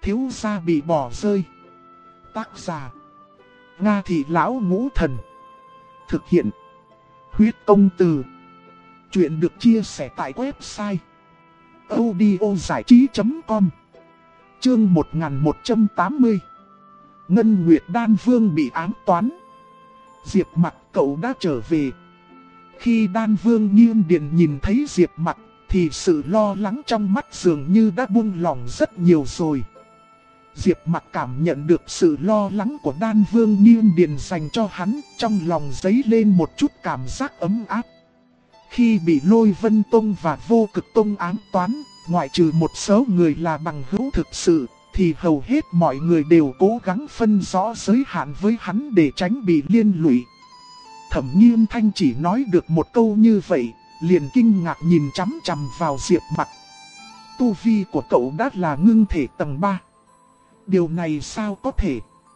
Thiếu gia bị bỏ rơi. Tác giả Nga Thị Lão Ngũ Thần. Thực hiện Huyết Công Từ. Chuyện được chia sẻ tại website audiozảichí.com. Chương 1180. Ngân Nguyệt Đan Vương bị ám toán. Diệp Mặc, cậu đã trở về. Khi Đan Vương Nghiên Điền nhìn thấy Diệp Mặc thì sự lo lắng trong mắt dường như đã buông lỏng rất nhiều rồi. Diệp Mặc cảm nhận được sự lo lắng của Đan Vương Nghiên Điền dành cho hắn, trong lòng dấy lên một chút cảm giác ấm áp. Khi bị Lôi Vân Tông và Vô Cực Tông ám toán, ngoại trừ một số người là bằng hữu thực sự, thì hầu hết mọi người đều cố gắng phân rõ giới hạn với hắn để tránh bị liên lụy. Thẩm Nghiên Thanh chỉ nói được một câu như vậy, liền kinh ngạc nhìn chằm chằm vào Diệp Mặc. Tu vi của cậu đã là ngưng thể tầng 3. Điều này sao có thể?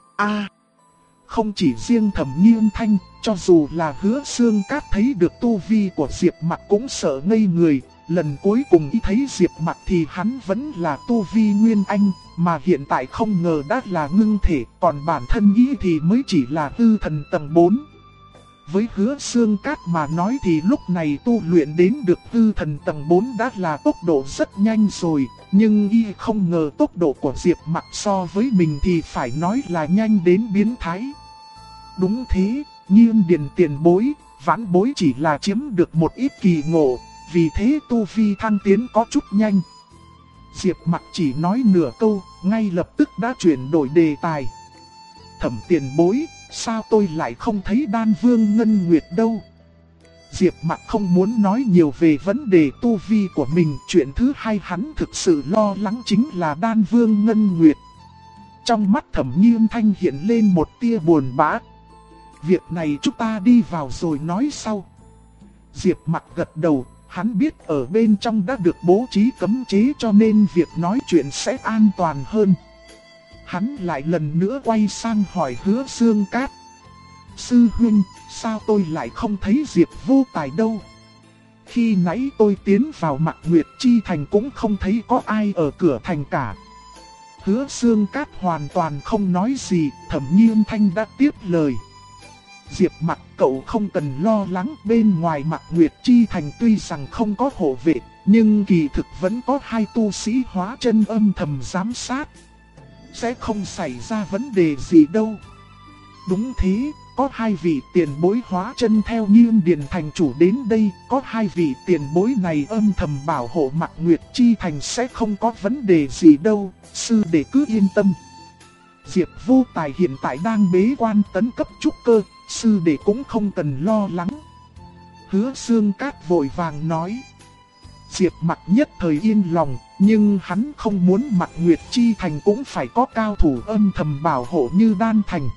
Không chỉ riêng Thẩm Nghiên Thanh, cho dù là Hứa Xương Cát thấy được tu vi của Diệp Mặc cũng sợ ngây người. Lần cuối cùng ý thấy Diệp Mặc thì hắn vẫn là tu vi Nguyên Anh, mà hiện tại không ngờ đã là ngưng thể, còn bản thân ý thì mới chỉ là hư thần tầng 4. Với Hứa Xương Cát mà nói thì lúc này tu luyện đến được hư thần tầng 4 đã là tốc độ rất nhanh rồi, nhưng y không ngờ tốc độ của Diệp Mặc so với mình thì phải nói là nhanh đến biến thái. Đúng thế, Nghiên Điền tiền bối, vãn bối chỉ là chiếm được một ít kỳ ngộ, vì thế tu vi thăng tiến có chút nhanh. Diệp Mặc chỉ nói nửa câu, ngay lập tức đã chuyển đổi đề tài. Thẩm tiền bối, sao tôi lại không thấy Đan Vương Ngân Nguyệt đâu? Diệp Mặc không muốn nói nhiều về vấn đề tu vi của mình. Chuyện thứ hai hắn thực sự lo lắng chính là Đan Vương Ngân Nguyệt. Trong mắt Thẩm Nghiên Thanh hiện lên một tia buồn bã. Việc này chúng ta đi vào rồi nói sau. Diệp Mặc gật đầu, hắn biết ở bên trong đã được bố trí cấm chế cho nên việc nói chuyện sẽ an toàn hơn. Hắn lại lần nữa quay sang hỏi Hứa Xương Cát. Sư huynh, sao tôi lại không thấy Diệp Vô Tài đâu? Khi nãy tôi tiến vào Mạc Nguyệt Chi Thành cũng không thấy có ai ở cửa thành cả. Hứa Xương Cát hoàn toàn không nói gì, Thẩm Nghiên Thanh đã tiếp lời. Diệp Mặc, cậu không cần lo lắng, bên ngoài Mạc Nguyệt Chi Thành tuy rằng không có hộ vệ, nhưng kỳ thực vẫn có hai tu sĩ hóa chân âm thầm giám sát. Sẽ không xảy ra vấn đề gì đâu. Đúng thế, có hai vị tiền bối hóa chân theo Nghiên Điền thành chủ đến đây, có hai vị tiền bối này âm thầm bảo hộ Mạc Nguyệt Chi Thành sẽ không có vấn đề gì đâu, sư đệ cứ yên tâm. Diệp Vô Tài hiện tại đang bế quan tấn cấp trúc cơ, sư đệ cũng không cần lo lắng. Hứa Xương Cát vội vàng nói. Diệp Mặc nhất thời yên lòng, nhưng hắn không muốn Mạc Nguyệt Chi Thành cũng phải có cao thủ âm thầm bảo hộ như Đan Thành.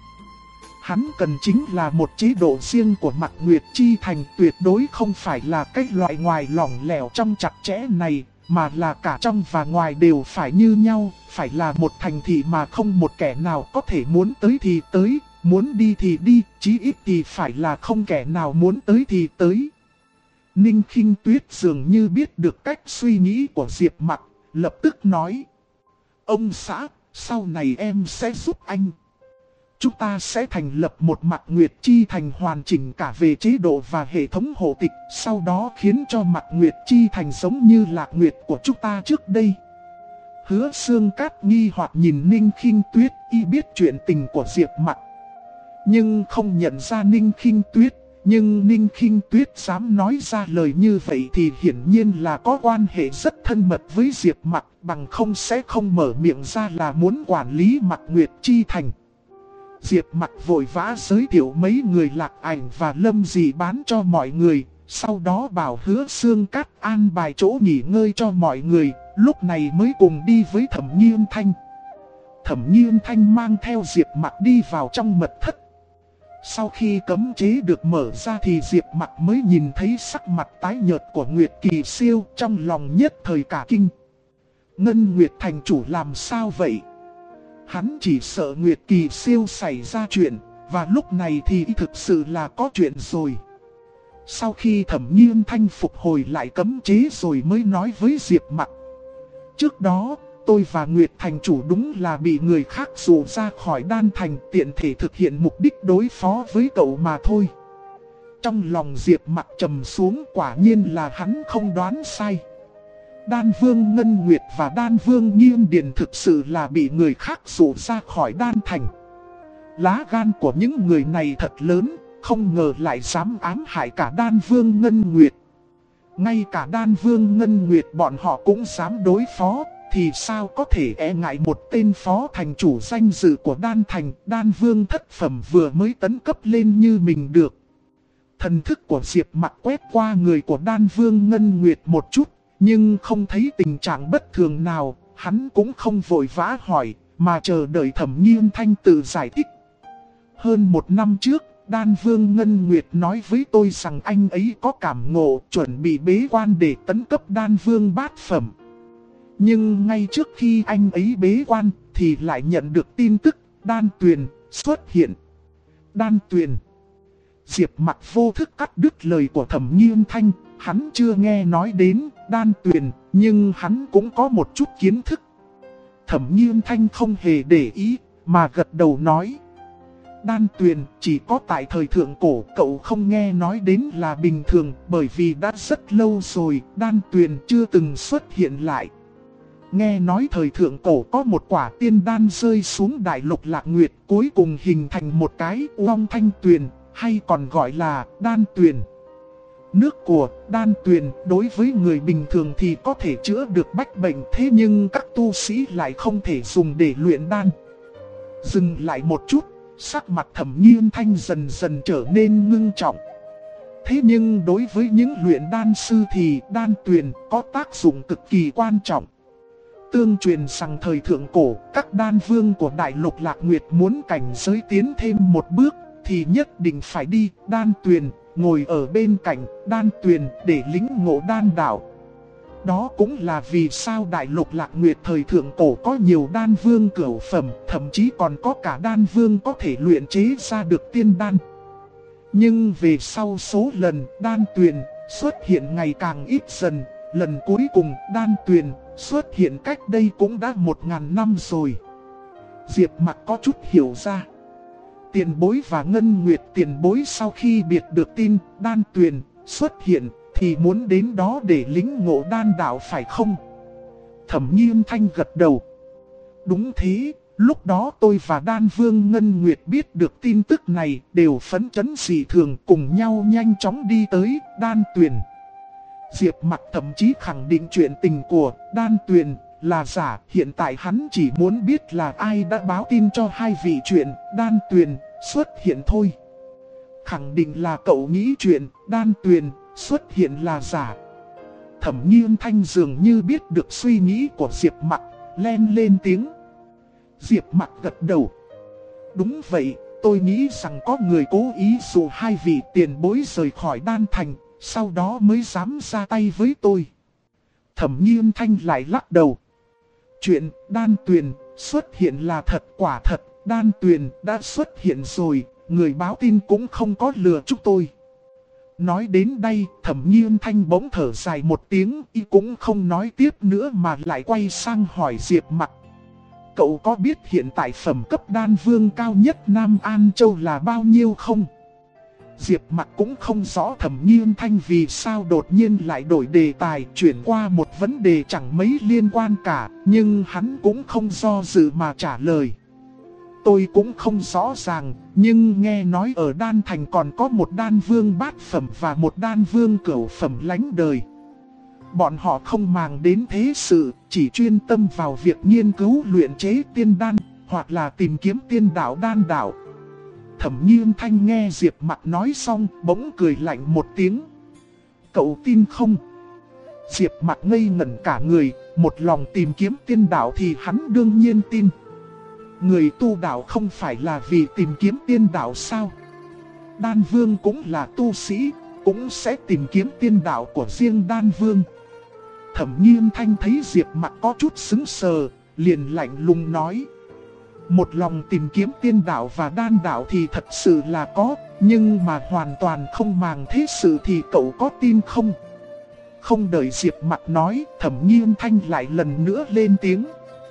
Hắn cần chính là một chế độ riêng của Mạc Nguyệt Chi Thành, tuyệt đối không phải là cái loại ngoài lỏng lẻo trong chặt chẽ này, mà là cả trong và ngoài đều phải như nhau, phải là một thành thị mà không một kẻ nào có thể muốn tới thì tới, muốn đi thì đi, chí ít thì phải là không kẻ nào muốn tới thì tới. Ninh Khinh Tuyết dường như biết được cách suy nghĩ của Diệp Mặc, lập tức nói. Ông xã, sau này em sẽ giúp anh. Chúng ta sẽ thành lập một Mạc Nguyệt Chi Thành hoàn chỉnh cả về chế độ và hệ thống hộ tịch, sau đó khiến cho Mạc Nguyệt Chi Thành giống như Lạc Nguyệt của chúng ta trước đây. Hứa Xương Cát nghi hoặc nhìn Ninh Khinh Tuyết, y biết chuyện tình của Diệp Mặc, nhưng không nhận ra Ninh Khinh Tuyết. Nhưng Ninh Khinh Tuyết dám nói ra lời như vậy thì hiển nhiên là có quan hệ rất thân mật với Diệp Mặc, bằng không sẽ không mở miệng ra là muốn quản lý Mạc Nguyệt Chi Thành. Diệp Mặc vội vã giới thiệu mấy người Lạc Ảnh và Lâm Dị bán cho mọi người, sau đó bảo Hứa Xương Cát an bài chỗ nghỉ ngơi cho mọi người, lúc này mới cùng đi với Thẩm Nghiên Thanh. Thẩm Nghiên Thanh mang theo Diệp Mặc đi vào trong mật thất. Sau khi cấm chế được mở ra thì Diệp Mặc mới nhìn thấy sắc mặt tái nhợt của Nguyệt Kỳ Siêu, trong lòng nhất thời cả kinh. Ngân Nguyệt thành chủ làm sao vậy? Hắn chỉ sợ Nguyệt Kỳ Siêu xảy ra chuyện, và lúc này thì thực sự là có chuyện rồi. Sau khi Thẩm Nghiên Thanh phục hồi lại cấm chế rồi mới nói với Diệp Mặc. Trước đó, tôi và Nguyệt thành chủ đúng là bị người khác dụ ra khỏi đan thành tiện thể thực hiện mục đích đối phó với cậu mà thôi. Trong lòng Diệp Mặc trầm xuống, quả nhiên là hắn không đoán sai. Đan Vương Ngân Nguyệt và Đan Vương Nghiêng Điền thực sự là bị người khác dụ ra khỏi đan thành. Lá gan của những người này thật lớn, không ngờ lại dám ám hại cả Đan Vương Ngân Nguyệt. Ngay cả Đan Vương Ngân Nguyệt bọn họ cũng dám đối phó, thì sao có thể e ngại một tên phó thành chủ danh dự của đan thành, Đan Vương thất phẩm vừa mới tấn cấp lên như mình được. Thần thức của Diệp Mặc quét qua người của Đan Vương Ngân Nguyệt một chút, nhưng không thấy tình trạng bất thường nào, hắn cũng không vội vã hỏi, mà chờ đợi Thẩm Nghiên Thanh tự giải thích. Hơn một năm trước, Đan Vương Ngân Nguyệt nói với tôi rằng anh ấy có cảm ngộ chuẩn bị bế quan để tấn cấp Đan Vương bát phẩm. Nhưng ngay trước khi anh ấy bế quan thì lại nhận được tin tức Đan Tuyền xuất hiện. Đan Tuyền. Diệp Mặc vô thức cắt đứt lời của Thẩm Nghiên Thanh, hắn chưa nghe nói đến Đan Tuyền, nhưng hắn cũng có một chút kiến thức. Thẩm Nghiên Thanh không hề để ý, mà gật đầu nói. Đan Tuyền chỉ có tại thời thượng cổ cậu không nghe nói đến là bình thường, bởi vì đã rất lâu rồi Đan Tuyền chưa từng xuất hiện lại. Nghe nói thời thượng cổ có một quả tiên đan rơi xuống đại lục Lạc Nguyệt, cuối cùng hình thành một cái Long Thanh Tuyền, hay còn gọi là Đan Tuyền. Nước của Đan Tuyền đối với người bình thường thì có thể chữa được bách bệnh, thế nhưng các tu sĩ lại không thể dùng để luyện đan. Dừng lại một chút, sắc mặt Thẩm Nghiên Thanh dần dần trở nên ngưng trọng. Thế nhưng đối với những luyện đan sư thì Đan Tuyền có tác dụng cực kỳ quan trọng. Tương truyền rằng thời thượng cổ, các đan vương của đại lục Lạc Nguyệt muốn cảnh giới tiến thêm một bước thì nhất định phải đi Đan Tuyền, ngồi ở bên cạnh Đan Tuyền để lĩnh ngộ đan đạo. Đó cũng là vì sao đại lục Lạc Nguyệt thời thượng cổ có nhiều đan vương cửu phẩm, thậm chí còn có cả đan vương có thể luyện chế ra được tiên đan. Nhưng về sau số lần Đan Tuyền xuất hiện ngày càng ít dần, lần cuối cùng Đan Tuyền xuất hiện cách đây cũng đã 1000 năm rồi. Diệp Mặc có chút hiểu ra. Tiền bối và Ngân Nguyệt tiền bối sau khi biết được tin Đan Tuyền xuất hiện thì muốn đến đó để lĩnh ngộ đan đạo phải không? Thẩm Nghiên Thanh gật đầu. Đúng thế, lúc đó tôi và Đan Vương Ngân Nguyệt biết được tin tức này đều phấn chấn dị thường, cùng nhau nhanh chóng đi tới Đan Tuyền. Diệp Mặc thậm chí khẳng định chuyện tình của Đan Tuyền là giả, hiện tại hắn chỉ muốn biết là ai đã báo tin cho hai vị chuyện Đan Tuyền xuất hiện thôi. Khẳng định là cậu nghĩ chuyện Đan Tuyền xuất hiện là giả. Thẩm Nghiên Thanh dường như biết được suy nghĩ của Diệp Mặc, len lên tiếng. Diệp Mặc gật đầu. Đúng vậy, tôi nghĩ rằng có người cố ý dụ hai vị tiền bối rời khỏi đan thành, sau đó mới dám ra tay với tôi. Thẩm Nghiên Thanh lại lắc đầu. Chuyện Đan Tuyền xuất hiện là thật, quả thật, Đan Tuyền đã xuất hiện rồi, người báo tin cũng không có lừa chúng tôi. Nói đến đây, Thẩm Nghiên Thanh bỗng thở dài một tiếng, y cũng không nói tiếp nữa mà lại quay sang hỏi Diệp Mặc. Cậu có biết hiện tại phẩm cấp đan vương cao nhất Nam An Châu là bao nhiêu không? Diệp Mặc cũng không rõ Thẩm Nghiên Thanh vì sao đột nhiên lại đổi đề tài, chuyển qua một vấn đề chẳng mấy liên quan cả, nhưng hắn cũng không do dự mà trả lời. Tôi cũng không rõ ràng, nhưng nghe nói ở đan thành còn có một đan vương bát phẩm và một đan vương cửu phẩm lánh đời. Bọn họ không màng đến thế sự, chỉ chuyên tâm vào việc nghiên cứu luyện chế tiên đan, hoặc là tìm kiếm tiên đạo đan đạo. Thẩm Nghiên Thanh nghe Diệp Mặc nói xong, bỗng cười lạnh một tiếng. Cậu tin không? Diệp Mặc ngây ngẩn cả người, một lòng tìm kiếm tiên đạo thì hắn đương nhiên tin. Người tu đạo không phải là vì tìm kiếm tiên đạo sao? Đan Vương cũng là tu sĩ, cũng sẽ tìm kiếm tiên đạo của riêng Đan Vương. Thẩm Nghiên Thanh thấy Diệp Mặc có chút sững sờ, liền lạnh lùng nói. Một lòng tìm kiếm tiên đạo và đan đạo thì thật sự là có, nhưng mà hoàn toàn không màng thế sự thì cậu có tin không? Không đợi Diệp Mặc nói, Thẩm Nghiên Thanh lại lần nữa lên tiếng.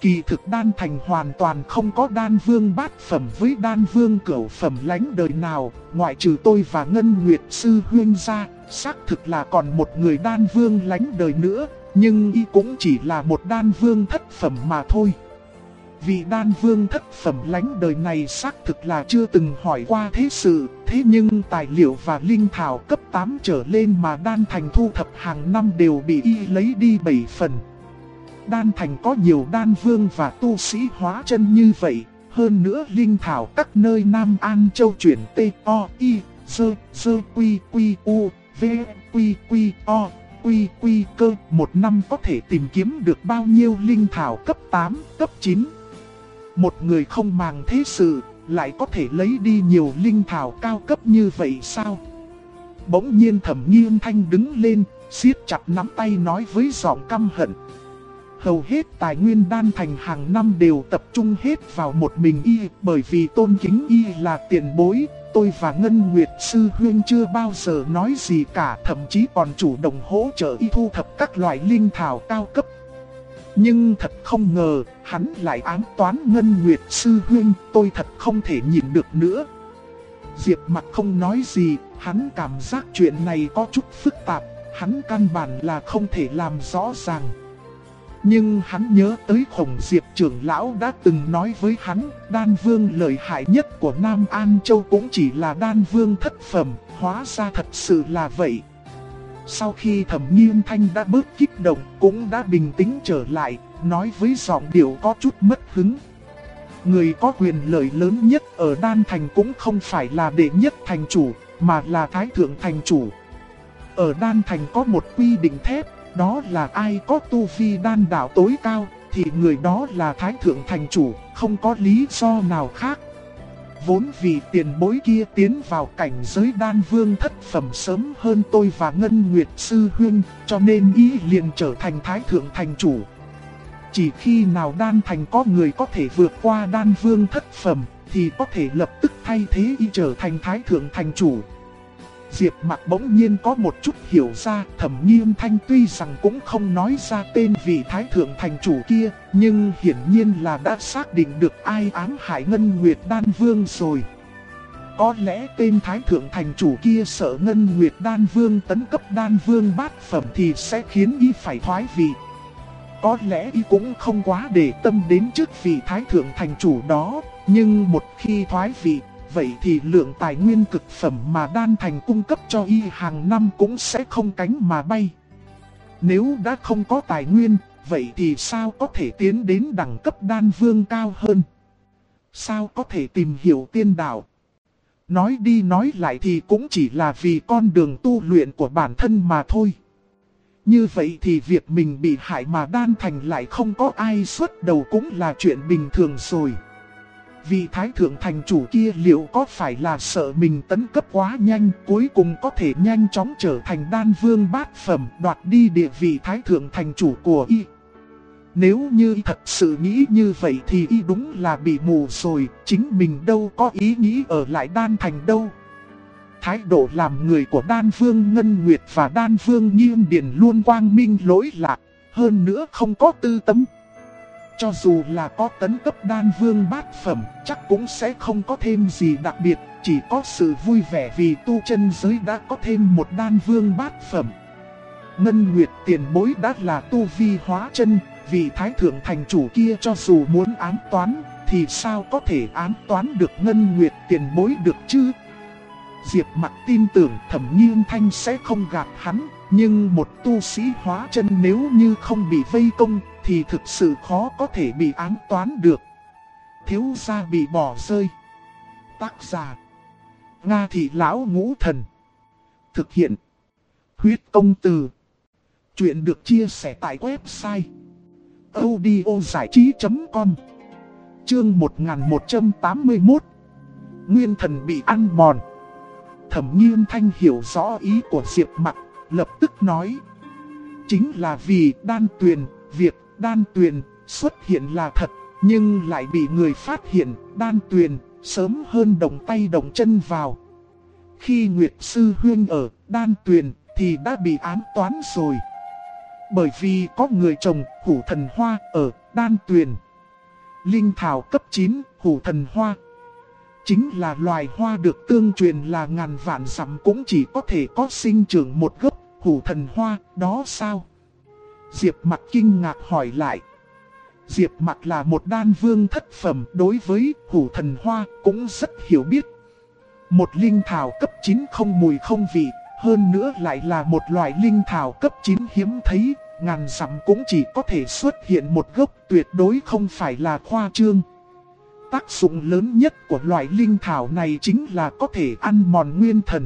Kỳ thực đan thành hoàn toàn không có đan vương bát phẩm với đan vương cửu phẩm lánh đời nào, ngoại trừ tôi và Ngân Nguyệt sư huynh ra, xác thực là còn một người đan vương lánh đời nữa, nhưng y cũng chỉ là một đan vương thất phẩm mà thôi. Vị đan vương thất phẩm lánh đời này xác thực là chưa từng hỏi qua thế sự, thế nhưng tài liệu và linh thảo cấp 8 trở lên mà đan thành thu thập hàng năm đều bị y lấy đi 7 phần. Đan thành có nhiều đan vương và tu sĩ hóa chân như vậy, hơn nữa linh thảo các nơi Nam An Châu chuyển T-O-I, Q-Q-U, V-Q-Q-O, Q-Q-Cơ, một năm có thể tìm kiếm được bao nhiêu linh thảo cấp 8, cấp 9. Một người không màng thế sự, lại có thể lấy đi nhiều linh thảo cao cấp như vậy sao? Bỗng nhiên Thẩm Nghiên Thanh đứng lên, siết chặt nắm tay nói với giọng căm hận. Hầu hết tài nguyên đan thành hàng năm đều tập trung hết vào một mình y, bởi vì tôn kính y là tiền bối. Tôi và Ngân Nguyệt sư huynh chưa bao giờ nói gì cả, thậm chí còn chủ động hỗ trợ y thu thập các loại linh thảo cao cấp. Nhưng thật không ngờ, hắn lại ám toán Ngân Nguyệt sư huynh, tôi thật không thể nhìn được nữa. Diệp Mặc không nói gì, hắn cảm giác chuyện này có chút phức tạp, hắn căn bản là không thể làm rõ ràng. Nhưng hắn nhớ tới Khổng Diệp trưởng lão đã từng nói với hắn, đan vương lợi hại nhất của Nam An Châu cũng chỉ là đan vương thất phẩm, hóa ra thật sự là vậy. Sau khi Thẩm Nghiên Thanh đã bớt kích động, cũng đã bình tĩnh trở lại, nói với giọng điệu có chút mất hứng. Người có quyền lợi lớn nhất ở đan thành cũng không phải là đệ nhất thành chủ, mà là thái thượng thành chủ. Ở đan thành có một quy định thép, đó là ai có tu vi đan đạo tối cao, thì người đó là thái thượng thành chủ, không có lý do nào khác. Vốn vì tiền bối kia tiến vào cảnh giới đan vương thất phẩm sớm hơn tôi và Ngân Nguyệt sư huynh, cho nên ý liền trở thành thái thượng thành chủ. Chỉ khi nào đan thành có người có thể vượt qua đan vương thất phẩm, thì có thể lập tức thay thế y trở thành thái thượng thành chủ. Diệp Mặc bỗng nhiên có một chút hiểu ra, Thẩm Nghiên Thanh tuy rằng cũng không nói ra tên vị thái thượng thành chủ kia, nhưng hiển nhiên là đã xác định được ai ám hại Ngân Nguyệt Đan Vương rồi. Có lẽ tên thái thượng thành chủ kia sợ Ngân Nguyệt Đan Vương tấn cấp đan vương bát phẩm thì sẽ khiến y phải thoái vị. Có lẽ y cũng không quá để tâm đến trước vị thái thượng thành chủ đó, nhưng một khi thoái vị, vậy thì lượng tài nguyên cực phẩm mà đan thành cung cấp cho y hàng năm cũng sẽ không cánh mà bay. Nếu đã không có tài nguyên, vậy thì sao có thể tiến đến đẳng cấp đan vương cao hơn? Sao có thể tìm hiểu tiên đạo? Nói đi nói lại thì cũng chỉ là vì con đường tu luyện của bản thân mà thôi. Như vậy thì việc mình bị hại mà đan thành lại không có ai xuất đầu cũng là chuyện bình thường rồi. Vị thái thượng thành chủ kia liệu có phải là sợ mình tấn cấp quá nhanh, cuối cùng có thể nhanh chóng trở thành đan vương bát phẩm, đoạt đi địa vị thái thượng thành chủ của y? Nếu như y thật sự nghĩ như vậy thì y đúng là bị mù rồi, chính mình đâu có ý nghĩ ở lại đan thành đâu. Thái độ làm người của đan vương Ngân Nguyệt và đan vương Nghiên Điền luôn quang minh lỗi lạc, hơn nữa không có tư tâm. Cho dù là có tấn cấp đan vương bát phẩm, chắc cũng sẽ không có thêm gì đặc biệt, chỉ có sự vui vẻ vì tu chân giới đã có thêm một đan vương bát phẩm. Ngân Nguyệt tiền bối đã là tu vi hóa chân, vì thái thượng thành chủ kia cho dù muốn ám toán, thì sao có thể ám toán được Ngân Nguyệt tiền bối được chứ? Diệp Mặc tin tưởng Thẩm Nghiên Thanh sẽ không gạt hắn, nhưng một tu sĩ hóa chân nếu như không bị vây công, thì thực sự khó có thể bị ám toán được. Thiếu gia bị bỏ rơi. Tác giả: Nga Thị Lão Ngũ Thần. Thực hiện: Huyết Công Từ. Chuyện được chia sẻ tại website audiozảichí.com. Chương 1181. Nguyên thần bị ăn mòn. Thẩm Nghiên Thanh hiểu rõ ý của Diệp Mặc, lập tức nói: chính là vì đan tuyền, việc đan tuyền xuất hiện là thật, nhưng lại bị người phát hiện đan tuyền sớm hơn động tay động chân vào. Khi Nguyệt Sư Huynh ở đan tuyền thì đã bị ám toán rồi. Bởi vì có người trồng hủ thần hoa ở đan tuyền. linh thảo cấp 9, hủ thần hoa. Chính là loài hoa được tương truyền là ngàn vạn dặm cũng chỉ có thể có sinh trưởng một gốc, hủ thần hoa, đó sao? Diệp Mặc kinh ngạc hỏi lại. Diệp Mặc là một đan vương thất phẩm, đối với hủ thần hoa cũng rất hiểu biết. Một linh thảo cấp 9 không mùi không vị, hơn nữa lại là một loại linh thảo cấp 9 hiếm thấy, ngàn dặm cũng chỉ có thể xuất hiện một gốc, tuyệt đối không phải là khoa trương. Tác dụng lớn nhất của loại linh thảo này chính là có thể ăn mòn nguyên thần.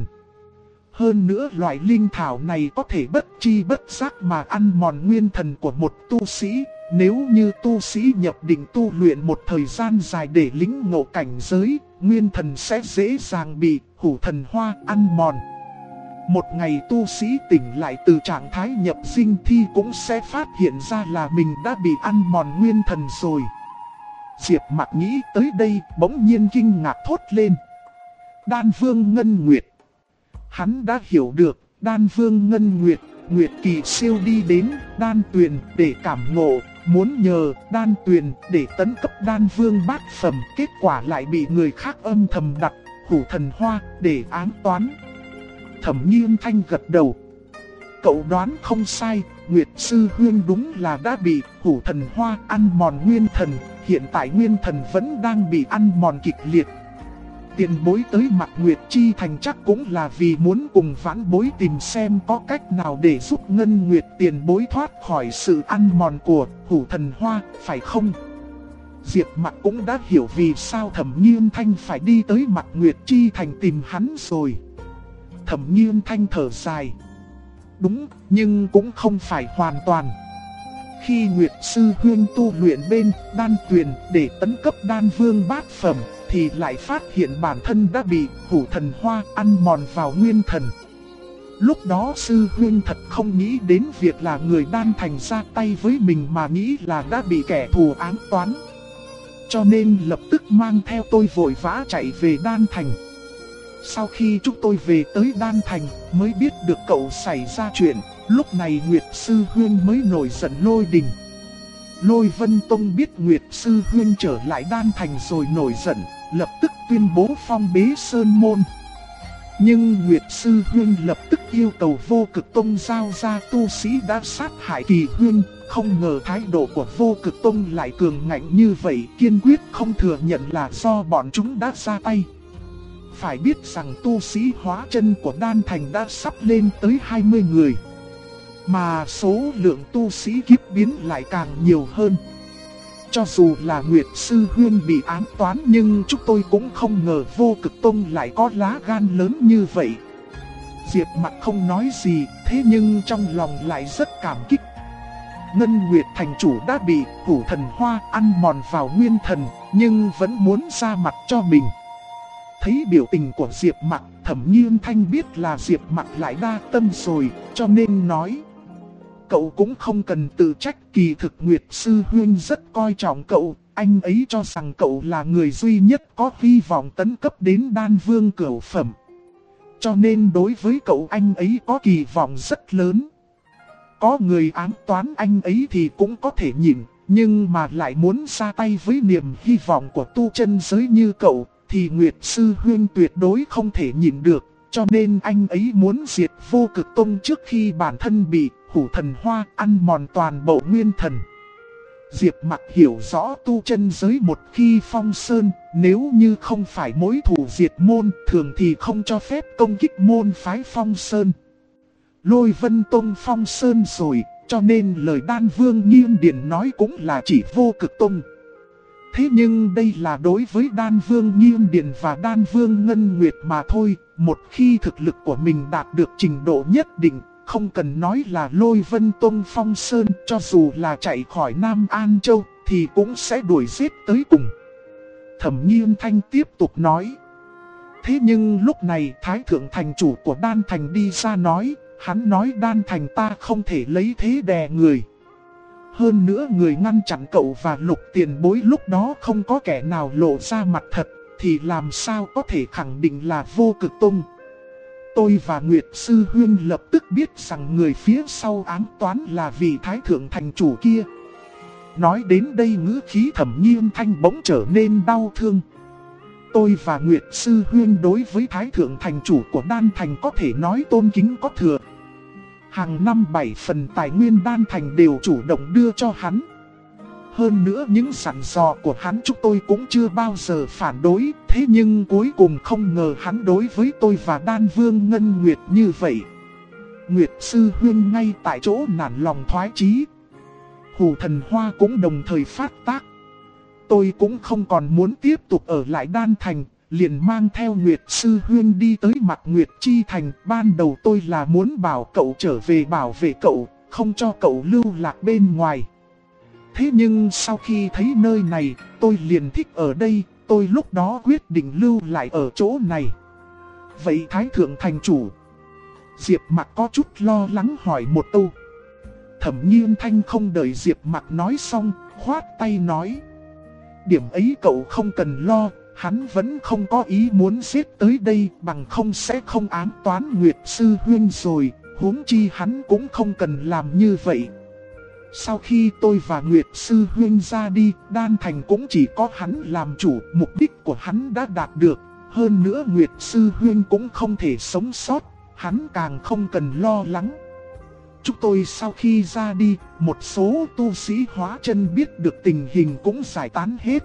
Hơn nữa loại linh thảo này có thể bất chi bất giác mà ăn mòn nguyên thần của một tu sĩ. Nếu như tu sĩ nhập định tu luyện một thời gian dài để lĩnh ngộ cảnh giới, nguyên thần sẽ dễ dàng bị hủ thần hoa ăn mòn. Một ngày tu sĩ tỉnh lại từ trạng thái nhập sinh thì cũng sẽ phát hiện ra là mình đã bị ăn mòn nguyên thần rồi. Diệp Mặc nghĩ tới đây bỗng nhiên kinh ngạc thốt lên. Đan Vương Ngân Nguyệt. Hắn đã hiểu được, Đan Vương Ngân Nguyệt, Nguyệt Kỳ siêu đi đến Đan Tuyền để cảm ngộ, muốn nhờ Đan Tuyền để tấn cấp Đan Vương bát phẩm, kết quả lại bị người khác âm thầm đặt hủ thần hoa để ám toán. Thẩm Nghiên Thanh gật đầu. Cậu đoán không sai, Nguyệt Sư Huyên đúng là đã bị hủ thần hoa ăn mòn nguyên thần, hiện tại nguyên thần vẫn đang bị ăn mòn kịch liệt. Tiền bối tới mặt Nguyệt Chi Thành chắc cũng là vì muốn cùng vãn bối tìm xem có cách nào để giúp Ngân Nguyệt tiền bối thoát khỏi sự ăn mòn của hủ thần hoa, phải không? Diệp Mặc cũng đã hiểu vì sao Thẩm Nghiên Thanh phải đi tới mặt Nguyệt Chi Thành tìm hắn rồi. Thẩm Nghiên Thanh thở dài. Đúng, nhưng cũng không phải hoàn toàn. Khi Nguyệt Sư Huyên tu luyện bên Đan Tuyền để tấn cấp Đan Vương bát phẩm, thì lại phát hiện bản thân đã bị hủ thần hoa ăn mòn vào nguyên thần. Lúc đó Sư Huyên thật không nghĩ đến việc là người Đan Thành ra tay với mình mà nghĩ là đã bị kẻ thù ám toán. Cho nên lập tức mang theo tôi vội vã chạy về Đan Thành. Sau khi chúng tôi về tới Đan Thành mới biết được cậu xảy ra chuyện, lúc này Nguyệt Sư Huyên mới nổi giận lôi đình. Lôi Vân Tông biết Nguyệt Sư Huyên trở lại Đan Thành rồi nổi giận, lập tức tuyên bố phong bế sơn môn. Nhưng Nguyệt Sư Huyên lập tức yêu cầu Vô Cực Tông giao ra tu sĩ đã sát hại Kỳ Huyên. Không ngờ thái độ của Vô Cực Tông lại cường ngạnh như vậy, kiên quyết không thừa nhận là do bọn chúng đã ra tay. Phải biết rằng tu sĩ hóa chân của Đan Thành đã sắp lên tới 20 người. Mà số lượng tu sĩ kiếp biến lại càng nhiều hơn. Cho dù là Nguyệt Sư Huyên bị ám toán nhưng chúng tôi cũng không ngờ Vô Cực Tông lại có lá gan lớn như vậy. Diệp Mặc không nói gì, thế nhưng trong lòng lại rất cảm kích. Ngân Nguyệt thành chủ đã bị hủ thần hoa ăn mòn vào nguyên thần, nhưng vẫn muốn ra mặt cho mình. Thấy biểu tình của Diệp Mặc, Thẩm Nghiên Thanh biết là Diệp Mặc lại đa tâm rồi, cho nên nói. Cậu cũng không cần tự trách, kỳ thực Nguyệt Sư Huyên rất coi trọng cậu, anh ấy cho rằng cậu là người duy nhất có hy vọng tấn cấp đến Đan Vương cửu phẩm. Cho nên đối với cậu anh ấy có kỳ vọng rất lớn. Có người ám toán anh ấy thì cũng có thể nhịn, nhưng mà lại muốn ra tay với niềm hy vọng của tu chân giới như cậu, thì Nguyệt Sư Huyên tuyệt đối không thể nhịn được. Cho nên anh ấy muốn diệt Vô Cực Tông trước khi bản thân bị hủ thần hoa ăn mòn toàn bộ nguyên thần. Diệp Mặc hiểu rõ tu chân giới một khi phong sơn, nếu như không phải mối thù diệt môn, thường thì không cho phép công kích môn phái phong sơn. Lôi Vân Tông phong sơn rồi, cho nên lời Đan Vương Nghiên Điền nói cũng là chỉ Vô Cực Tông. Thế nhưng đây là đối với Đan Vương Nghiên Điền và Đan Vương Ngân Nguyệt mà thôi. Một khi thực lực của mình đạt được trình độ nhất định, không cần nói là Lôi Vân Tông phong sơn, cho dù là chạy khỏi Nam An Châu thì cũng sẽ đuổi giết tới cùng. Thẩm Nghiên Thanh tiếp tục nói. Thế nhưng lúc này Thái Thượng Thành chủ của Đan Thành đi ra nói, hắn nói Đan Thành ta không thể lấy thế đè người. Hơn nữa người ngăn chặn cậu và Lục tiền bối lúc đó không có kẻ nào lộ ra mặt thật, thì làm sao có thể khẳng định là Vô Cực Tông. Tôi và Nguyệt Sư Huyên lập tức biết rằng người phía sau ám toán là vị Thái Thượng Thành chủ kia. Nói đến đây ngữ khí Thẩm Nghiên Thanh bỗng trở nên đau thương. Tôi và Nguyệt Sư Huyên đối với Thái Thượng Thành chủ của Đan Thành có thể nói tôn kính có thừa. Hàng năm 7 phần tài nguyên Đan Thành đều chủ động đưa cho hắn. Hơn nữa những dặn dò của hắn chúng tôi cũng chưa bao giờ phản đối. Thế nhưng cuối cùng không ngờ hắn đối với tôi và Đan Vương Ngân Nguyệt như vậy. Nguyệt Sư Huyên ngay tại chỗ nản lòng thoái chí. Hủ Thần Hoa cũng đồng thời phát tác. Tôi cũng không còn muốn tiếp tục ở lại Đan Thành, liền mang theo Nguyệt Sư Huyên đi tới Mạc Nguyệt Chi Thành. Ban đầu tôi là muốn bảo cậu trở về bảo vệ cậu, không cho cậu lưu lạc bên ngoài. Thế nhưng sau khi thấy nơi này, tôi liền thích ở đây, tôi lúc đó quyết định lưu lại ở chỗ này. Vậy Thái Thượng Thành chủ? Diệp Mạc có chút lo lắng hỏi một câu. Thẩm Nghiên Thanh không đợi Diệp Mạc nói xong, khoát tay nói. Điểm ấy cậu không cần lo, hắn vẫn không có ý muốn giết tới đây, bằng không sẽ không ám toán Nguyệt Sư Huyên rồi, huống chi hắn cũng không cần làm như vậy. Sau khi tôi và Nguyệt Sư Huyên ra đi, Đan Thành cũng chỉ có hắn làm chủ, mục đích của hắn đã đạt được. Hơn nữa Nguyệt Sư Huyên cũng không thể sống sót, hắn càng không cần lo lắng. Chúng tôi sau khi ra đi, một số tu sĩ hóa chân biết được tình hình cũng giải tán hết.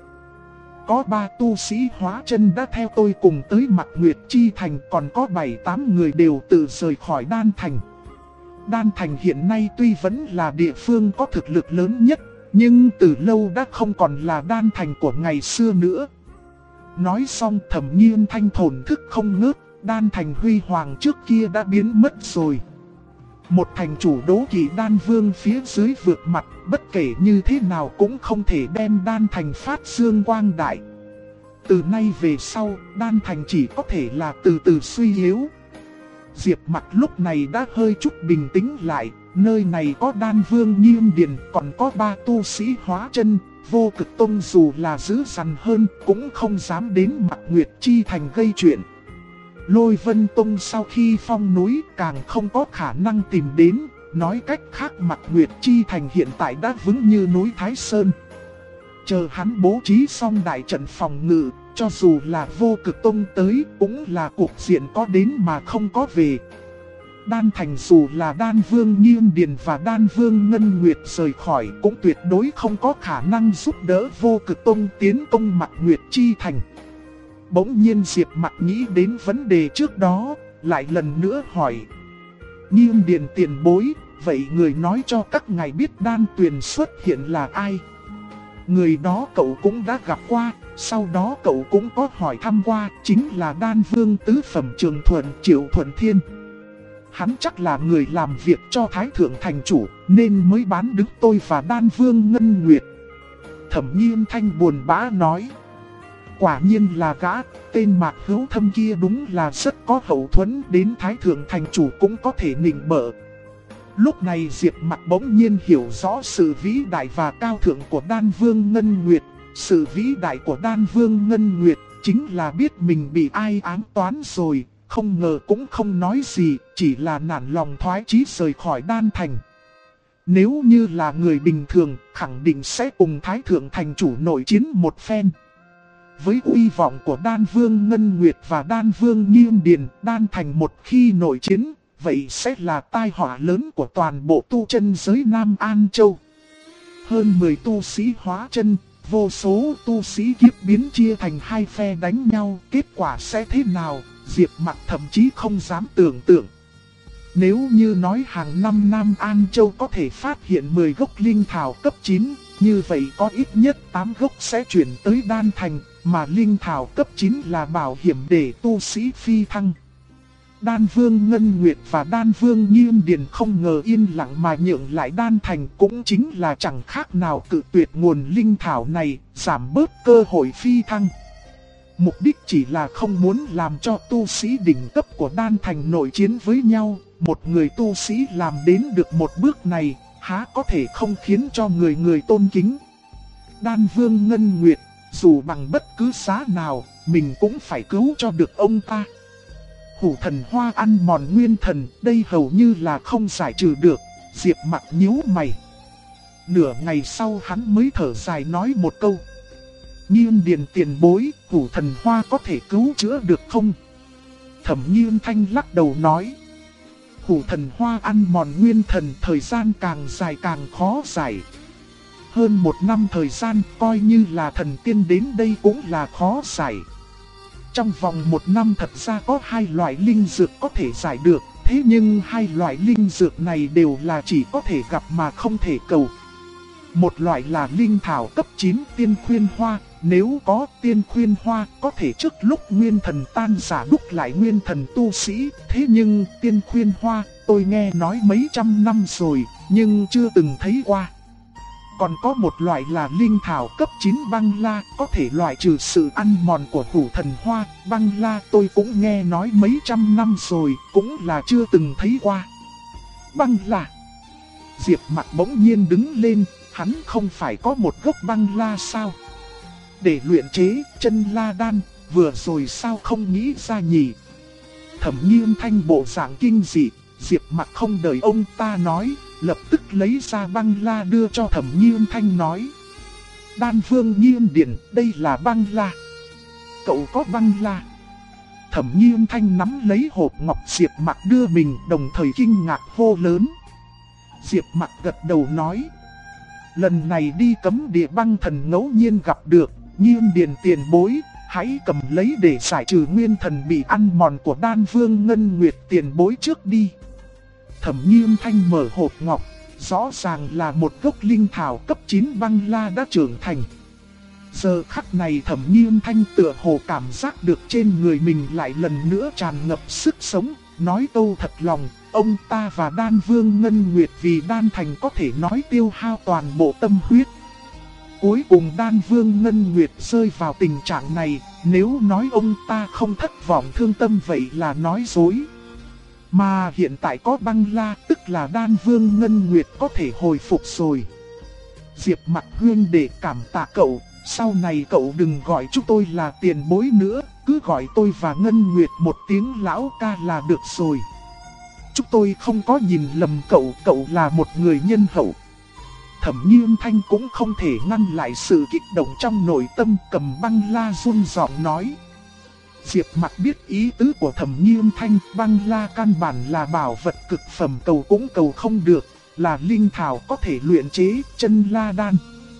Có 3 tu sĩ hóa chân đã theo tôi cùng tới Mạc Nguyệt Chi Thành, còn có 7-8 người đều tự rời khỏi Đan Thành. Đan Thành hiện nay tuy vẫn là địa phương có thực lực lớn nhất, nhưng từ lâu đã không còn là Đan Thành của ngày xưa nữa. Nói xong Thẩm Nghiên Thanh thổn thức không ngớt, Đan Thành huy hoàng trước kia đã biến mất rồi. Một thành chủ đố kỵ Đan Vương phía dưới vượt mặt, bất kể như thế nào cũng không thể đem Đan Thành phát dương quang đại. Từ nay về sau, Đan Thành chỉ có thể là từ từ suy yếu. Diệp Mạc lúc này đã hơi chút bình tĩnh lại, nơi này có Đan Vương Nghiêm Điền, còn có 3 tu sĩ hóa chân, Vô Cực Tông dù là dữ dằn hơn cũng không dám đến Mạc Nguyệt Chi Thành gây chuyện. Lôi Vân Tông sau khi phong núi càng không có khả năng tìm đến, nói cách khác Mạc Nguyệt Chi Thành hiện tại đã vững như núi Thái Sơn. Chờ hắn bố trí xong đại trận phòng ngự, cho dù là Vô Cực Tông tới cũng là cuộc diện có đến mà không có về. Đan Thành dù là Đan Vương Nghiêm Điền và Đan Vương Ngân Nguyệt rời khỏi cũng tuyệt đối không có khả năng giúp đỡ Vô Cực Tông tiến công Mạc Nguyệt Chi Thành. Bỗng nhiên Diệp Mạc nghĩ đến vấn đề trước đó, lại lần nữa hỏi. Nghiêm Điền tiền bối, vậy người nói cho các ngài biết Đan Tuyền xuất hiện là ai? Người đó cậu cũng đã gặp qua, sau đó cậu cũng có hỏi thăm qua, chính là Đan Vương tứ phẩm Trường Thuận Triệu Thuận Thiên. Hắn chắc là người làm việc cho Thái Thượng Thành chủ, nên mới bán đứng tôi và Đan Vương Ngân Nguyệt. Thẩm Nghiên Thanh buồn bã nói. Quả nhiên là gã, tên Mạc Hữu Thâm kia đúng là rất có hậu thuẫn, đến Thái Thượng Thành chủ cũng có thể nịnh bợ. Lúc này Diệp Mạc bỗng nhiên hiểu rõ sự vĩ đại và cao thượng của Đan Vương Ngân Nguyệt. Sự vĩ đại của Đan Vương Ngân Nguyệt chính là biết mình bị ai ám toán rồi, không ngờ cũng không nói gì, chỉ là nản lòng thoái chí rời khỏi Đan Thành. Nếu như là người bình thường, khẳng định sẽ cùng Thái Thượng Thành chủ nội chiến một phen. Với uy vọng của Đan Vương Ngân Nguyệt và Đan Vương Nghiêm Điền, Đan Thành một khi nội chiến, vậy sẽ là tai họa lớn của toàn bộ tu chân giới Nam An Châu. Hơn 10 tu sĩ hóa chân, vô số tu sĩ kiếp biến chia thành 2 phe đánh nhau, kết quả sẽ thế nào, Diệp Mạc thậm chí không dám tưởng tượng. Nếu như nói hàng năm Nam An Châu có thể phát hiện 10 gốc linh thảo cấp 9, như vậy có ít nhất 8 gốc sẽ chuyển tới Đan Thành, mà linh thảo cấp 9 là bảo hiểm để tu sĩ phi thăng. Đan Vương Ngân Nguyệt và Đan Vương Nghiêm Điền không ngờ yên lặng mà nhượng lại Đan Thành, cũng chính là chẳng khác nào cự tuyệt nguồn linh thảo này, giảm bớt cơ hội phi thăng. Mục đích chỉ là không muốn làm cho tu sĩ đỉnh cấp của Đan Thành nội chiến với nhau. Một người tu sĩ làm đến được một bước này, há có thể không khiến cho người người tôn kính. Đan Vương Ngân Nguyệt, dù bằng bất cứ giá nào, mình cũng phải cứu cho được ông ta. Hủ Thần Hoa ăn mòn nguyên thần, đây hầu như là không giải trừ được. Diệp Mạc nhíu mày. Nửa ngày sau hắn mới thở dài nói một câu. Nhiên Điền tiền bối, Hủ Thần Hoa có thể cứu chữa được không? Thẩm Nhiên Thanh lắc đầu nói. Hủ Thần Hoa ăn mòn nguyên thần, thời gian càng dài càng khó giải. Hơn 1 năm thời gian, coi như là thần tiên đến đây cũng là khó giải. Trong vòng 1 năm thật ra có 2 loại linh dược có thể giải được. Thế nhưng 2 loại linh dược này đều là chỉ có thể gặp mà không thể cầu. Một loại là linh thảo cấp 9 tiên khuyên hoa. Nếu có tiên khuyên hoa có thể trước lúc nguyên thần tan rã đúc lại nguyên thần tu sĩ. Thế nhưng tiên khuyên hoa tôi nghe nói mấy trăm năm rồi nhưng chưa từng thấy qua. Còn có một loại là linh thảo cấp 9 băng la, có thể loại trừ sự ăn mòn của Hủ Thần Hoa. Băng la tôi cũng nghe nói mấy trăm năm rồi, cũng là chưa từng thấy qua. Băng la. Diệp Mặc bỗng nhiên đứng lên, hắn không phải có một gốc băng la sao? Để luyện chế chân la đan, vừa rồi sao không nghĩ ra nhỉ? Thẩm Nhiên Thanh bộ dạng kinh dị, Diệp Mặc không đợi ông ta nói, lập tức lấy ra băng la đưa cho Thẩm Nhiên Thanh nói. Đan Vương Nhiên Điền, đây là băng la. Cậu có băng la. Thẩm Nhiên Thanh nắm lấy hộp ngọc Diệp Mặc đưa mình, đồng thời kinh ngạc hô lớn. Diệp Mặc gật đầu nói. Lần này đi cấm địa băng thần ngẫu nhiên gặp được, Nhiên Điền tiền bối, hãy cầm lấy để giải trừ nguyên thần bị ăn mòn của Đan Vương Ngân Nguyệt tiền bối trước đi. Thẩm Nhiên Thanh mở hộp ngọc, rõ ràng là một gốc linh thảo cấp 9 băng la đã trưởng thành. Giờ khắc này Thẩm Nhiên Thanh tựa hồ cảm giác được trên người mình lại lần nữa tràn ngập sức sống, nói câu thật lòng, ông ta và Đan Vương Ngân Nguyệt vì đan thành có thể nói tiêu hao toàn bộ tâm huyết. Cuối cùng Đan Vương Ngân Nguyệt rơi vào tình trạng này, nếu nói ông ta không thất vọng thương tâm vậy là nói dối. Mà hiện tại có băng la, tức là Đan Vương Ngân Nguyệt có thể hồi phục rồi. Diệp Mặc huynh đệ cảm tạ cậu, sau này cậu đừng gọi chúng tôi là tiền bối nữa, cứ gọi tôi và Ngân Nguyệt một tiếng lão ca là được rồi. Chúng tôi không có nhìn lầm cậu, cậu là một người nhân hậu. Thẩm Nhiên Thanh cũng không thể ngăn lại sự kích động trong nội tâm, cầm băng la run giọng nói. Diệp Mặc biết ý tứ của Thẩm Nhiên Thanh, băng la căn bản là bảo vật cực phẩm, cầu cũng cầu không được, là linh thảo có thể luyện chế chân la đan.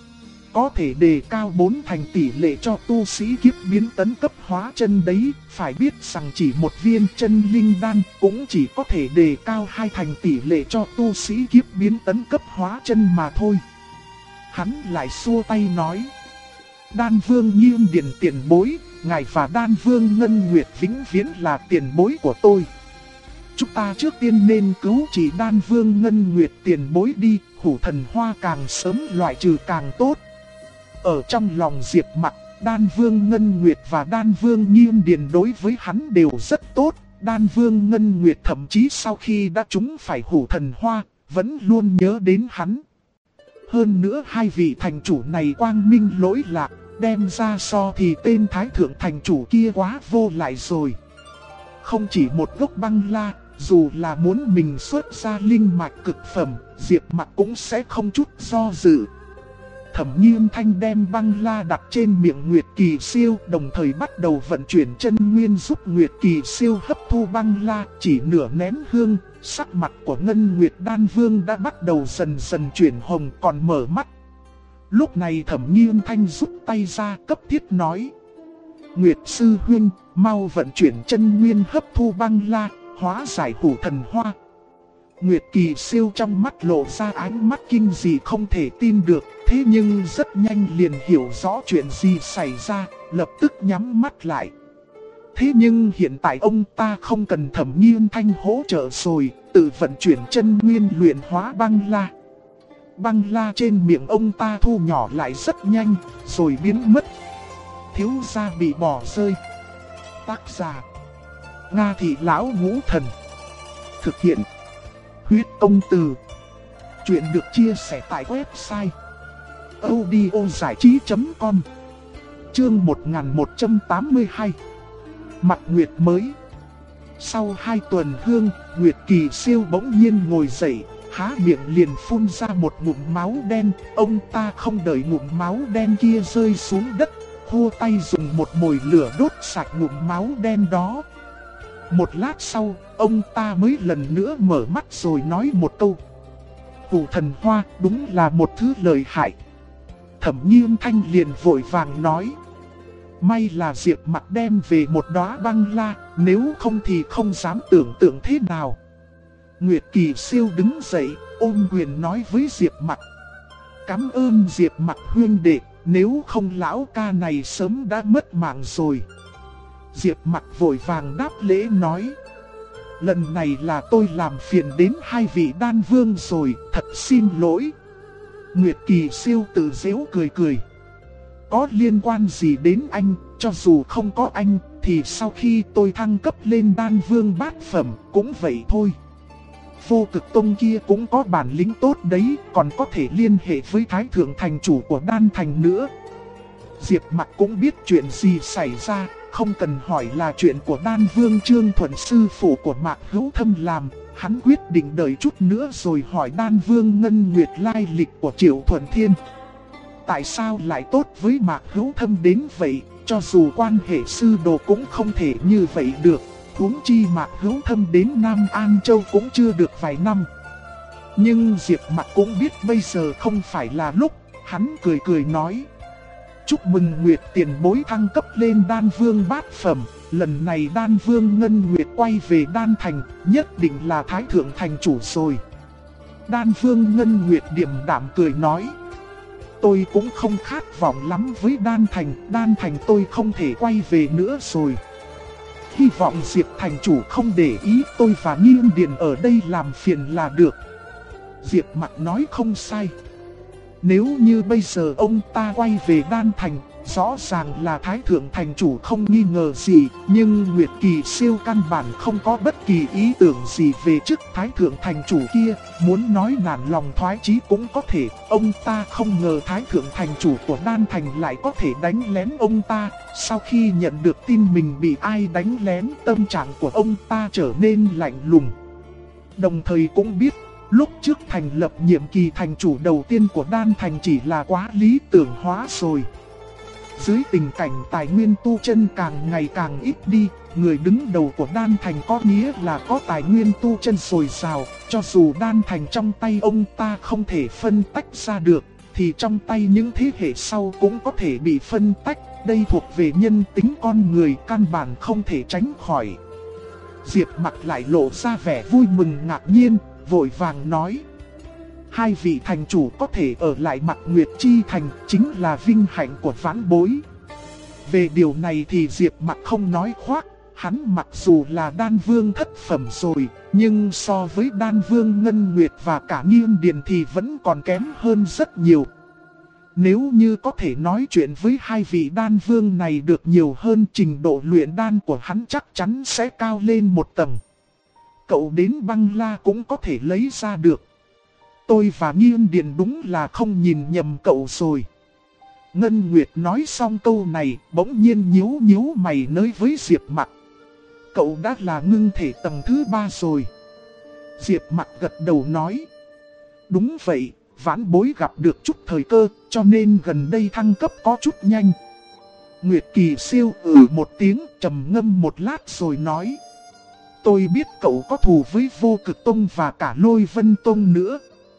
Có thể đề cao 4 thành tỷ lệ cho tu sĩ kiếp biến tấn cấp hóa chân đấy, phải biết rằng chỉ một viên chân linh đan cũng chỉ có thể đề cao 2 thành tỷ lệ cho tu sĩ kiếp biến tấn cấp hóa chân mà thôi. Hắn lại xua tay nói. Đan Vương Nhiên Điền tiền bối, ngài và Đan Vương Ngân Nguyệt vĩnh viễn là tiền bối của tôi. Chúng ta trước tiên nên cứu chỉ Đan Vương Ngân Nguyệt tiền bối đi, Hủ Thần Hoa càng sớm loại trừ càng tốt. Ở trong lòng Diệp Mặc, Đan Vương Ngân Nguyệt và Đan Vương Nhiên Điền đối với hắn đều rất tốt. Đan Vương Ngân Nguyệt thậm chí sau khi đã trúng phải Hủ Thần Hoa, vẫn luôn nhớ đến hắn. Hơn nữa 2 vị thành chủ này quang minh lỗi lạc, đem ra so thì tên Thái Thượng thành chủ kia quá vô lại rồi. Không chỉ một gốc băng la, dù là muốn mình xuất ra linh mạch cực phẩm, Diệp Mặc cũng sẽ không chút do dự. Thẩm Nhiên Thanh đem băng la đặt trên miệng Nguyệt Kỳ Siêu, đồng thời bắt đầu vận chuyển chân nguyên giúp Nguyệt Kỳ Siêu hấp thu băng la. Chỉ nửa nén hương, sắc mặt của Ngân Nguyệt Đan Vương đã bắt đầu dần dần chuyển hồng, còn mở mắt. Lúc này Thẩm Nhiên Thanh rút tay ra cấp thiết nói. Nguyệt Sư Huynh, mau vận chuyển chân nguyên hấp thu băng la, hóa giải Hủ Thần Hoa. Nguyệt Kỳ Siêu trong mắt lộ ra ánh mắt kinh dị không thể tin được, thế nhưng rất nhanh liền hiểu rõ chuyện gì xảy ra, lập tức nhắm mắt lại. Thế nhưng hiện tại ông ta không cần Thẩm Nhiên Thanh hỗ trợ rồi, tự vận chuyển chân nguyên luyện hóa băng la. Băng la trên miệng ông ta thu nhỏ lại rất nhanh, rồi biến mất. Thiếu gia bị bỏ rơi. Tác giả Nga Thị Lão Ngũ Thần. Thực hiện Huyết Công Từ. Chuyện được chia sẻ tại website audiozảichí.com. Chương 1182. Mặt Nguyệt mới. Sau 2 tuần hương, Nguyệt Kỳ Siêu bỗng nhiên ngồi dậy. há miệng liền phun ra một ngụm máu đen. Ông ta không đợi ngụm máu đen kia rơi xuống đất, khua tay dùng một mồi lửa đốt sạch ngụm máu đen đó. Một lát sau, ông ta mới lần nữa mở mắt rồi nói một câu: Hủ thần hoa đúng là một thứ lợi hại. Thẩm Nghiên Thanh liền vội vàng nói: May là Diệp Mặc đem về một đóa băng la, nếu không thì không dám tưởng tượng thế nào. Nguyệt Kỳ Siêu đứng dậy, ôm quyền nói với Diệp Mặc: Cảm ơn Diệp Mặc huynh đệ, nếu không lão ca này sớm đã mất mạng rồi. Diệp Mặc vội vàng đáp lễ nói: Lần này là tôi làm phiền đến hai vị đan vương rồi, thật xin lỗi. Nguyệt Kỳ Siêu tự giễu cười cười: Có liên quan gì đến anh, cho dù không có anh, thì sau khi tôi thăng cấp lên đan vương bát phẩm, cũng vậy thôi. Vô Cực Tông kia cũng có bản lĩnh tốt đấy, còn có thể liên hệ với Thái Thượng Thành chủ của đan thành nữa. Diệp Mặc cũng biết chuyện gì xảy ra, không cần hỏi là chuyện của đan vương Trương Thuần sư phụ của Mạc Hữu Thâm làm. Hắn quyết định đợi chút nữa rồi hỏi đan vương Ngân Nguyệt lai lịch của Triệu Thuần Thiên. Tại sao lại tốt với Mạc Hữu Thâm đến vậy, cho dù quan hệ sư đồ cũng không thể như vậy được. Huống chi Mạc Hữu Thâm đến Nam An Châu cũng chưa được vài năm. Nhưng Diệp Mặc cũng biết bây giờ không phải là lúc, hắn cười cười nói: Chúc mừng Nguyệt tiền bối thăng cấp lên đan vương bát phẩm. Lần này đan vương Ngân Nguyệt quay về đan thành, nhất định là Thái Thượng Thành chủ rồi. Đan vương Ngân Nguyệt điềm đạm cười nói: Tôi cũng không khát vọng lắm với đan thành tôi không thể quay về nữa rồi. Hy vọng Diệp thành chủ không để ý tôi và Nghiên Điền ở đây làm phiền là được. Diệp Mặc nói không sai. Nếu như bây giờ ông ta quay về đan thành, rõ ràng là Thái Thượng Thành chủ không nghi ngờ gì. Nhưng Nguyệt Kỳ Siêu căn bản không có bất kỳ ý tưởng gì về chức Thái Thượng Thành chủ kia. Muốn nói nản lòng thoái chí cũng có thể. Ông ta không ngờ Thái Thượng Thành chủ của đan thành lại có thể đánh lén ông ta. Sau khi nhận được tin mình bị ai đánh lén, tâm trạng của ông ta trở nên lạnh lùng. Đồng thời cũng biết, lúc trước thành lập nhiệm kỳ thành chủ đầu tiên của đan thành chỉ là quá lý tưởng hóa rồi. Dưới tình cảnh tài nguyên tu chân càng ngày càng ít đi, người đứng đầu của đan thành có nghĩa là có tài nguyên tu chân dồi dào. Cho dù đan thành trong tay ông ta không thể phân tách ra được, thì trong tay những thế hệ sau cũng có thể bị phân tách. Đây thuộc về nhân tính con người, căn bản không thể tránh khỏi. Diệp Mặc lại lộ ra vẻ vui mừng ngạc nhiên, vội vàng nói: Hai vị thành chủ có thể ở lại Mạc Nguyệt Chi thành chính là vinh hạnh của vãn bối. Về điều này thì Diệp Mặc không nói khoác. Hắn mặc dù là đan vương thất phẩm rồi, nhưng so với đan vương Ngân Nguyệt và cả Nghiên Điền thì vẫn còn kém hơn rất nhiều. Nếu như có thể nói chuyện với hai vị đan vương này được nhiều hơn, trình độ luyện đan của hắn chắc chắn sẽ cao lên một tầng. Cậu đến băng la cũng có thể lấy ra được. Tôi và Nghiên Điền đúng là không nhìn nhầm cậu rồi. Ngân Nguyệt nói xong câu này, bỗng nhiên nhíu mày nói với Diệp Mặc: Cậu đã là ngưng thể tầng thứ 3 rồi. Diệp Mặc gật đầu nói: Đúng vậy, vãn bối gặp được chút thời cơ, cho nên gần đây thăng cấp có chút nhanh. Nguyệt Kỳ Siêu một tiếng, trầm ngâm một lát rồi nói: Tôi biết cậu có thù với Vô Cực Tông và cả Lôi Vân Tông nữa.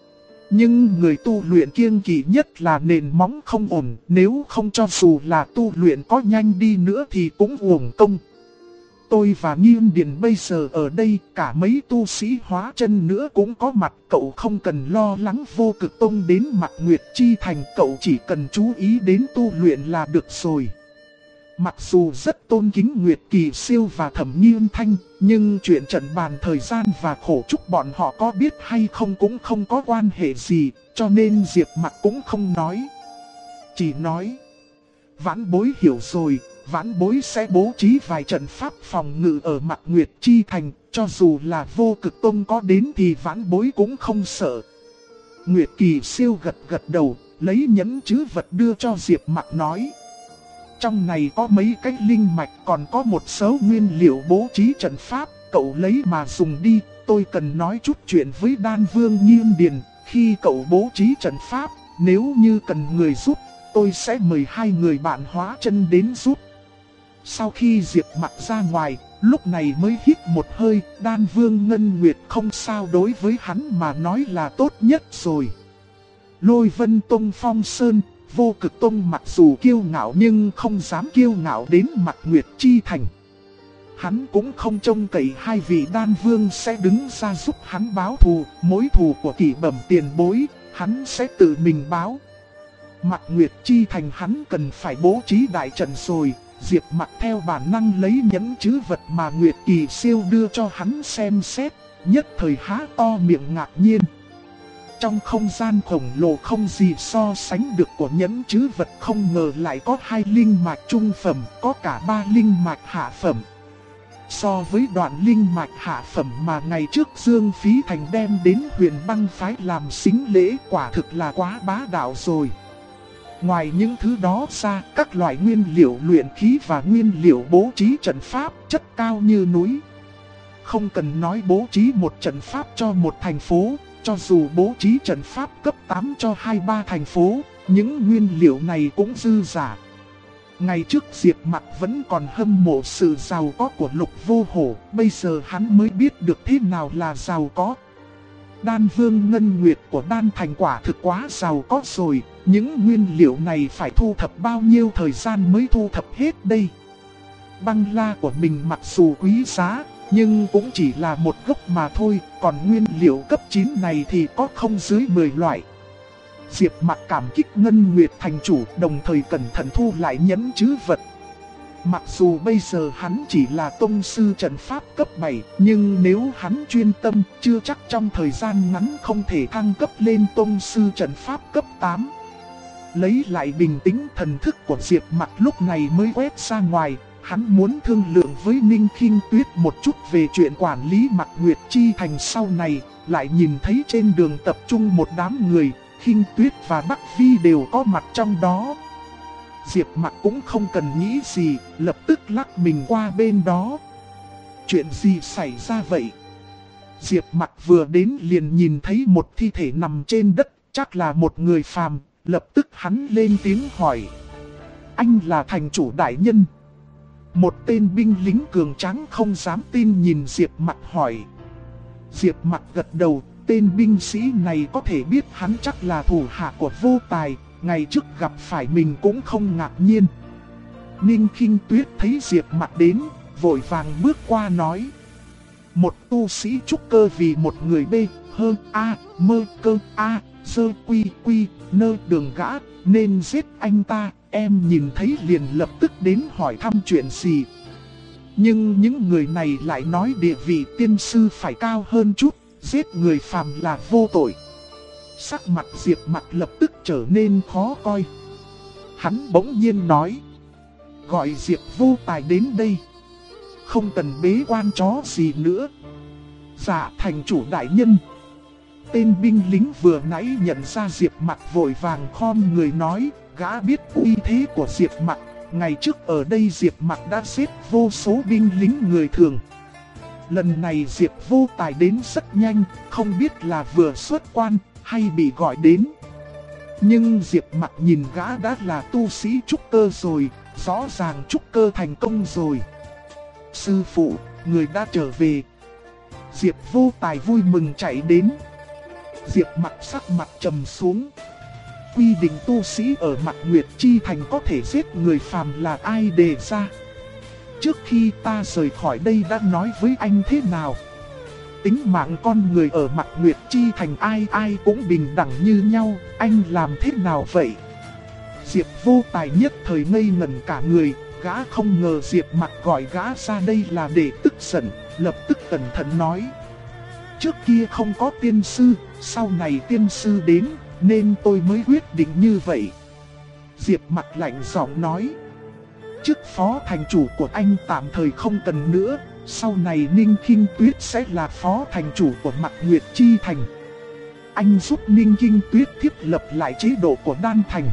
Nhưng người tu luyện kiêng kỵ nhất là nền móng không ổn, nếu không cho dù là tu luyện có nhanh đi nữa thì cũng uổng công. Tôi và Nghiên Điền bây giờ ở đây, cả mấy tu sĩ hóa chân nữa cũng có mặt, cậu không cần lo lắng Vô Cực Tông đến Mạc Nguyệt Chi thành, cậu chỉ cần chú ý đến tu luyện là được rồi. Mặc dù rất tôn kính Nguyệt Kỳ Siêu và Thẩm Nghiên Thanh, nhưng chuyện trận bàn thời gian và khổ chúc bọn họ có biết hay không cũng không có quan hệ gì, cho nên Diệp Mặc cũng không nói. Chỉ nói: Vãn bối hiểu rồi, vãn bối sẽ bố trí vài trận pháp phòng ngự ở Mạc Nguyệt Chi thành, cho dù là Vô Cực Tông có đến thì vãn bối cũng không sợ. Nguyệt Kỳ Siêu gật đầu, lấy nhẫn trữ vật đưa cho Diệp Mặc nói: Trong này có mấy cái linh mạch, còn có một số nguyên liệu bố trí trận pháp, cậu lấy mà dùng đi, tôi cần nói chút chuyện với Đan Vương Nghiên Điền. Khi cậu bố trí trận pháp, nếu như cần người giúp, tôi sẽ mời 2 người bạn hóa chân đến giúp. Sau khi Diệp Mặc ra ngoài, lúc này mới hít một hơi, Đan Vương Ngân Nguyệt không sao, đối với hắn mà nói là tốt nhất rồi. Lôi Vân Tông Phong Sơn, Vô Cực Tông mặc dù kiêu ngạo nhưng không dám kiêu ngạo đến Mạc Nguyệt Chi Thành. Hắn cũng không trông cậy 2 vị Đan Vương sẽ đứng ra giúp hắn báo thù, mối thù của Kỷ Bẩm tiền bối, hắn sẽ tự mình báo. Mạc Nguyệt Chi Thành hắn cần phải bố trí đại trận rồi. Diệp Mặc theo bản năng lấy nhẫn trữ vật mà Nguyệt Kỳ Siêu đưa cho hắn xem xét, nhất thời há to miệng ngạc nhiên. Trong không gian khổng lồ không gì so sánh được của nhẫn trữ vật, không ngờ lại có 2 linh mạch trung phẩm, có cả 3 linh mạch hạ phẩm. So với đoạn linh mạch hạ phẩm mà ngày trước Dương Phí Thành đem đến Huyền Băng Phái làm sính lễ, quả thực là quá bá đạo rồi. Ngoài những thứ đó ra, các loại nguyên liệu luyện khí và nguyên liệu bố trí trận pháp chất cao như núi. Không cần nói bố trí một trận pháp cho một thành phố, cho dù bố trí trận pháp cấp 8 cho 2-3 thành phố, những nguyên liệu này cũng dư giả. Ngày trước Diệp Mặc vẫn còn hâm mộ sự giàu có của Lục Vô Hổ, bây giờ hắn mới biết được thế nào là giàu có. Đan Vương Ngân Nguyệt của Đan Thành quả thực quá giàu có rồi, những nguyên liệu này phải thu thập bao nhiêu thời gian mới thu thập hết đây. Băng la của mình mặc dù quý giá, nhưng cũng chỉ là một gốc mà thôi, còn nguyên liệu cấp 9 này thì có không dưới 10 loại. Diệp Mặc cảm kích Ngân Nguyệt thành chủ, đồng thời cẩn thận thu lại nhẫn trữ vật. Mặc dù bây giờ hắn chỉ là tông sư trận pháp cấp 7, nhưng nếu hắn chuyên tâm, chưa chắc trong thời gian ngắn không thể thăng cấp lên tông sư trận pháp cấp 8. Lấy lại bình tĩnh, thần thức của Diệp Mặc lúc này mới quét ra ngoài. Hắn muốn thương lượng với Ninh Khinh Tuyết một chút về chuyện quản lý Mạc Nguyệt Chi Thành sau này. Lại nhìn thấy trên đường tập trung một đám người, Khinh Tuyết và Bắc Vi đều có mặt trong đó. Diệp Mặc cũng không cần nghĩ gì, lập tức lắc mình qua bên đó. Chuyện gì xảy ra vậy? Diệp Mặc vừa đến liền nhìn thấy một thi thể nằm trên đất, chắc là một người phàm. Lập tức hắn lên tiếng hỏi: anh là thành chủ đại nhân? Một tên binh lính cường tráng không dám tin nhìn Diệp Mặc hỏi. Diệp Mặc gật đầu, tên binh sĩ này có thể biết hắn chắc là thủ hạ của Vô Tài, ngày trước gặp phải mình cũng không ngạc nhiên. Ninh Khinh Tuyết thấy Diệp Mặc đến, vội vàng bước qua nói: một tu sĩ trúc cơ vì một người B, hơn A, mơ cơ A, dơ quy quy, nơ đường gã, nên giết anh ta. Em nhìn thấy liền lập tức đến hỏi thăm chuyện gì. Nhưng những người này lại nói địa vị tiên sư phải cao hơn chút, giết người phàm là vô tội. Sắc mặt Diệp Mặc lập tức trở nên khó coi. Hắn bỗng nhiên nói: gọi Diệp Vô Tài đến đây. Không cần bế quan chó gì nữa. Dạ thành chủ đại nhân. Tên binh lính vừa nãy nhận ra Diệp Mặc vội vàng khom người nói, gã biết uy thế của Diệp Mặc. Ngày trước ở đây Diệp Mặc đã giết vô số binh lính người thường. Lần này Diệp Vô Tài đến rất nhanh, không biết là vừa xuất quan hay bị gọi đến. Nhưng Diệp Mặc nhìn gã đã là tu sĩ trúc cơ rồi, rõ ràng trúc cơ thành công rồi. Sư phụ, người đã trở về. Diệp Vô Tài vui mừng chạy đến. Diệp Mặc sắc mặt trầm xuống. Quy định tu sĩ ở Mạc Nguyệt Chi Thành có thể giết người phàm là ai đề ra? Trước khi ta rời khỏi đây đã nói với anh thế nào? Tính mạng con người ở Mạc Nguyệt Chi Thành ai ai cũng bình đẳng như nhau, anh làm thế nào vậy? Diệp Vô Tài nhất thời ngây ngẩn cả người, gã không ngờ Diệp Mặc gọi gã ra đây là để tức giận, lập tức cẩn thận nói. Trước kia không có tiên sư, sau này tiên sư đến, nên tôi mới quyết định như vậy. Diệp Mặc lạnh giọng nói. Chức phó thành chủ của anh tạm thời không cần nữa, sau này Ninh Khinh Tuyết sẽ là phó thành chủ của Mạc Nguyệt Chi Thành. Anh giúp Ninh Khinh Tuyết thiết lập lại chế độ của Đan Thành.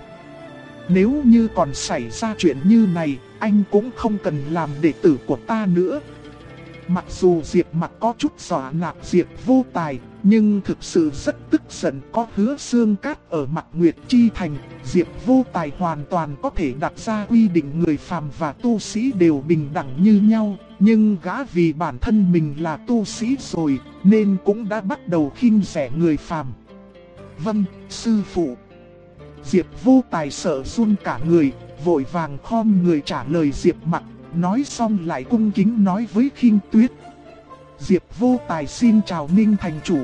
Nếu như còn xảy ra chuyện như này, anh cũng không cần làm đệ tử của ta nữa. Mặc dù Diệp Mặc có chút dọa nạt Diệp Vô Tài, nhưng thực sự rất tức giận. Có Hứa Xương Cát ở Mạc Nguyệt Chi Thành, Diệp Vô Tài hoàn toàn có thể đặt ra quy định người phàm và tu sĩ đều bình đẳng như nhau. Nhưng gã vì bản thân mình là tu sĩ rồi, nên cũng đã bắt đầu khinh rẻ người phàm. Vâng, sư phụ. Diệp Vô Tài sợ run cả người, vội vàng khom người trả lời Diệp Mặc. Nói xong lại cung kính nói với Khinh Tuyết. Diệp Vô Tài xin chào Ninh thành chủ.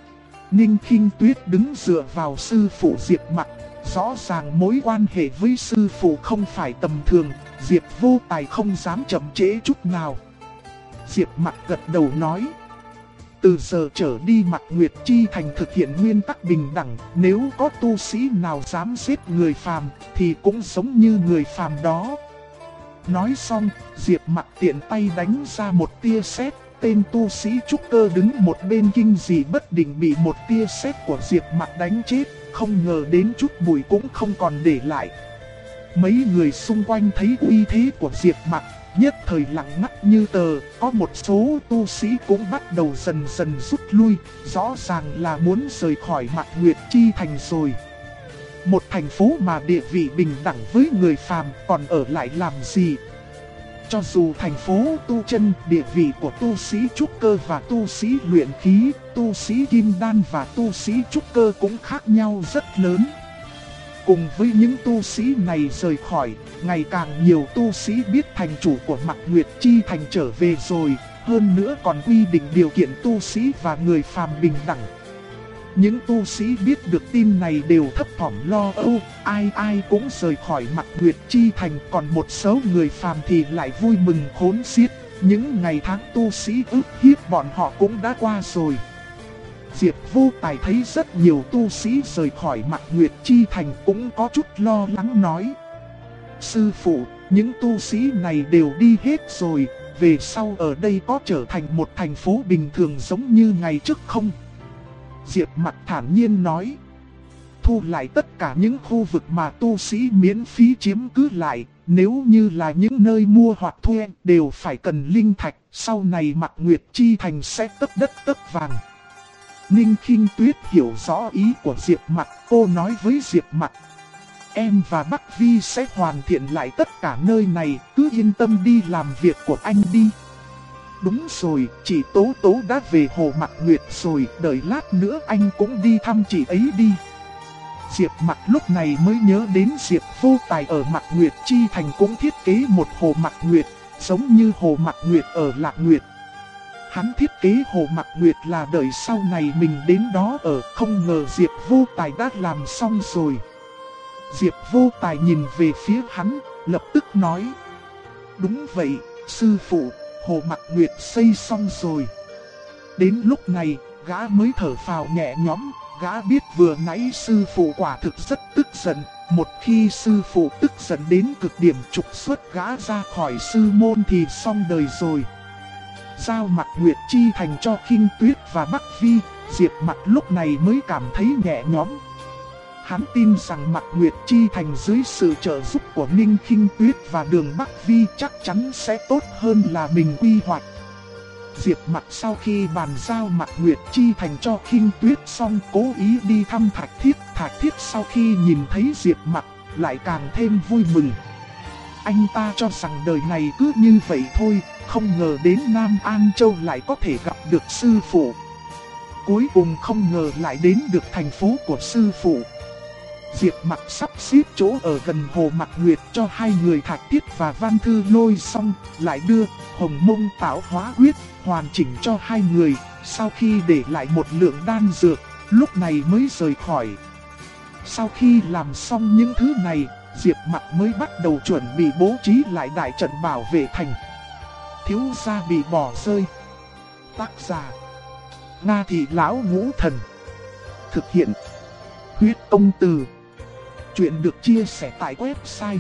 Ninh Khinh Tuyết đứng dựa vào sư phụ Diệp Mặc. Rõ ràng mối quan hệ với sư phụ không phải tầm thường. Diệp Vô Tài không dám chậm trễ chút nào. Diệp Mặc gật đầu nói. Từ giờ trở đi Mạc Nguyệt Chi Thành thực hiện nguyên tắc bình đẳng. Nếu có tu sĩ nào dám giết người phàm thì cũng giống như người phàm đó. Nói xong, Diệp Mặc tiện tay đánh ra một tia sét. Tên tu sĩ trúc cơ đứng một bên kinh dị bất định bị một tia sét của Diệp Mặc đánh chết. Không ngờ đến chút bụi cũng không còn để lại. Mấy người xung quanh thấy uy thế của Diệp Mặc, nhất thời lặng ngắt như tờ. Có một số tu sĩ cũng bắt đầu dần dần rút lui. Rõ ràng là muốn rời khỏi Mạc Nguyệt Chi Thành rồi. Một thành phố mà địa vị bình đẳng với người phàm còn ở lại làm gì? Cho dù thành phố tu chân, địa vị của tu sĩ trúc cơ và tu sĩ luyện khí, tu sĩ kim đan và tu sĩ trúc cơ cũng khác nhau rất lớn. Cùng với những tu sĩ này rời khỏi, ngày càng nhiều tu sĩ biết thành chủ của Mạc Nguyệt Chi Thành trở về rồi, hơn nữa còn quy định điều kiện tu sĩ và người phàm bình đẳng. Những tu sĩ biết được tin này đều thấp thỏm lo âu, ai cũng rời khỏi Mạc Nguyệt Chi Thành, còn một số người phàm thì lại vui mừng khốn xiết. Những ngày tháng tu sĩ ức hiếp bọn họ cũng đã qua rồi. Diệp Vô Tài thấy rất nhiều tu sĩ rời khỏi Mạc Nguyệt Chi Thành cũng có chút lo lắng nói. Sư phụ, những tu sĩ này đều đi hết rồi, về sau ở đây có trở thành một thành phố bình thường giống như ngày trước không? Diệp Mặc thản nhiên nói. Thu lại tất cả những khu vực mà tu sĩ miễn phí chiếm cứ lại, nếu như là những nơi mua hoặc thuê đều phải cần linh thạch, sau này Mạc Nguyệt Chi Thành sẽ tấp đất tấp vàng. Ninh Khinh Tuyết hiểu rõ ý của Diệp Mặc, cô nói với Diệp Mặc. Em và Bắc Vi sẽ hoàn thiện lại tất cả nơi này, cứ yên tâm đi làm việc của anh đi. Đúng rồi, chị Tố Tố đã về Hồ Mạc Nguyệt rồi, đợi lát nữa anh cũng đi thăm chị ấy đi. Diệp Mặc lúc này mới nhớ đến Diệp Vô Tài ở Mạc Nguyệt Chi Thành cũng thiết kế một Hồ Mạc Nguyệt, giống như Hồ Mạc Nguyệt ở Lạc Nguyệt. Hắn thiết kế Hồ Mạc Nguyệt là đợi sau này mình đến đó ở, không ngờ Diệp Vô Tài đã làm xong rồi. Diệp Vô Tài nhìn về phía hắn, lập tức nói. Đúng vậy, sư phụ, Hồ Mạc Nguyệt xây xong rồi. Đến lúc này, gã mới thở phào nhẹ nhõm, gã biết vừa nãy sư phụ quả thực rất tức giận. Một khi sư phụ tức giận đến cực điểm trục xuất gã ra khỏi sư môn thì xong đời rồi. Giao Mạc Nguyệt Chi Thành cho Khinh Tuyết và Bắc Vi, Diệp Mặc lúc này mới cảm thấy nhẹ nhõm. Hắn tin rằng Mạc Nguyệt Chi Thành dưới sự trợ giúp của Ninh Khinh Tuyết và Đường Bắc Vi chắc chắn sẽ tốt hơn là mình quy hoạch. Diệp Mặc sau khi bàn giao Mạc Nguyệt Chi Thành cho Khinh Tuyết xong cố ý đi thăm Thạch Thiết. Thạch Thiết sau khi nhìn thấy Diệp Mặc lại càng thêm vui mừng. Anh ta cho rằng đời này cứ như vậy thôi, không ngờ đến Nam An Châu lại có thể gặp được sư phụ. Cuối cùng không ngờ lại đến được thành phố của sư phụ. Diệp Mặc sắp xếp chỗ ở gần Hồ Mạc Nguyệt cho hai người Thạch Thiết và Văn Thư Lôi xong, lại đưa Hồng Mông Tạo Hóa Quyết hoàn chỉnh cho hai người, sau khi để lại một lượng đan dược, lúc này mới rời khỏi. Sau khi làm xong những thứ này, Diệp Mặc mới bắt đầu chuẩn bị bố trí lại đại trận bảo vệ thành. Thiếu gia bị bỏ rơi. Tác giả Nga Thị Lão Ngũ Thần. Thực hiện Huyết Công Từ. Chuyện được chia sẻ tại website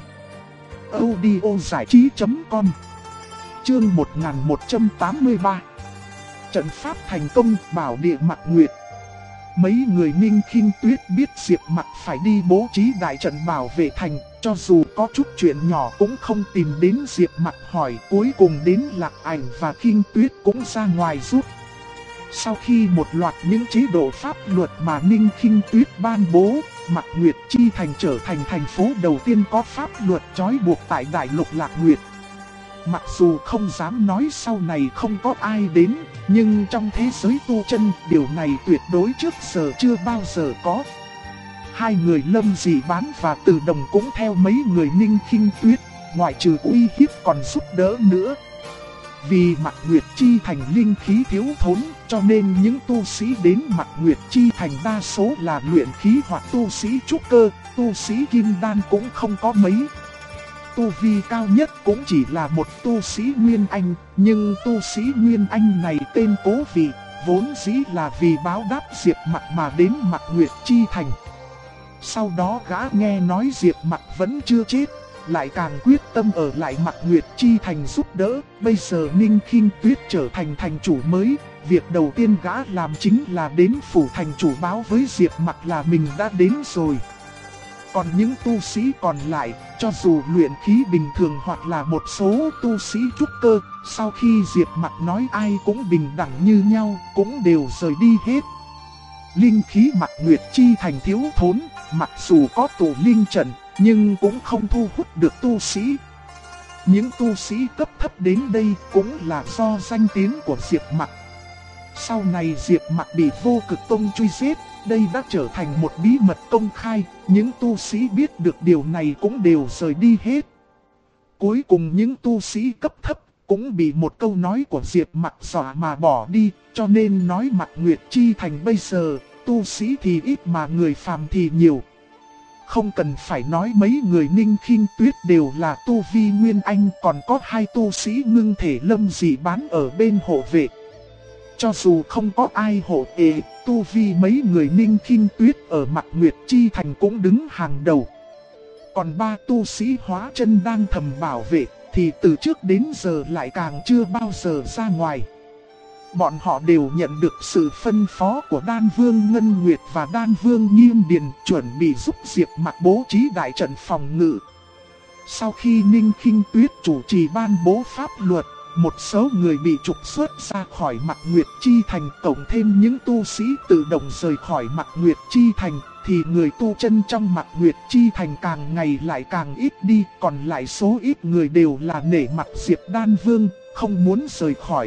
audiozảichí.com. Chương 1183. Trận pháp thành công, bảo địa Mạc Nguyệt. Mấy người Ninh Khinh Tuyết biết Diệp Mặc phải đi bố trí đại trận bảo vệ thành, Cho dù có chút chuyện nhỏ cũng không tìm đến Diệp Mặc hỏi, cuối cùng đến Lạc Ảnh và Khinh Tuyết cũng ra ngoài giúp. Sau khi một loạt những chế độ pháp luật mà Ninh Khinh Tuyết ban bố, Mạc Nguyệt Chi Thành trở thành thành phố đầu tiên có pháp luật trói buộc tại Đại Lục Lạc Nguyệt. Mặc dù không dám nói sau này không có ai đến, nhưng trong thế giới tu chân điều này tuyệt đối trước giờ chưa bao giờ có. Hai người Lâm Dị Bán và Từ Đồng cũng theo mấy người Ninh Khinh Tuyết, ngoại trừ uy hiếp còn giúp đỡ nữa. Vì Mạc Nguyệt Chi Thành linh khí thiếu thốn, cho nên những tu sĩ đến Mạc Nguyệt Chi Thành đa số là luyện khí hoặc tu sĩ trúc cơ, tu sĩ kim đan cũng không có mấy. Tu vi cao nhất cũng chỉ là một tu sĩ Nguyên Anh, nhưng tu sĩ Nguyên Anh này tên Cố Vị, vốn dĩ là vì báo đáp Diệp Mặc mà đến Mạc Nguyệt Chi Thành. Sau đó gã nghe nói Diệp Mặc vẫn chưa chết, lại càng quyết tâm ở lại Mạc Nguyệt Chi Thành giúp đỡ. Bây giờ Ninh Khinh Tuyết trở thành thành chủ mới, việc đầu tiên gã làm chính là đến phủ thành chủ báo với Diệp Mặc là mình đã đến rồi. Còn những tu sĩ còn lại, cho dù luyện khí bình thường hoặc là một số tu sĩ trúc cơ, sau khi Diệp Mặc nói ai cũng bình đẳng như nhau, cũng đều rời đi hết. Linh khí Mạc Nguyệt Chi Thành thiếu thốn, mặc dù có tụ linh trận, nhưng cũng không thu hút được tu sĩ. Những tu sĩ cấp thấp đến đây cũng là do danh tiếng của Diệp Mặc. Sau này Diệp Mặc bị Vô Cực Tông truy giết, đây đã trở thành một bí mật công khai, những tu sĩ biết được điều này cũng đều rời đi hết. Cuối cùng những tu sĩ cấp thấp cũng bị một câu nói của Diệp Mặc dọa mà bỏ đi, cho nên nói Mạc Nguyệt Chi Thành bây giờ, tu sĩ thì ít mà người phàm thì nhiều. Không cần phải nói mấy người Ninh Khinh Tuyết đều là tu vi Nguyên Anh, còn có hai tu sĩ ngưng thể Lâm Dị Bán ở bên hộ vệ. Cho dù không có ai hộ vệ, tu vi mấy người Ninh Khinh Tuyết ở Mạc Nguyệt Chi Thành cũng đứng hàng đầu. Còn ba tu sĩ hóa chân đang thầm bảo vệ, thì từ trước đến giờ lại càng chưa bao giờ ra ngoài. Bọn họ đều nhận được sự phân phó của Đan Vương Ngân Nguyệt và Đan Vương Nghiêm Điền chuẩn bị giúp Diệp Mặc bố trí đại trận phòng ngự. Sau khi Ninh Khinh Tuyết chủ trì ban bố pháp luật, một số người bị trục xuất ra khỏi Mạc Nguyệt Chi Thành, cộng thêm những tu sĩ tự động rời khỏi Mạc Nguyệt Chi Thành, thì người tu chân trong Mạc Nguyệt Chi Thành càng ngày lại càng ít đi, còn lại số ít người đều là nể mặt Diệp Đan Vương, không muốn rời khỏi.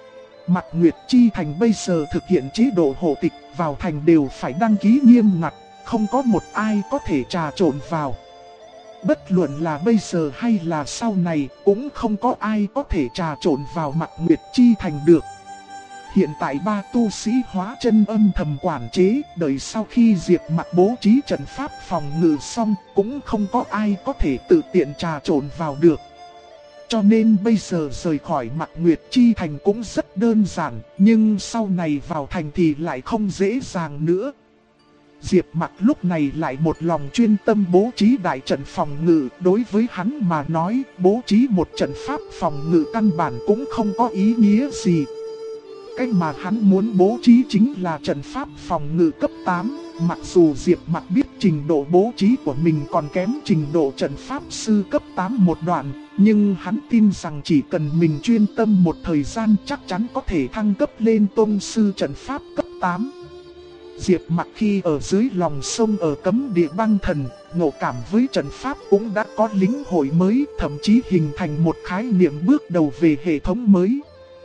Mạc Nguyệt Chi Thành bây giờ thực hiện chế độ hộ tịch, vào thành đều phải đăng ký nghiêm ngặt, không có một ai có thể trà trộn vào. Bất luận là bây giờ hay là sau này, cũng không có ai có thể trà trộn vào Mạc Nguyệt Chi Thành được. Hiện tại ba tu sĩ hóa chân âm thầm quản chế, đợi sau khi Diệp Mặc bố trí trận pháp phòng ngự xong, cũng không có ai có thể tự tiện trà trộn vào được. Cho nên bây giờ rời khỏi Mạc Nguyệt Chi Thành cũng rất đơn giản, nhưng sau này vào thành thì lại không dễ dàng nữa. Diệp Mặc lúc này lại một lòng chuyên tâm bố trí đại trận phòng ngự, đối với hắn mà nói, bố trí một trận pháp phòng ngự căn bản cũng không có ý nghĩa gì. Cái mà hắn muốn bố trí chính là trận pháp phòng ngự cấp 8, mặc dù Diệp Mặc biết trình độ bố trí của mình còn kém trình độ trận pháp sư cấp 8 một đoạn, nhưng hắn tin rằng chỉ cần mình chuyên tâm một thời gian chắc chắn có thể thăng cấp lên tông sư trận pháp cấp 8. Diệp Mặc khi ở dưới lòng sông ở Cấm Địa Băng Thần, ngộ cảm với trận pháp cũng đã có lĩnh hội mới, thậm chí hình thành một khái niệm bước đầu về hệ thống mới.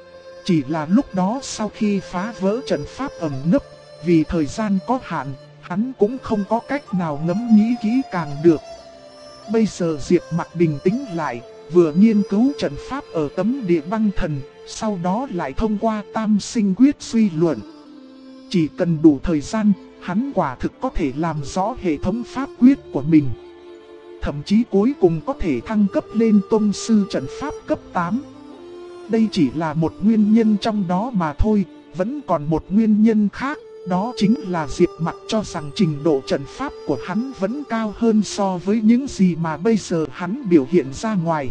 Chỉ là lúc đó sau khi phá vỡ trận pháp ẩn nấp, vì thời gian có hạn, hắn cũng không có cách nào ngẫm nghĩ kỹ càng được. Bây giờ Diệp Mặc bình tĩnh lại, vừa nghiên cứu trận pháp ở Cấm Địa Băng Thần, sau đó lại thông qua Tam Sinh Quyết suy luận. Chỉ cần đủ thời gian, hắn quả thực có thể làm rõ hệ thống pháp quyết của mình. Thậm chí cuối cùng có thể thăng cấp lên tông sư trận pháp cấp 8. Đây chỉ là một nguyên nhân trong đó mà thôi, vẫn còn một nguyên nhân khác, đó chính là Diệp Mặc cho rằng trình độ trận pháp của hắn vẫn cao hơn so với những gì mà bây giờ hắn biểu hiện ra ngoài.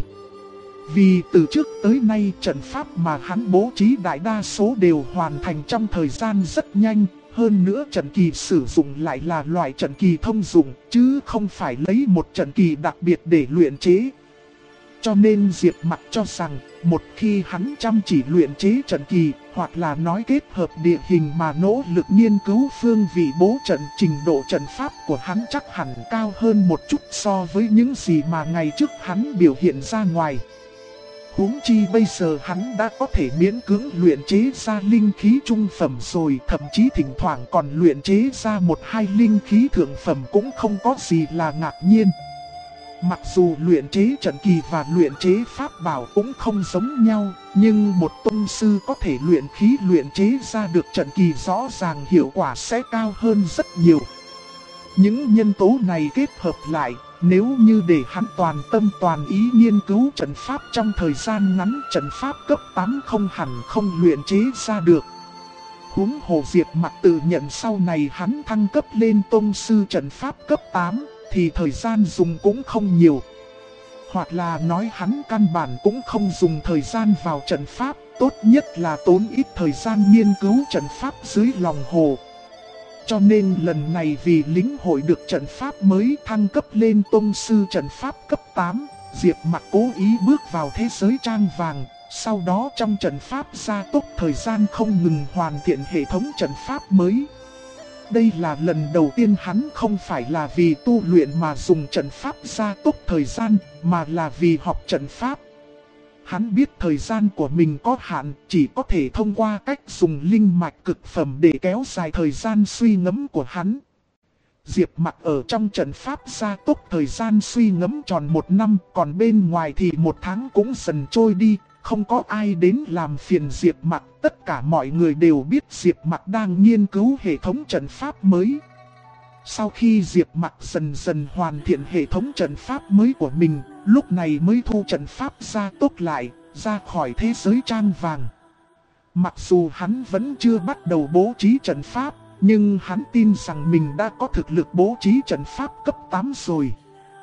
Vì từ trước tới nay trận pháp mà hắn bố trí đại đa số đều hoàn thành trong thời gian rất nhanh, Hơn nữa trận kỳ sử dụng lại là loại trận kỳ thông dụng, chứ không phải lấy một trận kỳ đặc biệt để luyện chế. Cho nên Diệp Mặc cho rằng, một khi hắn chăm chỉ luyện chế trận kỳ, hoặc là nói kết hợp địa hình mà nỗ lực nghiên cứu phương vị bố trận, trình độ trận pháp của hắn chắc hẳn cao hơn một chút so với những gì mà ngày trước hắn biểu hiện ra ngoài. Huống chi bây giờ hắn đã có thể miễn cưỡng luyện chế ra linh khí trung phẩm rồi, thậm chí thỉnh thoảng còn luyện chế ra một hai linh khí thượng phẩm cũng không có gì là ngạc nhiên. Mặc dù luyện chế trận kỳ và luyện chế pháp bảo cũng không giống nhau, nhưng một tông sư có thể luyện khí luyện chế ra được trận kỳ rõ ràng hiệu quả sẽ cao hơn rất nhiều. Những nhân tố này kết hợp lại, nếu như để hắn toàn tâm toàn ý nghiên cứu trận pháp trong thời gian ngắn, trận pháp cấp 8 không hẳn không luyện chế ra được. Huống hồ Diệp Mặc tự nhận sau này hắn thăng cấp lên tông sư trận pháp cấp 8, thì thời gian dùng cũng không nhiều. Hoặc là nói hắn căn bản cũng không dùng thời gian vào trận pháp, tốt nhất là tốn ít thời gian nghiên cứu trận pháp dưới lòng hồ. Cho nên lần này vì lĩnh hội được trận pháp mới thăng cấp lên tông sư trận pháp cấp 8, Diệp Mặc cố ý bước vào thế giới trang vàng, sau đó trong trận pháp gia tốc thời gian không ngừng hoàn thiện hệ thống trận pháp mới. Đây là lần đầu tiên hắn không phải là vì tu luyện mà dùng trận pháp gia tốc thời gian, mà là vì học trận pháp. Hắn biết thời gian của mình có hạn, chỉ có thể thông qua cách dùng linh mạch cực phẩm để kéo dài thời gian suy ngẫm của hắn. Diệp Mặc ở trong trận pháp gia tốc thời gian suy ngẫm tròn 1 năm, còn bên ngoài thì 1 tháng cũng dần trôi đi, không có ai đến làm phiền Diệp Mặc, tất cả mọi người đều biết Diệp Mặc đang nghiên cứu hệ thống trận pháp mới. Sau khi Diệp Mặc dần dần hoàn thiện hệ thống trận pháp mới của mình, lúc này mới thu trận pháp gia tốc lại, ra khỏi thế giới trang vàng. Mặc dù hắn vẫn chưa bắt đầu bố trí trận pháp, nhưng hắn tin rằng mình đã có thực lực bố trí trận pháp cấp 8 rồi.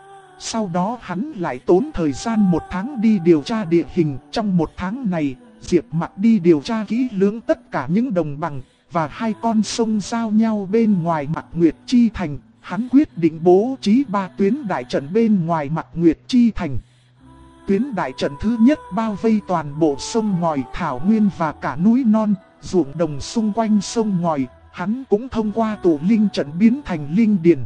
Sau đó hắn lại tốn thời gian 1 tháng đi điều tra địa hình. Trong 1 tháng này, Diệp Mặc đi điều tra kỹ lưỡng tất cả những đồng bằng và 2 con sông giao nhau bên ngoài Mạc Nguyệt Chi Thành. Hắn quyết định bố trí 3 tuyến đại trận bên ngoài Mạc Nguyệt Chi Thành. Tuyến đại trận thứ nhất bao vây toàn bộ sông ngòi, thảo nguyên và cả núi non, ruộng đồng xung quanh sông ngòi. Hắn cũng thông qua tổ linh trận biến thành linh điền.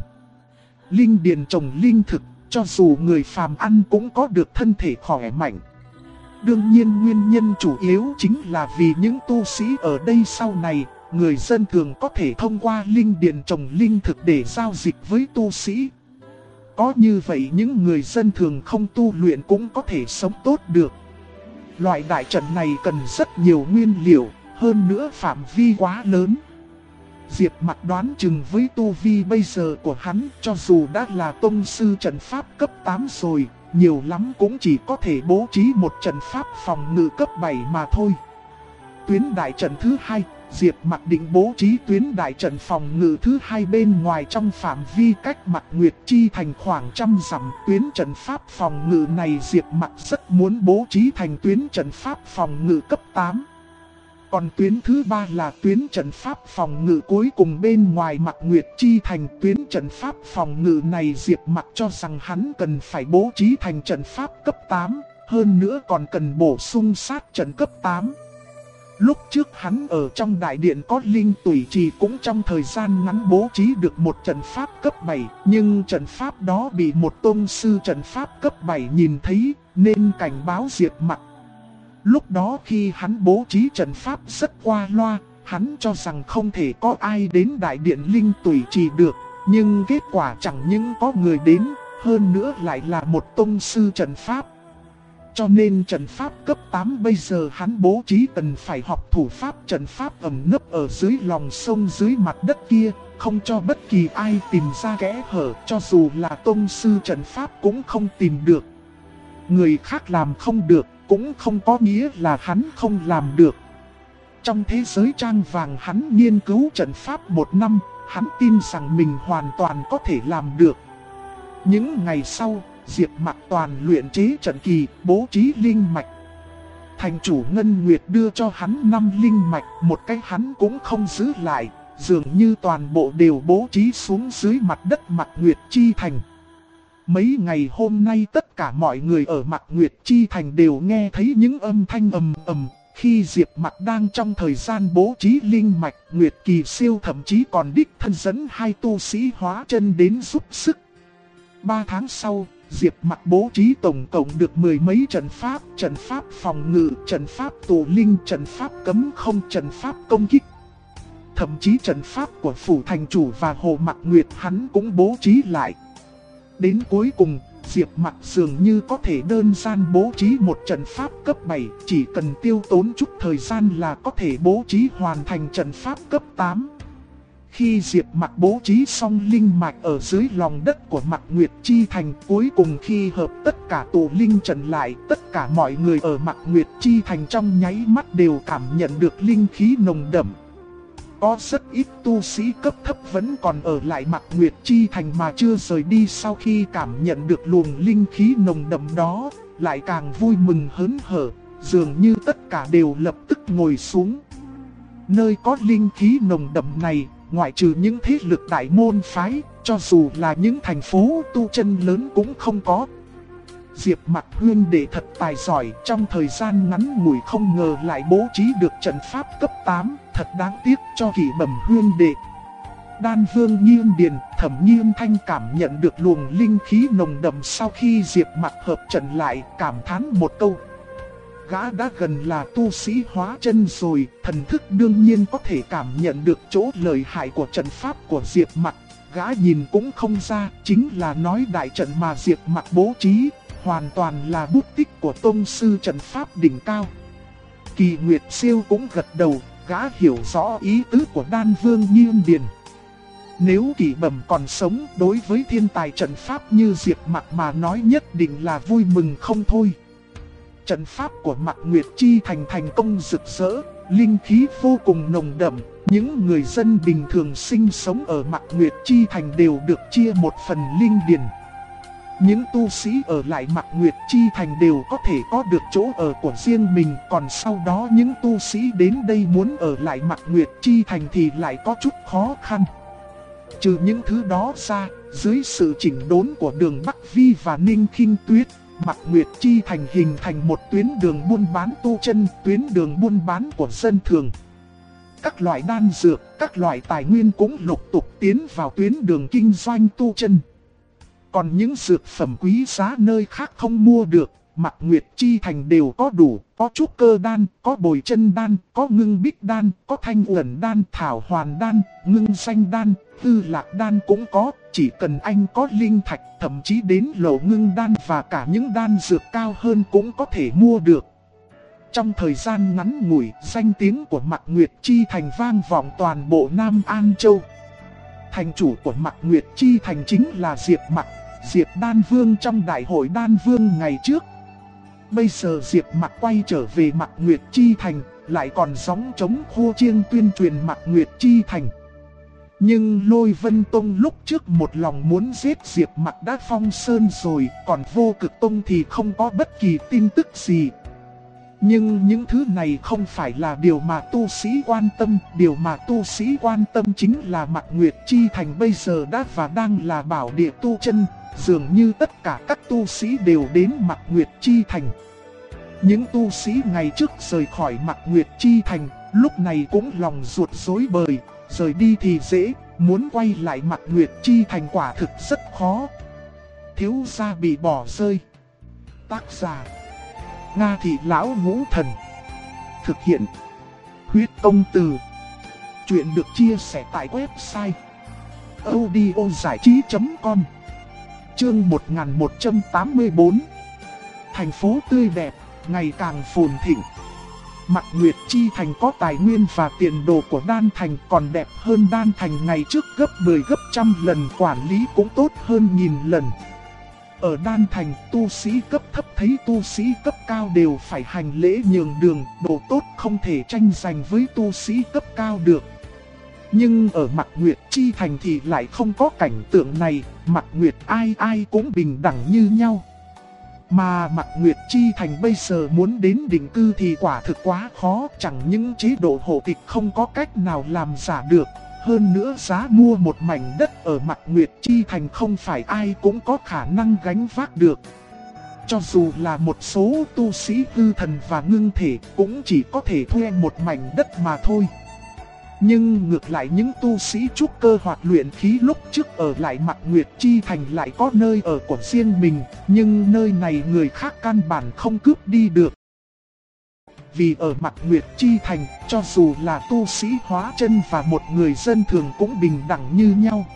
Linh điền trồng linh thực, cho dù người phàm ăn cũng có được thân thể khỏe mạnh. Đương nhiên nguyên nhân chủ yếu chính là vì những tu sĩ ở đây sau này, người dân thường có thể thông qua linh điền trồng linh thực để giao dịch với tu sĩ. Có như vậy những người dân thường không tu luyện cũng có thể sống tốt được. Loại đại trận này cần rất nhiều nguyên liệu, hơn nữa phạm vi quá lớn. Diệp Mặc đoán chừng với tu vi bây giờ của hắn, cho dù đã là tông sư trận pháp cấp 8 rồi, nhiều lắm cũng chỉ có thể bố trí một trận pháp phòng ngự cấp 7 mà thôi. Tuyến đại trận thứ 2, Diệp Mặc định bố trí tuyến đại trận phòng ngự thứ 2 bên ngoài trong phạm vi cách Mạc Nguyệt Chi Thành khoảng 100 dặm. Tuyến trận pháp phòng ngự này Diệp Mặc rất muốn bố trí thành tuyến trận pháp phòng ngự cấp 8. Còn tuyến thứ 3 là tuyến trận pháp phòng ngự cuối cùng bên ngoài Mạc Nguyệt Chi Thành. Tuyến trận pháp phòng ngự này Diệp Mặc cho rằng hắn cần phải bố trí thành trận pháp cấp 8, hơn nữa còn cần bổ sung sát trận cấp 8. Lúc trước hắn ở trong đại điện có linh tủy trì cũng trong thời gian ngắn bố trí được một trận pháp cấp 7, nhưng trận pháp đó bị một tông sư trận pháp cấp 7 nhìn thấy, nên cảnh báo Diệp Mặc. Lúc đó khi hắn bố trí trận pháp rất qua loa, hắn cho rằng không thể có ai đến đại điện linh tủy trì được, nhưng kết quả chẳng những có người đến, hơn nữa lại là một tông sư trận pháp. Cho nên trận pháp cấp 8 bây giờ hắn bố trí cần phải học thủ pháp trận pháp ẩn nấp ở dưới lòng sông dưới mặt đất kia, không cho bất kỳ ai tìm ra kẽ hở, cho dù là tông sư trận pháp cũng không tìm được. Người khác làm không được, cũng không có nghĩa là hắn không làm được. Trong thế giới trang vàng hắn nghiên cứu trận pháp 1 năm, hắn tin rằng mình hoàn toàn có thể làm được. Những ngày sau, Diệp Mặc toàn luyện chế trận kỳ, bố trí linh mạch. Thành chủ Ngân Nguyệt đưa cho hắn 5 linh mạch, một cái hắn cũng không giữ lại, dường như toàn bộ đều bố trí xuống dưới mặt đất Mạc Nguyệt Chi Thành. Mấy ngày hôm nay tất cả mọi người ở Mạc Nguyệt Chi Thành đều nghe thấy những âm thanh ầm ầm. Khi Diệp Mặc đang trong thời gian bố trí linh mạch, Nguyệt Kỳ Siêu thậm chí còn đích thân dẫn 2 tu sĩ hóa chân đến giúp sức. 3 tháng sau, Diệp Mặc bố trí tổng cộng được 10 mấy trận pháp phòng ngự, trận pháp tụ linh, trận pháp cấm không, trận pháp công kích. Thậm chí trận pháp của phủ thành chủ và Hồ Mạc Nguyệt hắn cũng bố trí lại. Đến cuối cùng, Diệp Mặc dường như có thể đơn giản bố trí một trận pháp cấp 7, chỉ cần tiêu tốn chút thời gian là có thể bố trí hoàn thành trận pháp cấp 8. Khi Diệp Mặc bố trí xong linh mạch ở dưới lòng đất của Mạc Nguyệt Chi Thành, cuối cùng khi hợp tất cả tụ linh trận lại, tất cả mọi người ở Mạc Nguyệt Chi Thành trong nháy mắt đều cảm nhận được linh khí nồng đậm. Có rất ít tu sĩ cấp thấp vẫn còn ở lại Mạc Nguyệt Chi Thành mà chưa rời đi, sau khi cảm nhận được luồng linh khí nồng đậm đó, lại càng vui mừng hớn hở, dường như tất cả đều lập tức ngồi xuống. Nơi có linh khí nồng đậm này, ngoại trừ những thế lực đại môn phái, cho dù là những thành phố tu chân lớn cũng không có. Diệp Mặc huynh đệ thật tài giỏi, trong thời gian ngắn ngủi không ngờ lại bố trí được trận pháp cấp 8, thật đáng tiếc cho Kỷ Bẩm huynh đệ. Đan Vương Nghiên Điền, Thẩm Nghiên Thanh cảm nhận được luồng linh khí nồng đậm sau khi Diệp Mặc hợp trận lại, cảm thán một câu. Gã đã gần là tu sĩ hóa chân rồi, thần thức đương nhiên có thể cảm nhận được chỗ lợi hại của trận pháp của Diệp Mặc. Gã nhìn cũng không ra, chính là nói đại trận mà Diệp Mặc bố trí, hoàn toàn là bút tích của tông sư trận pháp đỉnh cao. Kỳ Nguyệt Siêu cũng gật đầu, gã hiểu rõ ý tứ của Đan Vương Nghiên Điền. Nếu Kỷ Bẩm còn sống, đối với thiên tài trận pháp như Diệp Mặc mà nói nhất định là vui mừng không thôi. Trận pháp của Mạc Nguyệt Chi Thành thành công rực rỡ, linh khí vô cùng nồng đậm. Những người dân bình thường sinh sống ở Mạc Nguyệt Chi Thành đều được chia một phần linh điền. Những tu sĩ ở lại Mạc Nguyệt Chi Thành đều có thể có được chỗ ở của riêng mình. Còn sau đó những tu sĩ đến đây muốn ở lại Mạc Nguyệt Chi Thành thì lại có chút khó khăn. Trừ những thứ đó ra, dưới sự chỉnh đốn của Đường Bắc Vi và Ninh Khinh Tuyết, Mạc Nguyệt Chi Thành hình thành một tuyến đường buôn bán tu chân, tuyến đường buôn bán của dân thường. Các loại đan dược, các loại tài nguyên cũng lục tục tiến vào tuyến đường kinh doanh tu chân. Còn những dược phẩm quý giá nơi khác không mua được, Mạc Nguyệt Chi Thành đều có đủ, có trúc cơ đan, có bồi chân đan, có ngưng bích đan, có thanh uẩn đan, thảo hoàn đan, ngưng xanh đan, tư lạc đan cũng có, chỉ cần anh có linh thạch, thậm chí đến lỗ ngưng đan và cả những đan dược cao hơn cũng có thể mua được. Trong thời gian ngắn ngủi, danh tiếng của Mạc Nguyệt Chi Thành vang vọng toàn bộ Nam An Châu. Thành chủ của Mạc Nguyệt Chi Thành chính là Diệp Mặc, Diệp Đan Vương trong đại hội Đan Vương ngày trước. Bây giờ Diệp Mặc quay trở về Mạc Nguyệt Chi Thành, lại còn gióng trống khua chiêng tuyên truyền Mạc Nguyệt Chi Thành. Nhưng Lôi Vân Tông lúc trước một lòng muốn giết Diệp Mặc đã phong sơn rồi, còn Vô Cực Tông thì không có bất kỳ tin tức gì. Nhưng những thứ này không phải là điều mà tu sĩ quan tâm, điều mà tu sĩ quan tâm chính là Mạc Nguyệt Chi Thành bây giờ đã và đang là bảo địa tu chân, dường như tất cả các tu sĩ đều đến Mạc Nguyệt Chi Thành. Những tu sĩ ngày trước rời khỏi Mạc Nguyệt Chi Thành, lúc này cũng lòng ruột rối bời, rời đi thì dễ, muốn quay lại Mạc Nguyệt Chi Thành quả thực rất khó. Thiếu gia bị bỏ rơi. Tác giả Nga Thị Lão Ngũ Thần. Thực hiện Huyết Công Từ. Chuyện được chia sẻ tại website audiozảichí.com. Chương 1184. Thành phố tươi đẹp, ngày càng phồn thịnh. Mạc Nguyệt Chi Thành có tài nguyên và tiền đồ của Đan Thành còn đẹp hơn Đan Thành ngày trước gấp 10 gấp trăm lần, quản lý cũng tốt hơn nghìn lần. Ở Đan Thành, tu sĩ cấp thấp thấy tu sĩ cấp cao đều phải hành lễ nhường đường, đồ tốt không thể tranh giành với tu sĩ cấp cao được. Nhưng ở Mạc Nguyệt Chi Thành thì lại không có cảnh tượng này, Mạc Nguyệt ai ai cũng bình đẳng như nhau. Mà Mạc Nguyệt Chi Thành bây giờ muốn đến định cư thì quả thực quá khó, chẳng những chế độ hộ tịch không có cách nào làm giả được, Hơn nữa giá mua một mảnh đất ở Mạc Nguyệt Chi Thành không phải ai cũng có khả năng gánh vác được. Cho dù là một số tu sĩ hư thần và ngưng thể cũng chỉ có thể thuê một mảnh đất mà thôi. Nhưng ngược lại những tu sĩ trúc cơ hoặc luyện khí lúc trước ở lại Mạc Nguyệt Chi Thành lại có nơi ở của riêng mình, nhưng nơi này người khác căn bản không cướp đi được. Vì ở Mạc Nguyệt Chi Thành, cho dù là tu sĩ hóa chân và một người dân thường cũng bình đẳng như nhau.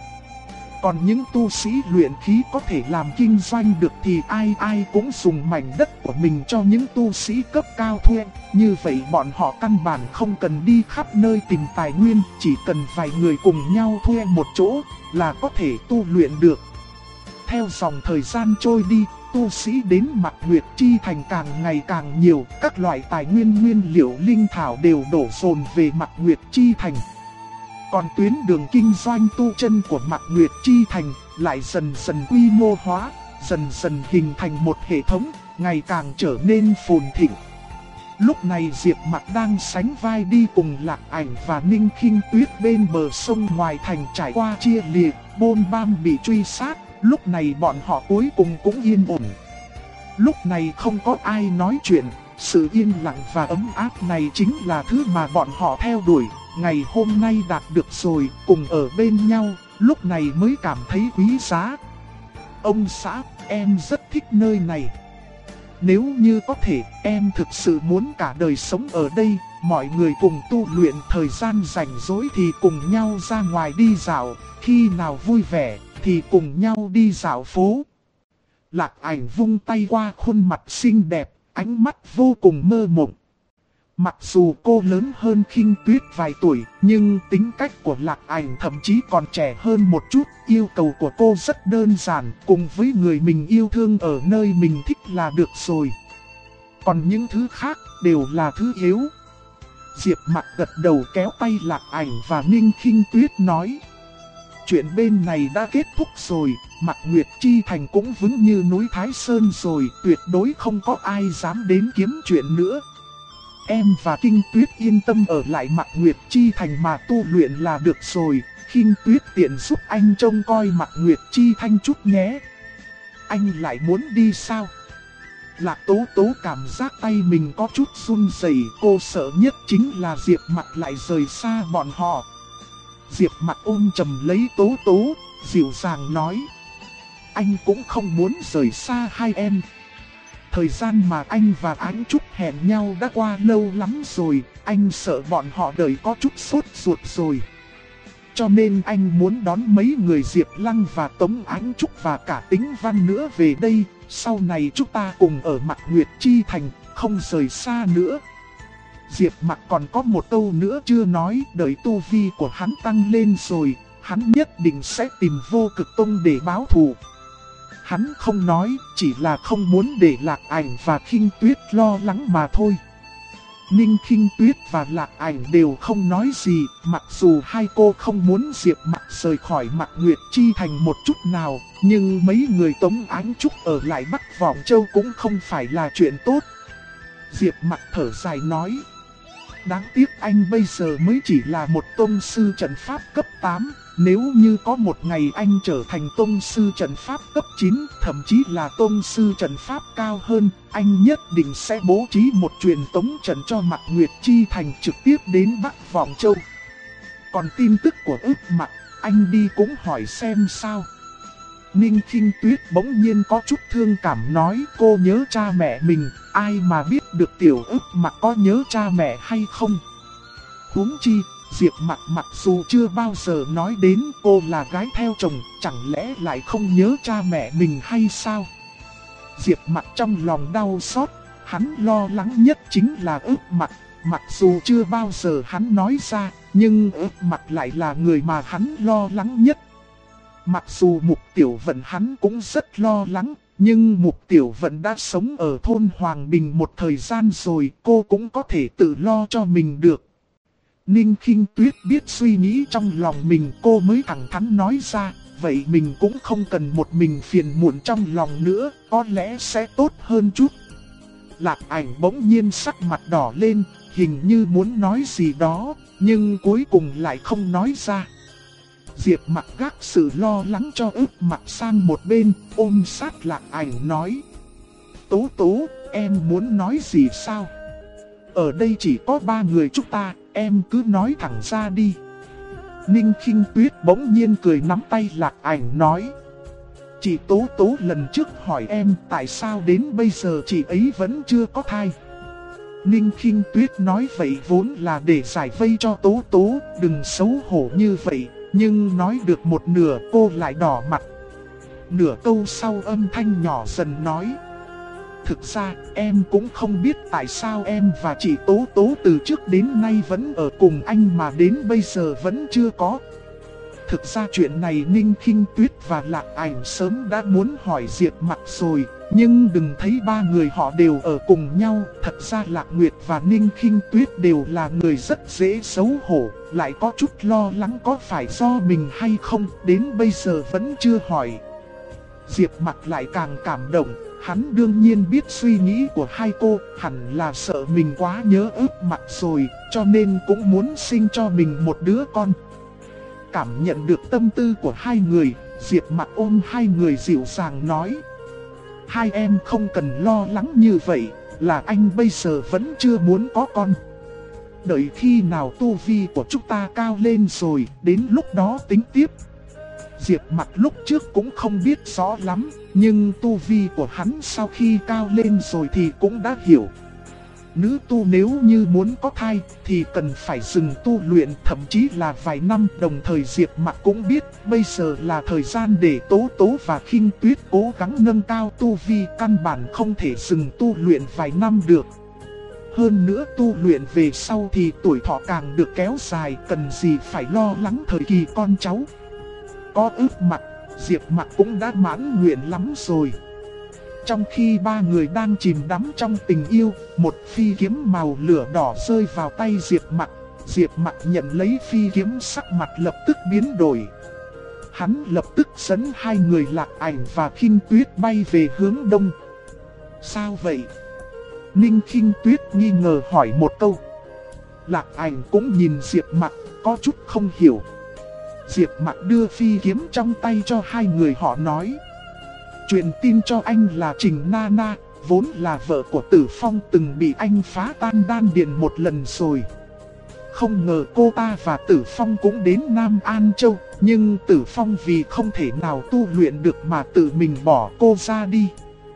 Còn những tu sĩ luyện khí có thể làm kinh doanh được thì ai ai cũng dùng mảnh đất của mình cho những tu sĩ cấp cao thuê. Như vậy bọn họ căn bản không cần đi khắp nơi tìm tài nguyên, chỉ cần vài người cùng nhau thuê một chỗ là có thể tu luyện được. Theo dòng thời gian trôi đi, tu sĩ đến Mạc Nguyệt Chi Thành càng ngày càng nhiều, các loại tài nguyên nguyên liệu linh thảo đều đổ dồn về Mạc Nguyệt Chi Thành. Còn tuyến đường kinh doanh tu chân của Mạc Nguyệt Chi Thành lại dần dần quy mô hóa, dần dần hình thành một hệ thống, ngày càng trở nên phồn thịnh. Lúc này Diệp Mặc đang sánh vai đi cùng Lạc Ảnh và Ninh Khinh Tuyết bên bờ sông ngoài thành trải qua chia liệt, bôn bam bị truy sát, lúc này bọn họ cuối cùng cũng yên ổn. Lúc này không có ai nói chuyện, sự yên lặng và ấm áp này chính là thứ mà bọn họ theo đuổi. Ngày hôm nay đạt được rồi, cùng ở bên nhau, lúc này mới cảm thấy quý giá. Ông xã, em rất thích nơi này. Nếu như có thể, em thực sự muốn cả đời sống ở đây, mọi người cùng tu luyện, thời gian rảnh rỗi thì cùng nhau ra ngoài đi dạo, khi nào vui vẻ thì cùng nhau đi dạo phố. Lạc Ảnh vung tay qua khuôn mặt xinh đẹp, ánh mắt vô cùng mơ mộng. Mặc dù cô lớn hơn Khinh Tuyết vài tuổi, nhưng tính cách của Lạc Ảnh thậm chí còn trẻ hơn một chút. Yêu cầu của cô rất đơn giản, cùng với người mình yêu thương ở nơi mình thích là được rồi. Còn những thứ khác đều là thứ yếu. Diệp Mặc gật đầu kéo tay Lạc Ảnh và Ninh Khinh Tuyết nói: chuyện bên này đã kết thúc rồi, Mạc Nguyệt Chi Thành cũng vững như núi Thái Sơn rồi, tuyệt đối không có ai dám đến kiếm chuyện nữa. Em và Kinh Tuyết yên tâm ở lại Mạc Nguyệt Chi Thành mà tu luyện là được rồi, Kinh Tuyết tiện giúp anh trông coi Mạc Nguyệt Chi Thành chút nhé. Anh lại muốn đi sao? Lạc Tố Tố cảm giác tay mình có chút run rẩy, cô sợ nhất chính là Diệp Mặc lại rời xa bọn họ. Diệp Mặc ôm chầm lấy Tố Tố, dịu dàng nói: anh cũng không muốn rời xa hai em. Thời gian mà anh và Ánh Trúc hẹn nhau đã qua lâu lắm rồi, anh sợ bọn họ đợi có chút sốt ruột rồi. Cho nên anh muốn đón mấy người Diệp Lăng và Tống Ánh Trúc và cả Tĩnh Văn nữa về đây, sau này chúng ta cùng ở Mạc Nguyệt Chi Thành, không rời xa nữa. Diệp Mặc còn có một câu nữa chưa nói, đợi tu vi của hắn tăng lên rồi, hắn nhất định sẽ tìm Vô Cực Tông để báo thù. Hắn không nói, chỉ là không muốn để Lạc Ảnh và Khinh Tuyết lo lắng mà thôi. Ninh Khinh Tuyết và Lạc Ảnh đều không nói gì, mặc dù hai cô không muốn Diệp Mặc rời khỏi Mạc Nguyệt Chi Thành một chút nào, nhưng mấy người Tống Ánh Trúc ở lại Bắc Vọng Châu cũng không phải là chuyện tốt. Diệp Mặc thở dài nói: đáng tiếc anh bây giờ mới chỉ là một tông sư trận pháp cấp 8. Nếu như có một ngày anh trở thành tông sư trận pháp cấp 9, thậm chí là tông sư trận pháp cao hơn, anh nhất định sẽ bố trí một truyền tống trận cho Mạc Nguyệt Chi Thành trực tiếp đến Bắc Vọng Châu. Còn tin tức của Ức Mặc, anh đi cũng hỏi xem sao. Ninh Khinh Tuyết bỗng nhiên có chút thương cảm nói: cô nhớ cha mẹ mình, ai mà biết được tiểu Ức Mặc có nhớ cha mẹ hay không. Huống chi, Diệp Mặc mặc dù chưa bao giờ nói đến cô là gái theo chồng, chẳng lẽ lại không nhớ cha mẹ mình hay sao? Diệp Mặc trong lòng đau xót, hắn lo lắng nhất chính là Ức Mặc, mặc dù chưa bao giờ hắn nói ra, nhưng Ức Mặc lại là người mà hắn lo lắng nhất. Mặc dù Mục Tiểu Vận hắn cũng rất lo lắng, nhưng Mục Tiểu Vận đã sống ở thôn Hoàng Bình một thời gian rồi, cô cũng có thể tự lo cho mình được. Ninh Khinh Tuyết biết suy nghĩ trong lòng mình, cô mới thẳng thắn nói ra: vậy mình cũng không cần một mình phiền muộn trong lòng nữa, có lẽ sẽ tốt hơn chút. Lạc Ảnh bỗng nhiên sắc mặt đỏ lên, hình như muốn nói gì đó, nhưng cuối cùng lại không nói ra. Diệp Mặc gác sự lo lắng cho ức mặt sang một bên, ôm sát Lạc Ảnh nói. Tố tố, em muốn nói gì sao? Ở đây chỉ có 3 người chúng ta, em cứ nói thẳng ra đi. Ninh Khinh Tuyết bỗng nhiên cười nắm tay Lạc Ảnh nói. Chị Tố Tố lần trước hỏi em tại sao đến bây giờ chị ấy vẫn chưa có thai. Ninh Khinh Tuyết nói vậy vốn là để giải vây cho Tố Tố, đừng xấu hổ như vậy. Nhưng nói được một nửa cô lại đỏ mặt. Nửa câu sau âm thanh nhỏ dần nói. Thực ra em cũng không biết tại sao em và chị Tố Tố từ trước đến nay vẫn ở cùng anh mà đến bây giờ vẫn chưa có. Thực ra chuyện này Ninh Khinh Tuyết và Lạc Ảnh sớm đã muốn hỏi Diệp Mặc rồi. Nhưng đừng thấy 3 người họ đều ở cùng nhau. Thật ra Lạc Nguyệt và Ninh Khinh Tuyết đều là người rất dễ xấu hổ. Lại có chút lo lắng có phải do mình hay không, đến bây giờ vẫn chưa hỏi. Diệp Mặc lại càng cảm động. Hắn đương nhiên biết suy nghĩ của hai cô, hẳn là sợ mình quá nhớ ức Mặc rồi, cho nên cũng muốn sinh cho mình một đứa con. Cảm nhận được tâm tư của hai người, Diệp Mặc ôm hai người dịu dàng nói. Hai em không cần lo lắng như vậy, là anh bây giờ vẫn chưa muốn có con. Đợi khi nào tu vi của chúng ta cao lên rồi, đến lúc đó tính tiếp. Diệp Mặc lúc trước cũng không biết rõ lắm, nhưng tu vi của hắn sau khi cao lên rồi thì cũng đã hiểu. Nữ tu nếu như muốn có thai thì cần phải dừng tu luyện thậm chí là vài năm. Đồng thời Diệp Mặc cũng biết bây giờ là thời gian để Tố Tố và Khinh Tuyết cố gắng nâng cao tu vi, căn bản không thể dừng tu luyện vài năm được. Hơn nữa tu luyện về sau thì tuổi thọ càng được kéo dài, cần gì phải lo lắng thời kỳ con cháu. Có ước Mặc, Diệp Mặc cũng đã mãn nguyện lắm rồi. Trong khi 3 người đang chìm đắm trong tình yêu, một phi kiếm màu lửa đỏ rơi vào tay Diệp Mặc. Diệp Mặc nhận lấy phi kiếm, sắc mặt lập tức biến đổi. Hắn lập tức dẫn hai người Lạc Ảnh và Khinh Tuyết bay về hướng đông. Sao vậy? Ninh Khinh Tuyết nghi ngờ hỏi một câu. Lạc Ảnh cũng nhìn Diệp Mặc, có chút không hiểu. Diệp Mặc đưa phi kiếm trong tay cho hai người họ nói. Truyền tin cho anh là Trình Na Na, vốn là vợ của Tử Phong, từng bị anh phá tan đan điền một lần rồi. Không ngờ cô ta và Tử Phong cũng đến Nam An Châu, nhưng Tử Phong vì không thể nào tu luyện được mà tự mình bỏ cô ra đi.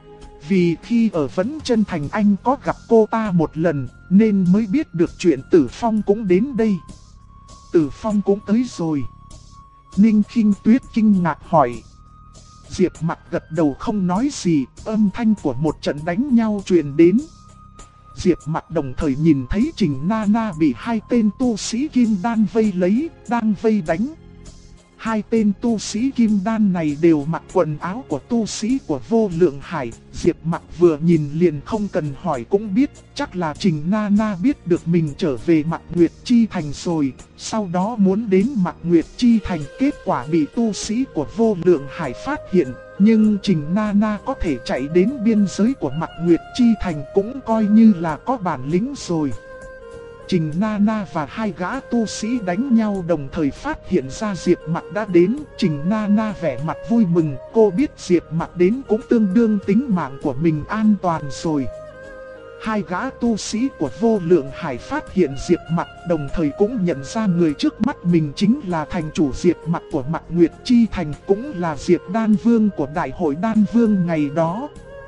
Vì khi ở Vẫn Chân Thành anh có gặp cô ta một lần, nên mới biết được chuyện Tử Phong cũng đến đây. Tử Phong cũng tới rồi. Ninh Khinh Tuyết kinh ngạc hỏi. Diệp Mặc gật đầu không nói gì, âm thanh của một trận đánh nhau truyền đến. Diệp Mặc đồng thời nhìn thấy Trình Na Na bị hai tên tu sĩ kim đan vây lấy, đang vây đánh. Hai tên tu sĩ kim đan này đều mặc quần áo của tu sĩ của Vô Lượng Hải. Diệp Mặc vừa nhìn liền không cần hỏi cũng biết, chắc là Trình Na Na biết được mình trở về Mạc Nguyệt Chi Thành rồi. Sau đó muốn đến Mạc Nguyệt Chi Thành, kết quả bị tu sĩ của Vô Lượng Hải phát hiện. Nhưng Trình Na Na có thể chạy đến biên giới của Mạc Nguyệt Chi Thành cũng coi như là có bản lĩnh rồi. Trình Na Na và hai gã tu sĩ đánh nhau đồng thời phát hiện ra Diệp Mặc đã đến. Trình Na Na vẻ mặt vui mừng, cô biết Diệp Mặc đến cũng tương đương tính mạng của mình an toàn rồi. Hai gã tu sĩ của Vô Lượng Hải phát hiện Diệp Mặc, đồng thời cũng nhận ra người trước mắt mình chính là thành chủ Diệp Mặc của Mạc Nguyệt Chi Thành, cũng là Diệp Đan Vương của Đại hội Đan Vương ngày đó.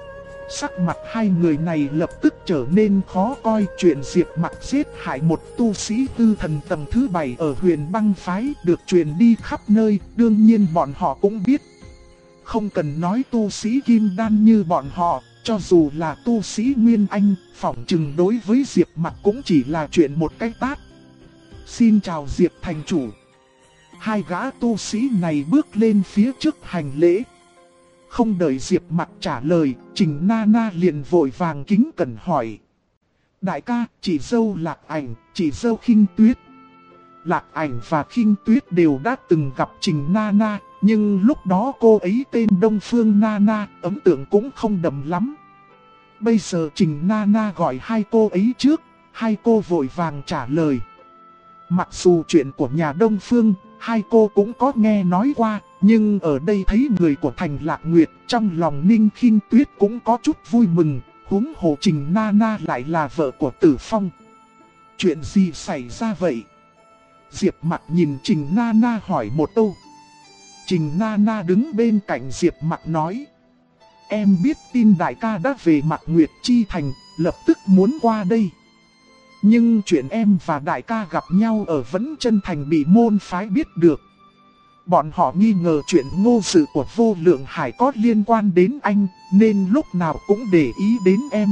Sắc mặt hai người này lập tức trở nên khó coi. Chuyện Diệp Mặc giết hại một tu sĩ tư thần tầng thứ 7 ở Huyền Băng Phái được truyền đi khắp nơi, đương nhiên bọn họ cũng biết. Không cần nói tu sĩ kim đan như bọn họ, cho dù là tu sĩ Nguyên Anh, phỏng chừng đối với Diệp Mặc cũng chỉ là chuyện một cái tát. Xin chào Diệp thành chủ. Hai gã tu sĩ này bước lên phía trước hành lễ. Không đợi Diệp Mặc trả lời, Trình Na Na liền vội vàng kính cẩn hỏi. Đại ca, chị dâu Lạc Ảnh, chị dâu Khinh Tuyết. Lạc Ảnh và Khinh Tuyết đều đã từng gặp Trình Na Na, nhưng lúc đó cô ấy tên Đông Phương Na Na, ấn tượng cũng không đậm lắm. Bây giờ Trình Na Na gọi hai cô ấy trước, hai cô vội vàng trả lời. Mặc dù chuyện của nhà Đông Phương, hai cô cũng có nghe nói qua, nhưng ở đây thấy người của Thành Lạc Nguyệt, trong lòng Ninh Khinh Tuyết cũng có chút vui mừng, huống hồ Trình Nana lại là vợ của Tử Phong. Chuyện gì xảy ra vậy? Diệp Mặc nhìn Trình Nana hỏi một câu. Trình Nana đứng bên cạnh Diệp Mặc nói: em biết tin đại ca đã về Mạc Nguyệt Chi Thành, lập tức muốn qua đây. Nhưng chuyện em và đại ca gặp nhau ở Vẫn Chân Thành bị môn phái biết được. Bọn họ nghi ngờ chuyện ngô sự của Vô Lượng Hải có liên quan đến anh, nên lúc nào cũng để ý đến em.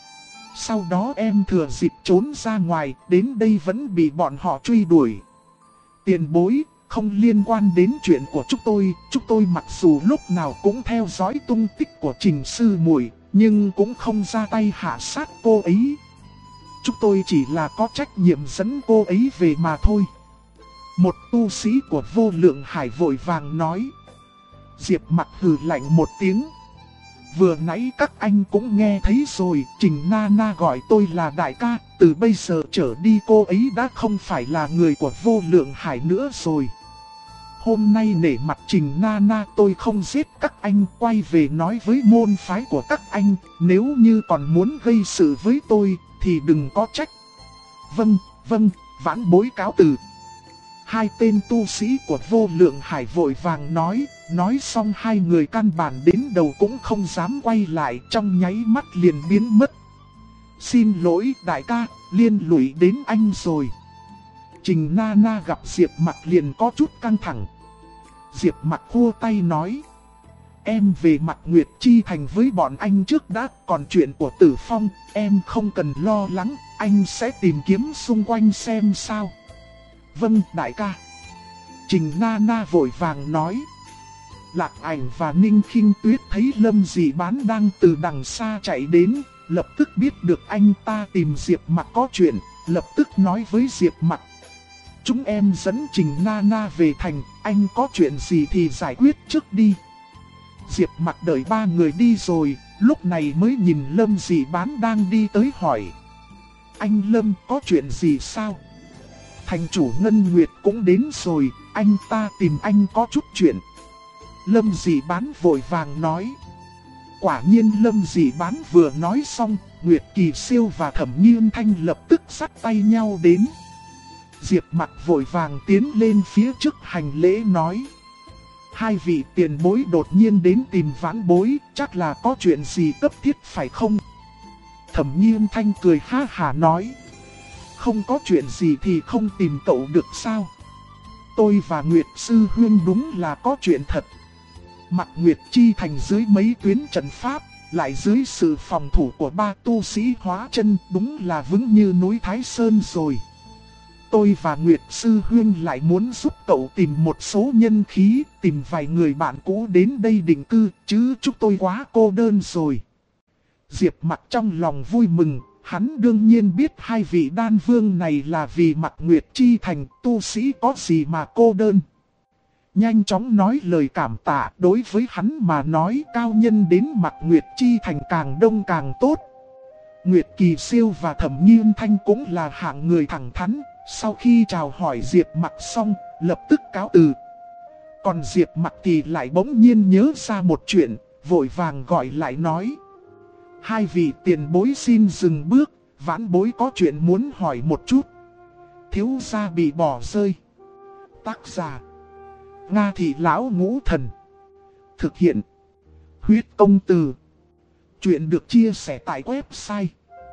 Sau đó em thừa dịp trốn ra ngoài, đến đây vẫn bị bọn họ truy đuổi. Tiền bối, không liên quan đến chuyện của chúng tôi mặc dù lúc nào cũng theo dõi tung tích của Trình sư muội, nhưng cũng không ra tay hạ sát cô ấy. Chúng tôi chỉ là có trách nhiệm dẫn cô ấy về mà thôi. Một tu sĩ của Vô Lượng Hải vội vàng nói. Diệp Mặc hừ lạnh một tiếng. Vừa nãy các anh cũng nghe thấy rồi, Trình Nana gọi tôi là đại ca, từ bây giờ trở đi cô ấy đã không phải là người của Vô Lượng Hải nữa rồi. Hôm nay nể mặt Trình Nana tôi không giết các anh, quay về nói với môn phái của các anh, nếu như còn muốn gây sự với tôi thì đừng có trách. Vâng, vãn bối cáo từ. Hai tên tu sĩ của Vô Lượng Hải vội vàng nói xong hai người căn bản đến đầu cũng không dám quay lại, trong nháy mắt liền biến mất. Xin lỗi đại ca, liên lụy đến anh rồi. Trình Nana gặp Diệp Mặc liền có chút căng thẳng. Diệp Mặc khua tay nói: em về Mạc Nguyệt Chi Thành với bọn anh trước đã, còn chuyện của Tử Phong, em không cần lo lắng, anh sẽ tìm kiếm xung quanh xem sao. Vâng đại ca. Trình Nana vội vàng nói. Lạc Ảnh và Ninh Khinh Tuyết thấy Lâm Dị Bán đang từ đằng xa chạy đến, lập tức biết được anh ta tìm Diệp Mặc có chuyện, lập tức nói với Diệp Mặc: chúng em dẫn Trình Nana về thành, anh có chuyện gì thì giải quyết trước đi. Diệp Mặc đợi ba người đi rồi, lúc này mới nhìn Lâm Dị Bán đang đi tới hỏi: anh Lâm có chuyện gì sao? Thành chủ Ngân Nguyệt cũng đến rồi, anh ta tìm anh có chút chuyện. Lâm Dị Bán vội vàng nói. Quả nhiên Lâm Dị Bán vừa nói xong, Nguyệt Kỳ Siêu và Thẩm Nghiên Thanh lập tức dắt tay nhau đến. Diệp Mặc vội vàng tiến lên phía trước hành lễ nói: hai vị tiền bối đột nhiên đến tìm vãn bối, chắc là có chuyện gì cấp thiết phải không? Thẩm Nghiên Thanh cười ha hả nói: không có chuyện gì thì không tìm cậu được sao? Tôi và Nguyệt Sư Huyên đúng là có chuyện thật. Mạc Nguyệt Chi Thành dưới mấy tuyến trận pháp, lại dưới sự phòng thủ của ba tu sĩ hóa chân, đúng là vững như núi Thái Sơn rồi. Tôi và Nguyệt Sư Huyên lại muốn giúp cậu tìm một số nhân khí, tìm vài người bạn cũ đến đây định cư, chứ chúng tôi quá cô đơn rồi. Diệp Mặc trong lòng vui mừng, hắn đương nhiên biết hai vị đan vương này là vì Mạc Nguyệt Chi Thành, tu sĩ có gì mà cô đơn. Nhanh chóng nói lời cảm tạ, đối với hắn mà nói cao nhân đến Mạc Nguyệt Chi Thành càng đông càng tốt. Nguyệt Kỳ Siêu và Thẩm Nghiên Thanh cũng là hạng người thẳng thắn, sau khi chào hỏi Diệp Mặc xong, lập tức cáo từ. Còn Diệp Mặc thì lại bỗng nhiên nhớ ra một chuyện, vội vàng gọi lại nói: hai vị tiền bối xin dừng bước, vãn bối có chuyện muốn hỏi một chút. Thiếu gia bị bỏ rơi. Tác giả: Nga Thị Lão Ngũ Thần. Thực hiện: Huyết Công Từ. Chuyện được chia sẻ tại website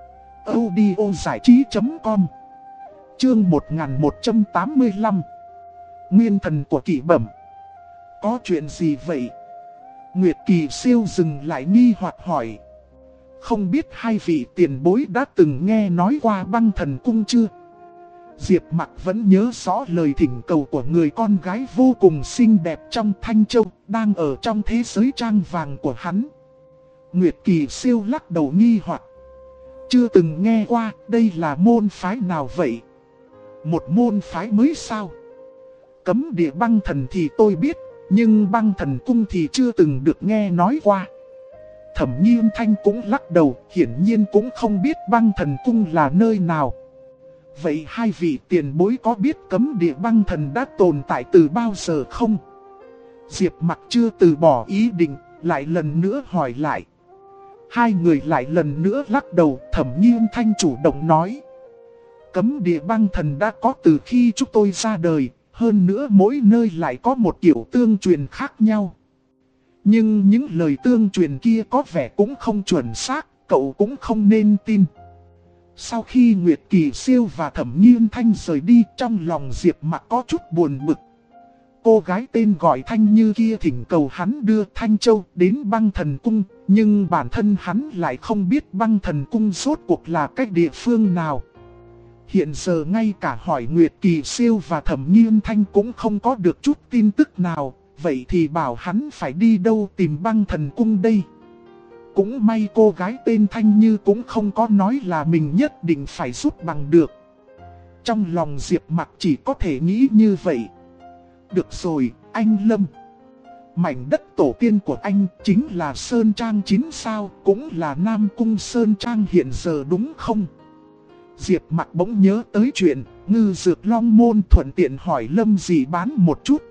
audiozảichí.com. Chương 1185. Nguyên thần của Kỷ Bẩm. Có chuyện gì vậy? Nguyệt Kỳ Siêu dừng lại nghi hoặc hỏi. Không biết hai vị tiền bối đã từng nghe nói qua Băng Thần Cung chưa? Diệp Mặc vẫn nhớ rõ lời thỉnh cầu của người con gái vô cùng xinh đẹp trong Thanh Châu, đang ở trong thế giới trang vàng của hắn. Nguyệt Kỳ Siêu lắc đầu nghi hoặc. Chưa từng nghe qua, đây là môn phái nào vậy? Một môn phái mới sao? Cấm địa Băng Thần thì tôi biết, nhưng Băng Thần Cung thì chưa từng được nghe nói qua. Thẩm Nghiên Thanh cũng lắc đầu, hiển nhiên cũng không biết Băng Thần Cung là nơi nào. Vậy hai vị tiền bối có biết cấm địa băng thần đã tồn tại từ bao giờ không? Diệp Mặc chưa từ bỏ ý định, lại lần nữa hỏi lại. Hai người lại lần nữa lắc đầu. Thẩm Nhiên Thanh chủ động nói. Cấm địa băng thần đã có từ khi chúng tôi ra đời, hơn nữa mỗi nơi lại có một kiểu tương truyền khác nhau. Nhưng những lời tương truyền kia có vẻ cũng không chuẩn xác, cậu cũng không nên tin. Sau khi Nguyệt Kỳ Siêu và Thẩm Nhiên Thanh rời đi, trong lòng Diệp Mặc có chút buồn bực. Cô gái tên gọi Thanh Như kia thỉnh cầu hắn đưa Thanh Châu đến băng thần cung, nhưng bản thân hắn lại không biết băng thần cung rốt cuộc là cách địa phương nào. Hiện giờ ngay cả hỏi Nguyệt Kỳ Siêu và Thẩm Nhiên Thanh cũng không có được chút tin tức nào, vậy thì bảo hắn phải đi đâu tìm băng thần cung đây? Cũng may cô gái tên Thanh Như cũng không có nói là mình nhất định phải giúp bằng được. Trong lòng Diệp Mặc chỉ có thể nghĩ như vậy. Được rồi, anh Lâm. Mảnh đất tổ tiên của anh chính là Sơn Trang 9 sao, cũng là Nam Cung Sơn Trang hiện giờ đúng không? Diệp Mặc bỗng nhớ tới chuyện Ngư Dược Long Môn, thuận tiện hỏi Lâm Dị Bán một chút.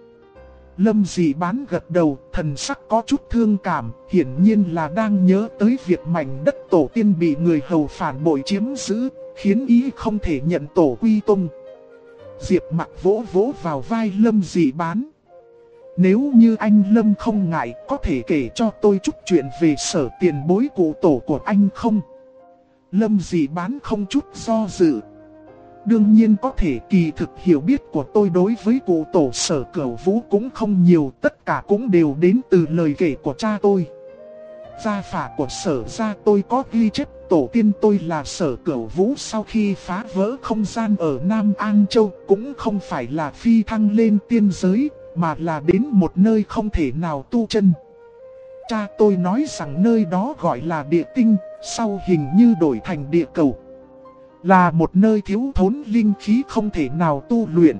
Lâm Dị Bán gật đầu, thần sắc có chút thương cảm, hiển nhiên là đang nhớ tới việc mảnh đất tổ tiên bị người hầu phản bội chiếm giữ, khiến ý không thể nhận tổ quy tông. Diệp Mặc vỗ vỗ vào vai Lâm Dị Bán. Nếu như anh Lâm không ngại, có thể kể cho tôi chút chuyện về Sở tiền bối cụ tổ của anh không? Lâm Dị Bán không chút do dự. Đương nhiên có thể, kỳ thực hiểu biết của tôi đối với cụ tổ Sở Cửu Vũ cũng không nhiều, tất cả cũng đều đến từ lời kể của cha tôi. Gia phả của Sở gia tôi có ghi chép tổ tiên tôi là Sở Cửu Vũ sau khi phá vỡ không gian ở Nam An Châu cũng không phải là phi thăng lên tiên giới, mà là đến một nơi không thể nào tu chân. Cha tôi nói rằng nơi đó gọi là địa tinh, sau hình như đổi thành địa cầu. Là một nơi thiếu thốn linh khí không thể nào tu luyện.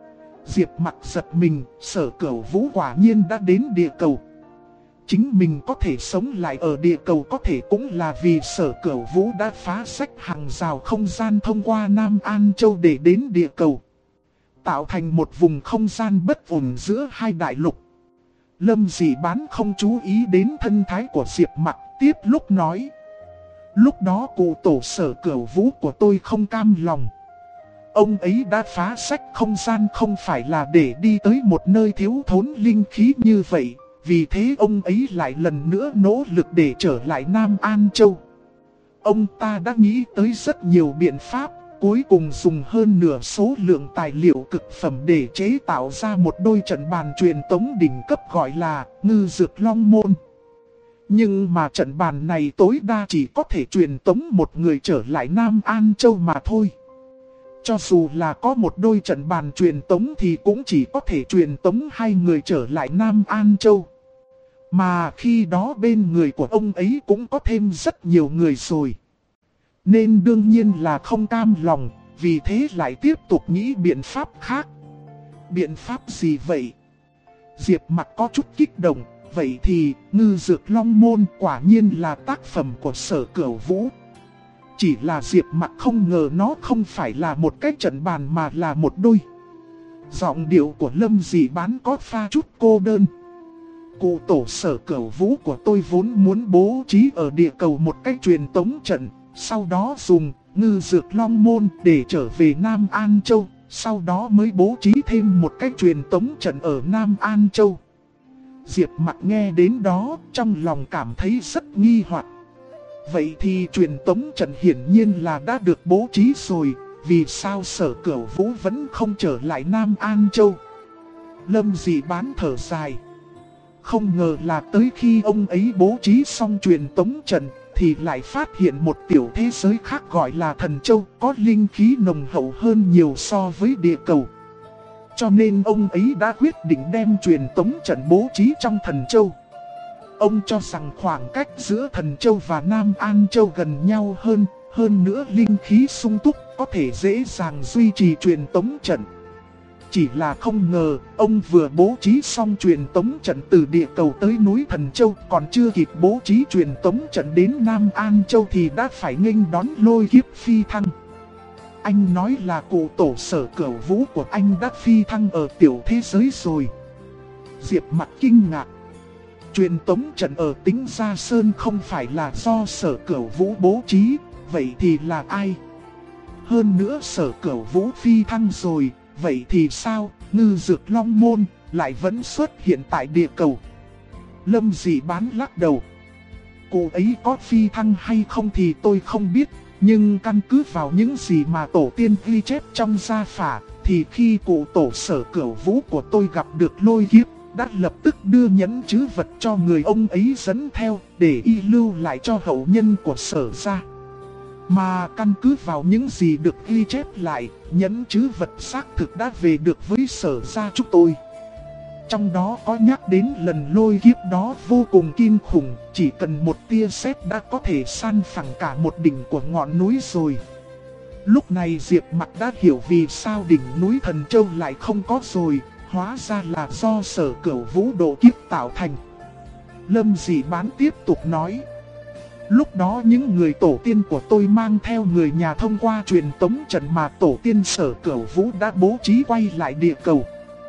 Diệp Mặc giật mình, Sở Cửu Vũ quả nhiên đã đến địa cầu. Chính mình có thể sống lại ở địa cầu có thể cũng là vì Sở Cửu Vũ đã phá rách hàng rào không gian thông qua Nam An Châu để đến địa cầu, tạo thành một vùng không gian bất ổn giữa hai đại lục. Lâm Dị Bán không chú ý đến thân thái của Diệp Mặc, tiếp lúc nói. Lúc đó cụ tổ Sở Cửu Vũ của tôi không cam lòng. Ông ấy đã phá rách không gian không phải là để đi tới một nơi thiếu thốn linh khí như vậy. Vì thế ông ấy lại lần nữa nỗ lực để trở lại Nam An Châu. Ông ta đã nghĩ tới rất nhiều biện pháp, cuối cùng dùng hơn nửa số lượng tài liệu cực phẩm để chế tạo ra một đôi trận bàn truyền tống đỉnh cấp gọi là Ngư Dược Long Môn. Nhưng mà trận bàn này tối đa chỉ có thể truyền tống một người trở lại Nam An Châu mà thôi. Cho dù là có một đôi trận bàn truyền tống thì cũng chỉ có thể truyền tống hai người trở lại Nam An Châu. Mà khi đó bên người của ông ấy cũng có thêm rất nhiều người rồi. Nên đương nhiên là không cam lòng, vì thế lại tiếp tục nghĩ biện pháp khác. Biện pháp gì vậy? Diệp Mặc có chút kích động. Vậy thì Ngư Dược Long Môn quả nhiên là tác phẩm của Sở Cửu Vũ. Chỉ là Diệp Mặc không ngờ nó không phải là một cái trận bàn mà là một đôi. Giọng điệu của Lâm Dị Bán có pha chút cô đơn. Cụ tổ Sở Cửu Vũ của tôi vốn muốn bố trí ở địa cầu một cách truyền tống trận, sau đó dùng Ngư Dược Long Môn để trở về Nam An Châu, sau đó mới bố trí thêm một cách truyền tống trận ở Nam An Châu. Diệp Mặc nghe đến đó, trong lòng cảm thấy rất nghi hoặc. Vậy thì truyền tống trận hiển nhiên là đã được bố trí rồi, vì sao Sở Cửu Vũ vẫn không trở lại Nam An Châu? Lâm Dị Bán thở dài. Không ngờ là tới khi ông ấy bố trí xong truyền tống trận, thì lại phát hiện một tiểu thế giới khác gọi là Thần Châu, có linh khí nồng hậu hơn nhiều so với địa cầu. Cho nên ông ấy đã quyết định đem truyền tống trận bố trí trong Thần Châu. Ông cho rằng khoảng cách giữa Thần Châu và Nam An Châu gần nhau hơn nữa linh khí sung túc, có thể dễ dàng duy trì truyền tống trận. Chỉ là không ngờ, ông vừa bố trí xong truyền tống trận từ địa cầu tới núi Thần Châu, còn chưa kịp bố trí truyền tống trận đến Nam An Châu thì đã phải nghênh đón lôi kiếp phi thăng. anh nói là cụ tổ Sở Cửu Vũ của anh đã phi thăng ở tiểu thế giới rồi. Diệp Mặc kinh ngạc. Truyền tống trận ở Tĩnh Gia Sơn không phải là do Sở Cửu Vũ bố trí, vậy thì là ai? Hơn nữa Sở Cửu Vũ phi thăng rồi, vậy thì sao, Ngư Dược Long Môn lại vẫn xuất hiện tại địa cầu? Lâm Dị Bán lắc đầu. Cô ấy có phi thăng hay không thì tôi không biết, nhưng căn cứ vào những gì mà tổ tiên ghi chép trong gia phả, thì khi cụ tổ Sở Cửu Vũ của tôi gặp được lôi kiếp, đã lập tức đưa nhẫn trữ vật cho người ông ấy dẫn theo, để y lưu lại cho hậu nhân của Sở gia. Mà căn cứ vào những gì được ghi chép lại, nhẫn trữ vật xác thực đã về được với Sở gia chúng tôi. Trong đó có nhắc đến lần lôi kiếp đó vô cùng kinh khủng, chỉ cần một tia sét đã có thể san phẳng cả một đỉnh của ngọn núi rồi. Lúc này Diệp Mặc đã hiểu vì sao đỉnh núi Thần Châu lại không có rồi, hóa ra là do Sở Cửu Vũ độ kiếp tạo thành. Lâm Dị Bán tiếp tục nói. Lúc đó những người tổ tiên của tôi mang theo người nhà thông qua truyền tống trận mà tổ tiên Sở Cửu Vũ đã bố trí quay lại địa cầu.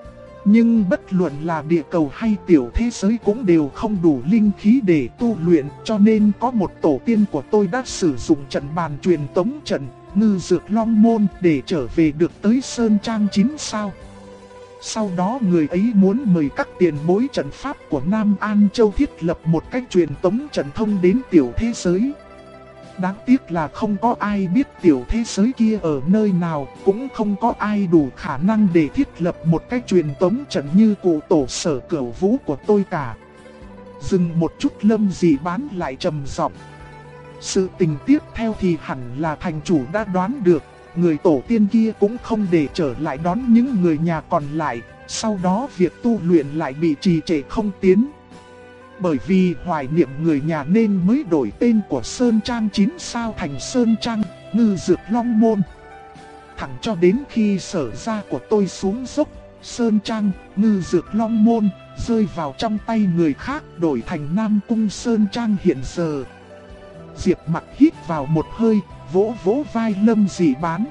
Nhưng bất luận là địa cầu hay tiểu thế giới cũng đều không đủ linh khí để tu luyện, cho nên có một tổ tiên của tôi đã sử dụng trận bàn truyền tống trận Ngư Dược Long Môn để trở về được tới Sơn Trang 9 sao. Sau đó người ấy muốn mời các tiền bối trận pháp của Nam An Châu thiết lập một cách truyền tống trận thông đến tiểu thế giới. Đáng tiếc là không có ai biết tiểu thế giới kia ở nơi nào, cũng không có ai đủ khả năng để thiết lập một cách truyền tống trận như cụ tổ Sở Cửu Vũ của tôi cả. Dừng một chút, Lâm Dị Bán lại trầm giọng. Sự tình tiếp theo thì hẳn là thành chủ đã đoán được, người tổ tiên kia cũng không để trở lại đón những người nhà còn lại, sau đó việc tu luyện lại bị trì trệ không tiến. Bởi vì hoài niệm người nhà nên mới đổi tên của Sơn Trang 9 sao thành Sơn Trang Ngư Dược Long Môn. Thẳng cho đến khi Sở gia của tôi xuống dốc, Sơn Trang Ngư Dược Long Môn rơi vào trong tay người khác, đổi thành Nam Cung Sơn Trang hiện giờ. Diệp Mặc hít vào một hơi, vỗ vỗ vai Lâm Dị Bán.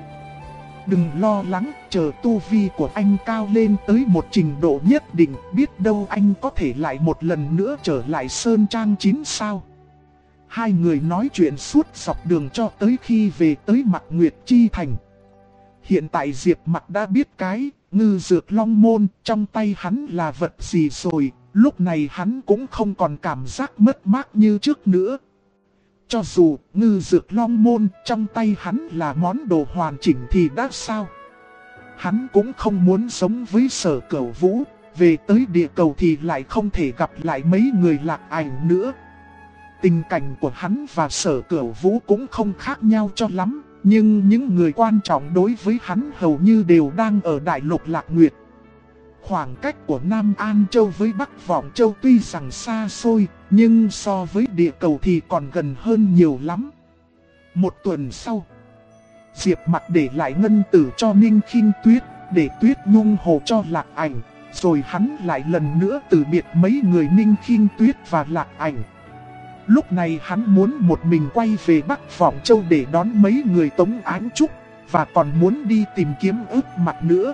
Đừng lo lắng, chờ tu vi của anh cao lên tới một trình độ nhất định, biết đâu anh có thể lại một lần nữa trở lại Sơn Trang 9 sao. Hai người nói chuyện suốt dọc đường cho tới khi về tới Mạc Nguyệt Chi Thành. Hiện tại Diệp Mặc đã biết cái Ngư Dược Long Môn trong tay hắn là vật gì rồi, lúc này hắn cũng không còn cảm giác mất mát như trước nữa. Cho dù Ngư Dược Long Môn trong tay hắn là món đồ hoàn chỉnh thì đã sao? Hắn cũng không muốn sống với Sở Cửu Vũ, về tới địa cầu thì lại không thể gặp lại mấy người lạc ảnh nữa. Tình cảnh của hắn và Sở Cửu Vũ cũng không khác nhau cho lắm, nhưng những người quan trọng đối với hắn hầu như đều đang ở Đại Lục Lạc Nguyệt. Khoảng cách của Nam An Châu với Bắc Vọng Châu tuy rằng xa xôi, nhưng so với địa cầu thì còn gần hơn nhiều lắm. Một tuần sau, Diệp Mặc để lại ngân tử cho Ninh Khinh Tuyết, để Tuyết Nhung hồ cho Lạc Ảnh, rồi hắn lại lần nữa từ biệt mấy người Ninh Khinh Tuyết và Lạc Ảnh. Lúc này hắn muốn một mình quay về Bắc Vọng Châu để đón mấy người Tống Ánh Trúc, và còn muốn đi tìm kiếm ước mặt nữa.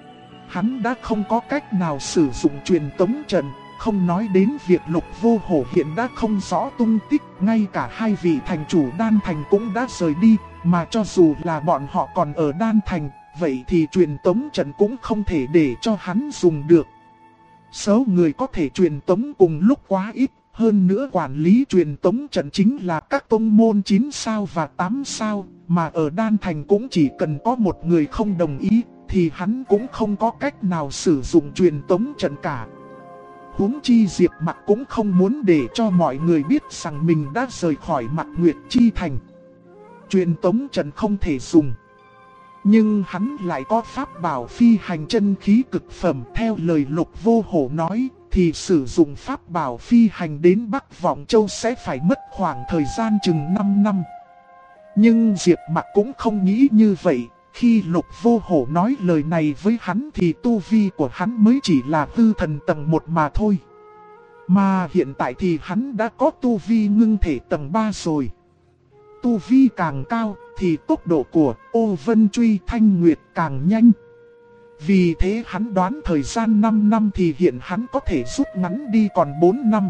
Hắn đã không có cách nào sử dụng truyền tống trận, không nói đến việc Lục Vô Hổ hiện đã không rõ tung tích, ngay cả hai vị thành chủ Đan Thành cũng đã rời đi, mà cho dù là bọn họ còn ở Đan Thành, vậy thì truyền tống trận cũng không thể để cho hắn dùng được. Số người có thể truyền tống cùng lúc quá ít, hơn nữa quản lý truyền tống trận chính là các tông môn 9 sao và 8 sao, mà ở Đan Thành cũng chỉ cần có một người không đồng ý, thì hắn cũng không có cách nào sử dụng truyền tống trận cả. Huống chi Diệp Mặc cũng không muốn để cho mọi người biết rằng mình đã rời khỏi Mạc Nguyệt Chi Thành. Truyền tống trận không thể dùng. Nhưng hắn lại có pháp bảo phi hành chân khí cực phẩm, theo lời Lục Vô Hổ nói, thì sử dụng pháp bảo phi hành đến Bắc Vọng Châu sẽ phải mất khoảng thời gian chừng 5 năm. Nhưng Diệp Mặc cũng không nghĩ như vậy. Khi Lục Vô Hổ nói lời này với hắn thì tu vi của hắn mới chỉ là hư thần tầng 1 mà thôi. Mà hiện tại thì hắn đã có tu vi ngưng thể tầng 3 rồi. tu vi càng cao, thì tốc độ của Ô Vân truy Thanh Nguyệt càng nhanh. Vì thế hắn đoán thời gian 5 năm thì hiện hắn có thể rút ngắn đi còn 4 năm.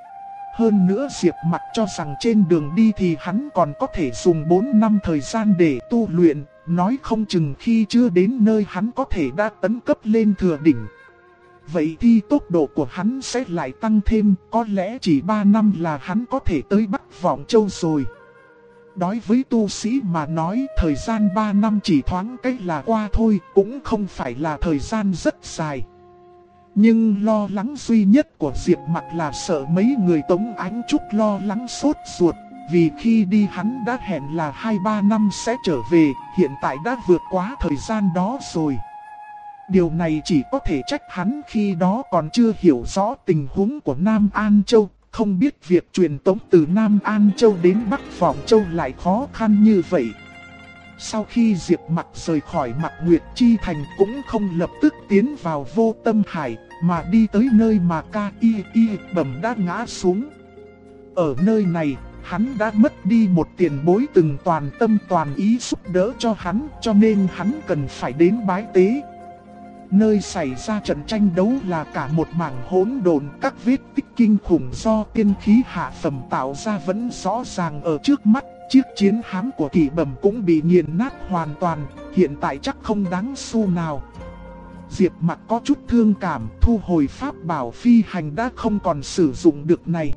Hơn nữa Diệp Mặc cho rằng trên đường đi thì hắn còn có thể dùng 4 năm thời gian để tu luyện, nói không chừng khi chưa đến nơi hắn có thể đã tấn cấp lên thừa đỉnh. Vậy thì tốc độ của hắn sẽ lại tăng thêm, có lẽ chỉ 3 năm là hắn có thể tới Bắc Vọng Châu rồi. Đối với tu sĩ mà nói, thời gian 3 năm chỉ thoáng cái là qua thôi, cũng không phải là thời gian rất dài. Nhưng lo lắng duy nhất của Diệp Mặc là sợ mấy người Tống Ánh Trúc lo lắng sốt ruột, vì khi đi hắn đã hẹn là 2-3 năm sẽ trở về, hiện tại đã vượt quá thời gian đó rồi. Điều này chỉ có thể trách hắn khi đó còn chưa hiểu rõ tình huống của Nam An Châu, không biết việc truyền tống từ Nam An Châu đến Bắc Vọng Châu lại khó khăn như vậy. Sau khi Diệp Mặc rời khỏi Mạc Nguyệt Chi Thành cũng không lập tức tiến vào Vô Tâm Hải, mà đi tới nơi mà K.I.I. Bẩm đã ngã xuống. Ở nơi này, hắn đã mất đi một tiền bối từng toàn tâm toàn ý giúp đỡ cho hắn, cho nên hắn cần phải đến bái tế. Nơi xảy ra trận tranh đấu là cả một mảng hỗn độn, các vết tích kinh khủng do tiên khí hạ phẩm tạo ra vẫn rõ ràng ở trước mắt. Chiếc chiến hám của Kỷ Bẩm cũng bị nghiền nát hoàn toàn, hiện tại chắc không đáng xu nào. Diệp Mặc có chút thương cảm, thu hồi pháp bảo phi hành đã không còn sử dụng được này.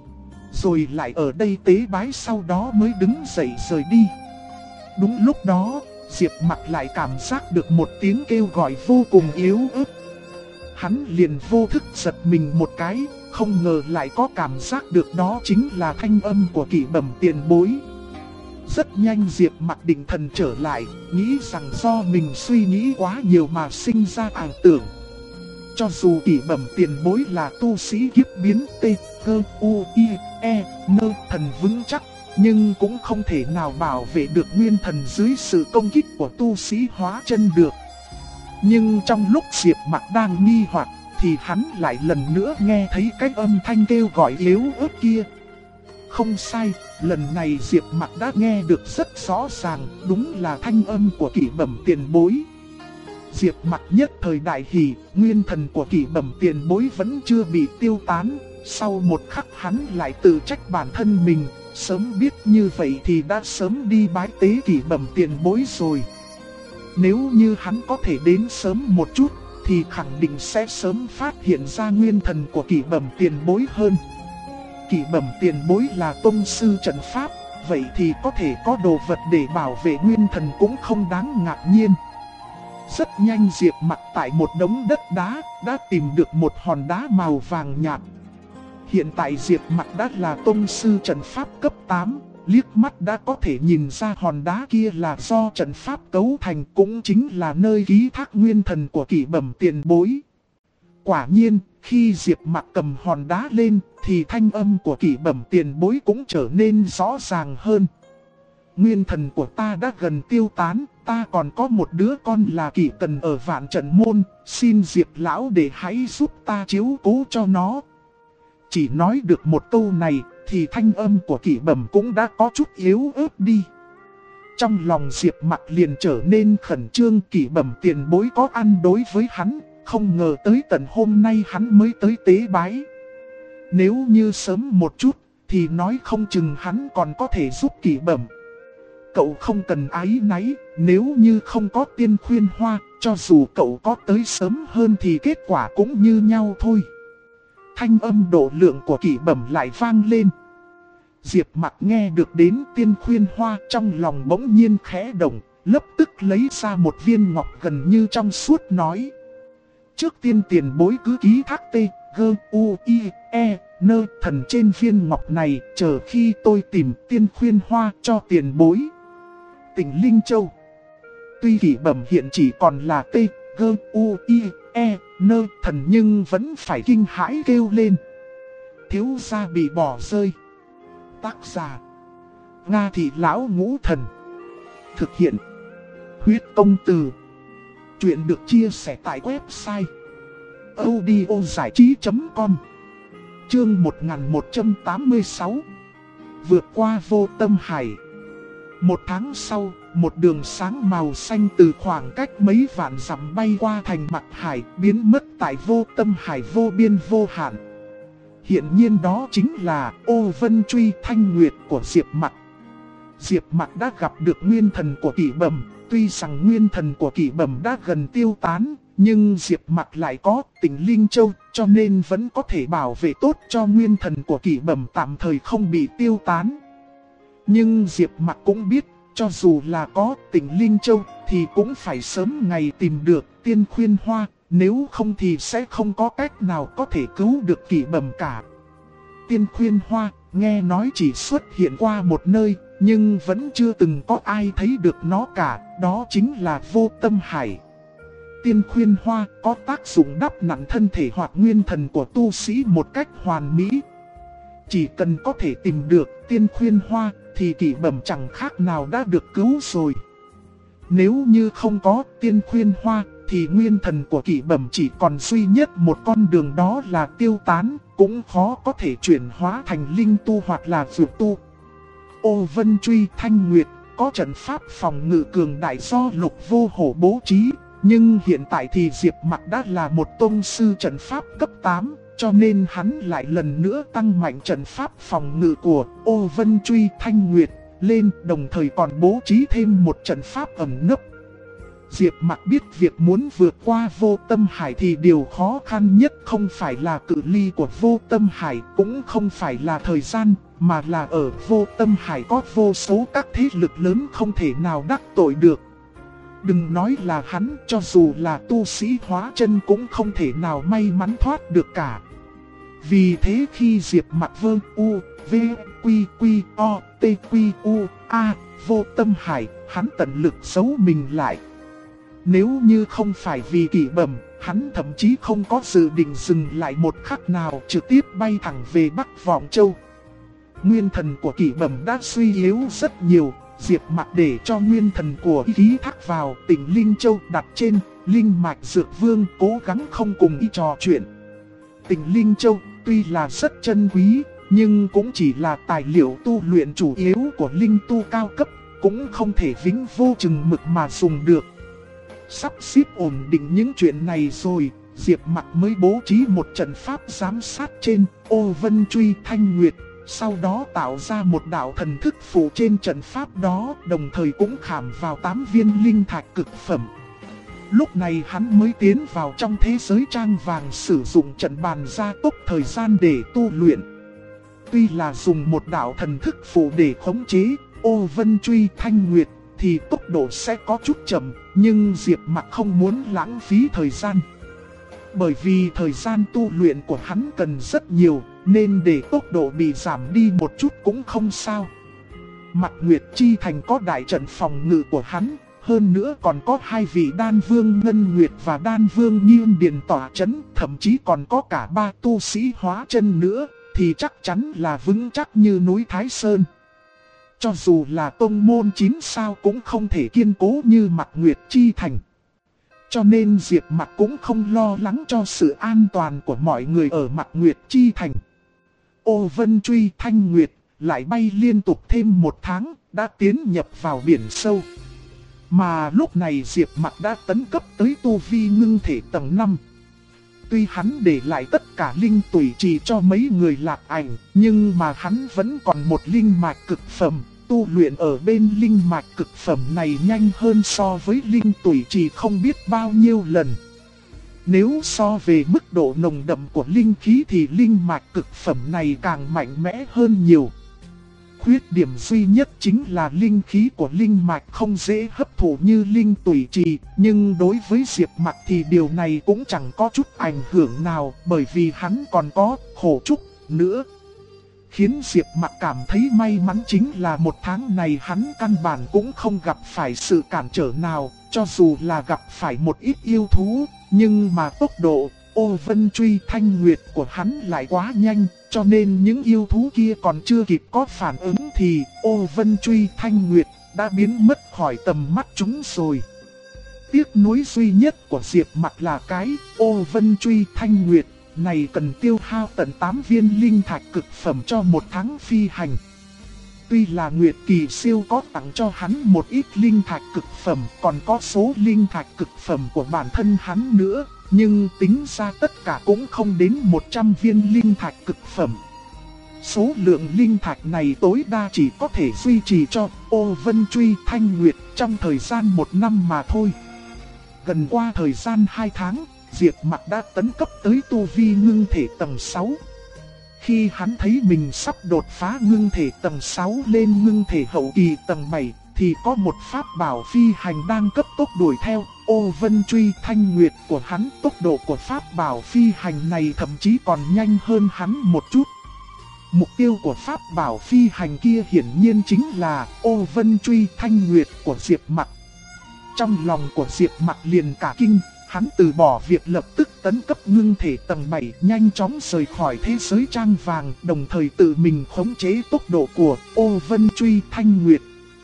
Rồi lại ở đây tế bái, sau đó mới đứng dậy rời đi. Đúng lúc đó, Diệp Mặc lại cảm giác được một tiếng kêu gọi vô cùng yếu ớt. Hắn liền vô thức giật mình một cái, không ngờ lại có cảm giác được đó chính là thanh âm của Kỷ Bẩm tiền bối. Rất nhanh Diệp Mặc định thần trở lại, nghĩ rằng do mình suy nghĩ quá nhiều mà sinh ra ảo tưởng. Cho dù Kỷ Bẩm tiền bối là tu sĩ kiếp biến T-H-U-I-E-N thần vững chắc, nhưng cũng không thể nào bảo vệ được nguyên thần dưới sự công kích của tu sĩ hóa chân được. Nhưng trong lúc Diệp Mặc đang nghi hoặc, thì hắn lại lần nữa nghe thấy cái âm thanh kêu gọi yếu ớt kia. Không sai, lần này Diệp Mặc đã nghe được rất rõ ràng, đúng là thanh âm của Kỷ Bẩm tiền bối. Diệp Mặc nhất thời đại hỉ, nguyên thần của Kỷ Bẩm tiền bối vẫn chưa bị tiêu tán. Sau một khắc hắn lại tự trách bản thân mình, sớm biết như vậy thì đã sớm đi bái tế Kỷ Bẩm tiền bối rồi. Nếu như hắn có thể đến sớm một chút, thì khẳng định sẽ sớm phát hiện ra nguyên thần của Kỷ Bẩm tiền bối hơn. Kỷ Bẩm tiền bối là tông sư trận pháp, vậy thì có thể có đồ vật để bảo vệ nguyên thần cũng không đáng ngạc nhiên. Rất nhanh Diệp Mặc tại một đống đất đá, đã tìm được một hòn đá màu vàng nhạt. Hiện tại Diệp Mặc đã là tông sư trận pháp cấp 8, liếc mắt đã có thể nhìn ra hòn đá kia là do trận pháp cấu thành, cũng chính là nơi ký thác nguyên thần của Kỷ Bẩm tiền bối. Quả nhiên, khi Diệp Mặc cầm hòn đá lên, thì thanh âm của Kỷ Bẩm tiền bối cũng trở nên rõ ràng hơn. Nguyên thần của ta đã gần tiêu tán, ta còn có một đứa con là Kỷ Tần ở Vạn Trận Môn, xin Diệp lão để hãy giúp ta chiếu cố cho nó. Chỉ nói được một câu này, thì thanh âm của Kỷ Bẩm cũng đã có chút yếu ớt đi. Trong lòng Diệp Mặc liền trở nên khẩn trương, Kỷ Bẩm tiền bối có ăn đối với hắn, không ngờ tới tận hôm nay hắn mới tới tế bái. Nếu như sớm một chút, thì nói không chừng hắn còn có thể giúp Kỷ Bẩm. Cậu không cần áy náy, nếu như không có tiên khuyên hoa, cho dù cậu có tới sớm hơn thì kết quả cũng như nhau thôi. Thanh âm độ lượng của Kỷ Bẩm lại vang lên. Diệp Mặc nghe được đến tiên khuyên hoa, trong lòng bỗng nhiên khẽ động, lập tức lấy ra một viên ngọc gần như trong suốt nói. Trước tiên tiền bối cứ ký thác T-G-U-I-E-N thần trên viên ngọc này, chờ khi tôi tìm tiên khuyên hoa cho tiền bối. Tỉnh Linh Châu. Tuy Kỷ Bẩm hiện chỉ còn là T-G-U-I-E-N thần nhưng vẫn phải kinh hãi kêu lên. Thiếu gia bị bỏ rơi. Tác giả Nga Thị Lão Ngũ Thần. Thực hiện Huyết Công Từ. Chuyện được chia sẻ tại website audiozảichí.com. Chương 1186. Vượt qua Vô Tâm Hải. Một tháng sau, một đường sáng màu xanh từ khoảng cách mấy vạn dặm bay qua thành Mặc Hải, biến mất tại vô tâm hải vô biên vô hạn. Hiện nhiên đó chính là Ô Vân Truy Thanh Nguyệt của Diệp Mặc. Diệp Mặc đã gặp được nguyên thần của Kỷ Bầm. Tuy rằng nguyên thần của Kỷ Bầm đã gần tiêu tán, nhưng Diệp Mặc lại có Tỉnh Linh Châu, cho nên vẫn có thể bảo vệ tốt cho nguyên thần của Kỷ Bầm tạm thời không bị tiêu tán. Nhưng Diệp Mặc cũng biết, cho dù là có Tỉnh Linh Châu thì cũng phải sớm ngày tìm được Tiên Khuyên Hoa, nếu không thì sẽ không có cách nào có thể cứu được Kỷ Bầm cả. Tiên Khuyên Hoa nghe nói chỉ xuất hiện qua một nơi, nhưng vẫn chưa từng có ai thấy được nó cả, đó chính là Vô Tâm Hải. Tiên Khuyên Hoa có tác dụng đắp nặn thân thể hoặc nguyên thần của tu sĩ một cách hoàn mỹ. Chỉ cần có thể tìm được Tiên Khuyên Hoa thì Kỷ Bầm chẳng khác nào đã được cứu rồi. Nếu như không có Tiên Khuyên Hoa thì nguyên thần của Kỷ Bầm chỉ còn duy nhất một con đường, đó là tiêu tán, cũng khó có thể chuyển hóa thành linh tu hoặc là dược tu. Ô Vân Truy Thanh Nguyệt có trận pháp phòng ngự cường đại do Lục Vô Hổ bố trí, nhưng hiện tại thì Diệp Mặc đã là một tông sư trận pháp cấp 8, cho nên hắn lại lần nữa tăng mạnh trận pháp phòng ngự của Ô Vân Truy Thanh Nguyệt lên, đồng thời còn bố trí thêm một trận pháp ẩn nấp. Diệp Mặc biết việc muốn vượt qua Vô Tâm Hải thì điều khó khăn nhất không phải là cự ly của Vô Tâm Hải, cũng không phải là thời gian, mà là ở Vô Tâm Hải có vô số các thế lực lớn không thể nào đắc tội được. Đừng nói là hắn, cho dù là tu sĩ hóa chân cũng không thể nào may mắn thoát được cả. Vì thế khi Diệp Mặc Vương U, V, Quy, Quy, O, T, Quy, U, A, Vô Tâm Hải, hắn tận lực giấu mình lại. Nếu như không phải vì Kỷ Bầm, hắn thậm chí không có dự định dừng lại một khắc nào, trực tiếp bay thẳng về Bắc Vọng Châu. Nguyên thần của Kỷ Bầm đã suy yếu rất nhiều, Diệp Mặc để cho nguyên thần của ký thác vào Tỉnh Linh Châu đặt trên Linh Mạch Dược Vương, cố gắng không cùng y trò chuyện. Tỉnh Linh Châu tuy là rất chân quý, nhưng cũng chỉ là tài liệu tu luyện chủ yếu của linh tu cao cấp, cũng không thể vĩnh vô chừng mực mà dùng được. Sắp xếp ổn định những chuyện này rồi, Diệp Mặc mới bố trí một trận pháp giám sát trên Ô Vân Truy Thanh Nguyệt, sau đó tạo ra một đạo thần thức phụ trên trận pháp đó, đồng thời cũng khảm vào 8 viên linh thạch cực phẩm. Lúc này hắn mới tiến vào trong thế giới trang vàng, sử dụng trận bàn gia tốc thời gian để tu luyện. Tuy là dùng một đạo thần thức phụ để khống chế Ô Vân Truy Thanh Nguyệt thì tốc độ sẽ có chút chậm, nhưng Diệp Mặc không muốn lãng phí thời gian. Bởi vì thời gian tu luyện của hắn cần rất nhiều, nên để tốc độ bị giảm đi một chút cũng không sao. Mặc Nguyệt Chi Thành có đại trận phòng ngự của hắn, hơn nữa còn có 2 vị đan vương Ngân Nguyệt và đan vương Nhiên Điền tỏa chấn, thậm chí còn có cả 3 tu sĩ hóa chân nữa, thì chắc chắn là vững chắc như núi Thái Sơn. Cho dù là tông môn 9 sao cũng không thể kiên cố như Mặc Nguyệt Chi Thành. Cho nên Diệp Mặc cũng không lo lắng cho sự an toàn của mọi người ở Mặc Nguyệt Chi Thành. Ô Vân Truy Thanh Nguyệt lại bay liên tục thêm 1 tháng, đã tiến nhập vào biển sâu. Mà lúc này Diệp Mặc đã tấn cấp tới tu vi ngưng thể tầng 5. Tuy hắn để lại tất cả linh tủy trì cho mấy người Lạc Ảnh, nhưng mà hắn vẫn còn một linh mạch cực phẩm. Tu luyện ở bên linh mạch cực phẩm này nhanh hơn so với linh tủy trì không biết bao nhiêu lần. Nếu so về mức độ nồng đậm của linh khí thì linh mạch cực phẩm này càng mạnh mẽ hơn nhiều. Khuyết điểm duy nhất chính là linh khí của linh mạch không dễ hấp thụ như linh tủy trì, nhưng đối với Diệp Mặc thì điều này cũng chẳng có chút ảnh hưởng nào, bởi vì hắn còn có khổ trúc nữa. Khiến Diệp Mặc cảm thấy may mắn chính là 1 tháng này hắn căn bản cũng không gặp phải sự cản trở nào, cho dù là gặp phải một ít yêu thú, nhưng mà tốc độ Ô Vân Truy Thanh Nguyệt của hắn lại quá nhanh, cho nên những yêu thú kia còn chưa kịp có phản ứng thì Ô Vân Truy Thanh Nguyệt đã biến mất khỏi tầm mắt chúng rồi. Tiếc nuối duy nhất của Diệp Mặc là cái Ô Vân Truy Thanh Nguyệt này cần tiêu hao tận 8 viên linh thạch cực phẩm cho 1 tháng phi hành. Tuy là Nguyệt Kỳ Siêu có tặng cho hắn một ít linh thạch cực phẩm, còn có số linh thạch cực phẩm của bản thân hắn nữa, nhưng tính ra tất cả cũng không đến 100 viên linh thạch cực phẩm. Số lượng linh thạch này tối đa chỉ có thể duy trì cho Ô Vân Truy Thanh Nguyệt trong thời gian 1 năm mà thôi. Gần qua thời gian 2 tháng, Diệp Mặc đã tấn cấp tới tu vi ngưng thể tầng 6. Khi hắn thấy mình sắp đột phá ngưng thể tầng 6 lên ngưng thể hậu kỳ tầng 7, thì có một pháp bảo phi hành đang cấp tốc đuổi theo. Ô Vân Truy Thanh Nguyệt của hắn, tốc độ của pháp bảo phi hành này thậm chí còn nhanh hơn hắn một chút. Mục tiêu của pháp bảo phi hành kia hiển nhiên chính là Ô Vân Truy Thanh Nguyệt của Diệp Mặc. Trong lòng của Diệp Mặc liền cả kinh, hắn từ bỏ việc lập tức tấn cấp ngưng thể tầng 7, nhanh chóng rời khỏi thế giới trang vàng, đồng thời tự mình khống chế tốc độ của Ô Vân Truy Thanh Nguyệt.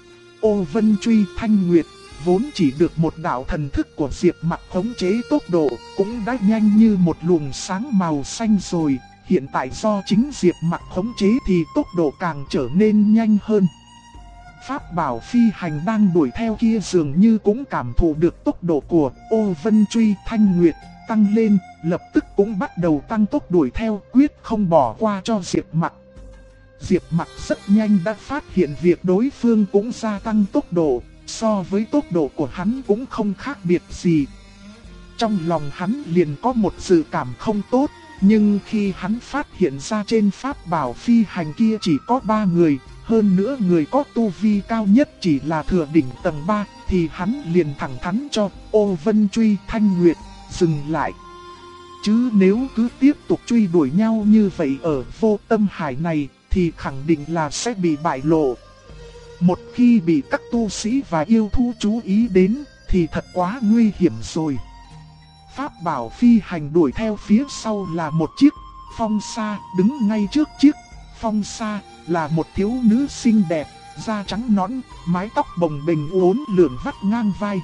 Ô Vân Truy Thanh Nguyệt vốn chỉ được một đạo thần thức của Diệp Mặc khống chế tốc độ, cũng đã nhanh như một luồng sáng màu xanh rồi. Hiện tại do chính Diệp Mặc khống chế thì tốc độ càng trở nên nhanh hơn. Pháp bảo phi hành đang đuổi theo kia dường như cũng cảm thụ được tốc độ của Ô Vân Truy Thanh Nguyệt tăng lên, lập tức cũng bắt đầu tăng tốc đuổi theo, quyết không bỏ qua cho Diệp Mặc. Diệp Mặc rất nhanh đã phát hiện việc đối phương cũng gia tăng tốc độ, so với tốc độ của hắn cũng không khác biệt gì. Trong lòng hắn liền có một dự cảm không tốt, nhưng khi hắn phát hiện ra trên pháp bảo phi hành kia chỉ có 3 người, hơn nữa người có tu vi cao nhất chỉ là thừa đỉnh tầng 3, thì hắn liền thẳng thắn cho Ô Vân Truy Thanh Nguyệt dừng lại. Chứ nếu cứ tiếp tục truy đuổi nhau như vậy ở Vô Tâm Hải này thì khẳng định là sẽ bị bại lộ. Một khi bị các tu sĩ và yêu thú chú ý đến thì thật quá nguy hiểm rồi. Pháp bảo phi hành đuổi theo phía sau là một chiếc phong sa, đứng ngay trước chiếc phong sa là một thiếu nữ xinh đẹp, da trắng nõn, mái tóc bồng bềnh uốn lượn vắt ngang vai.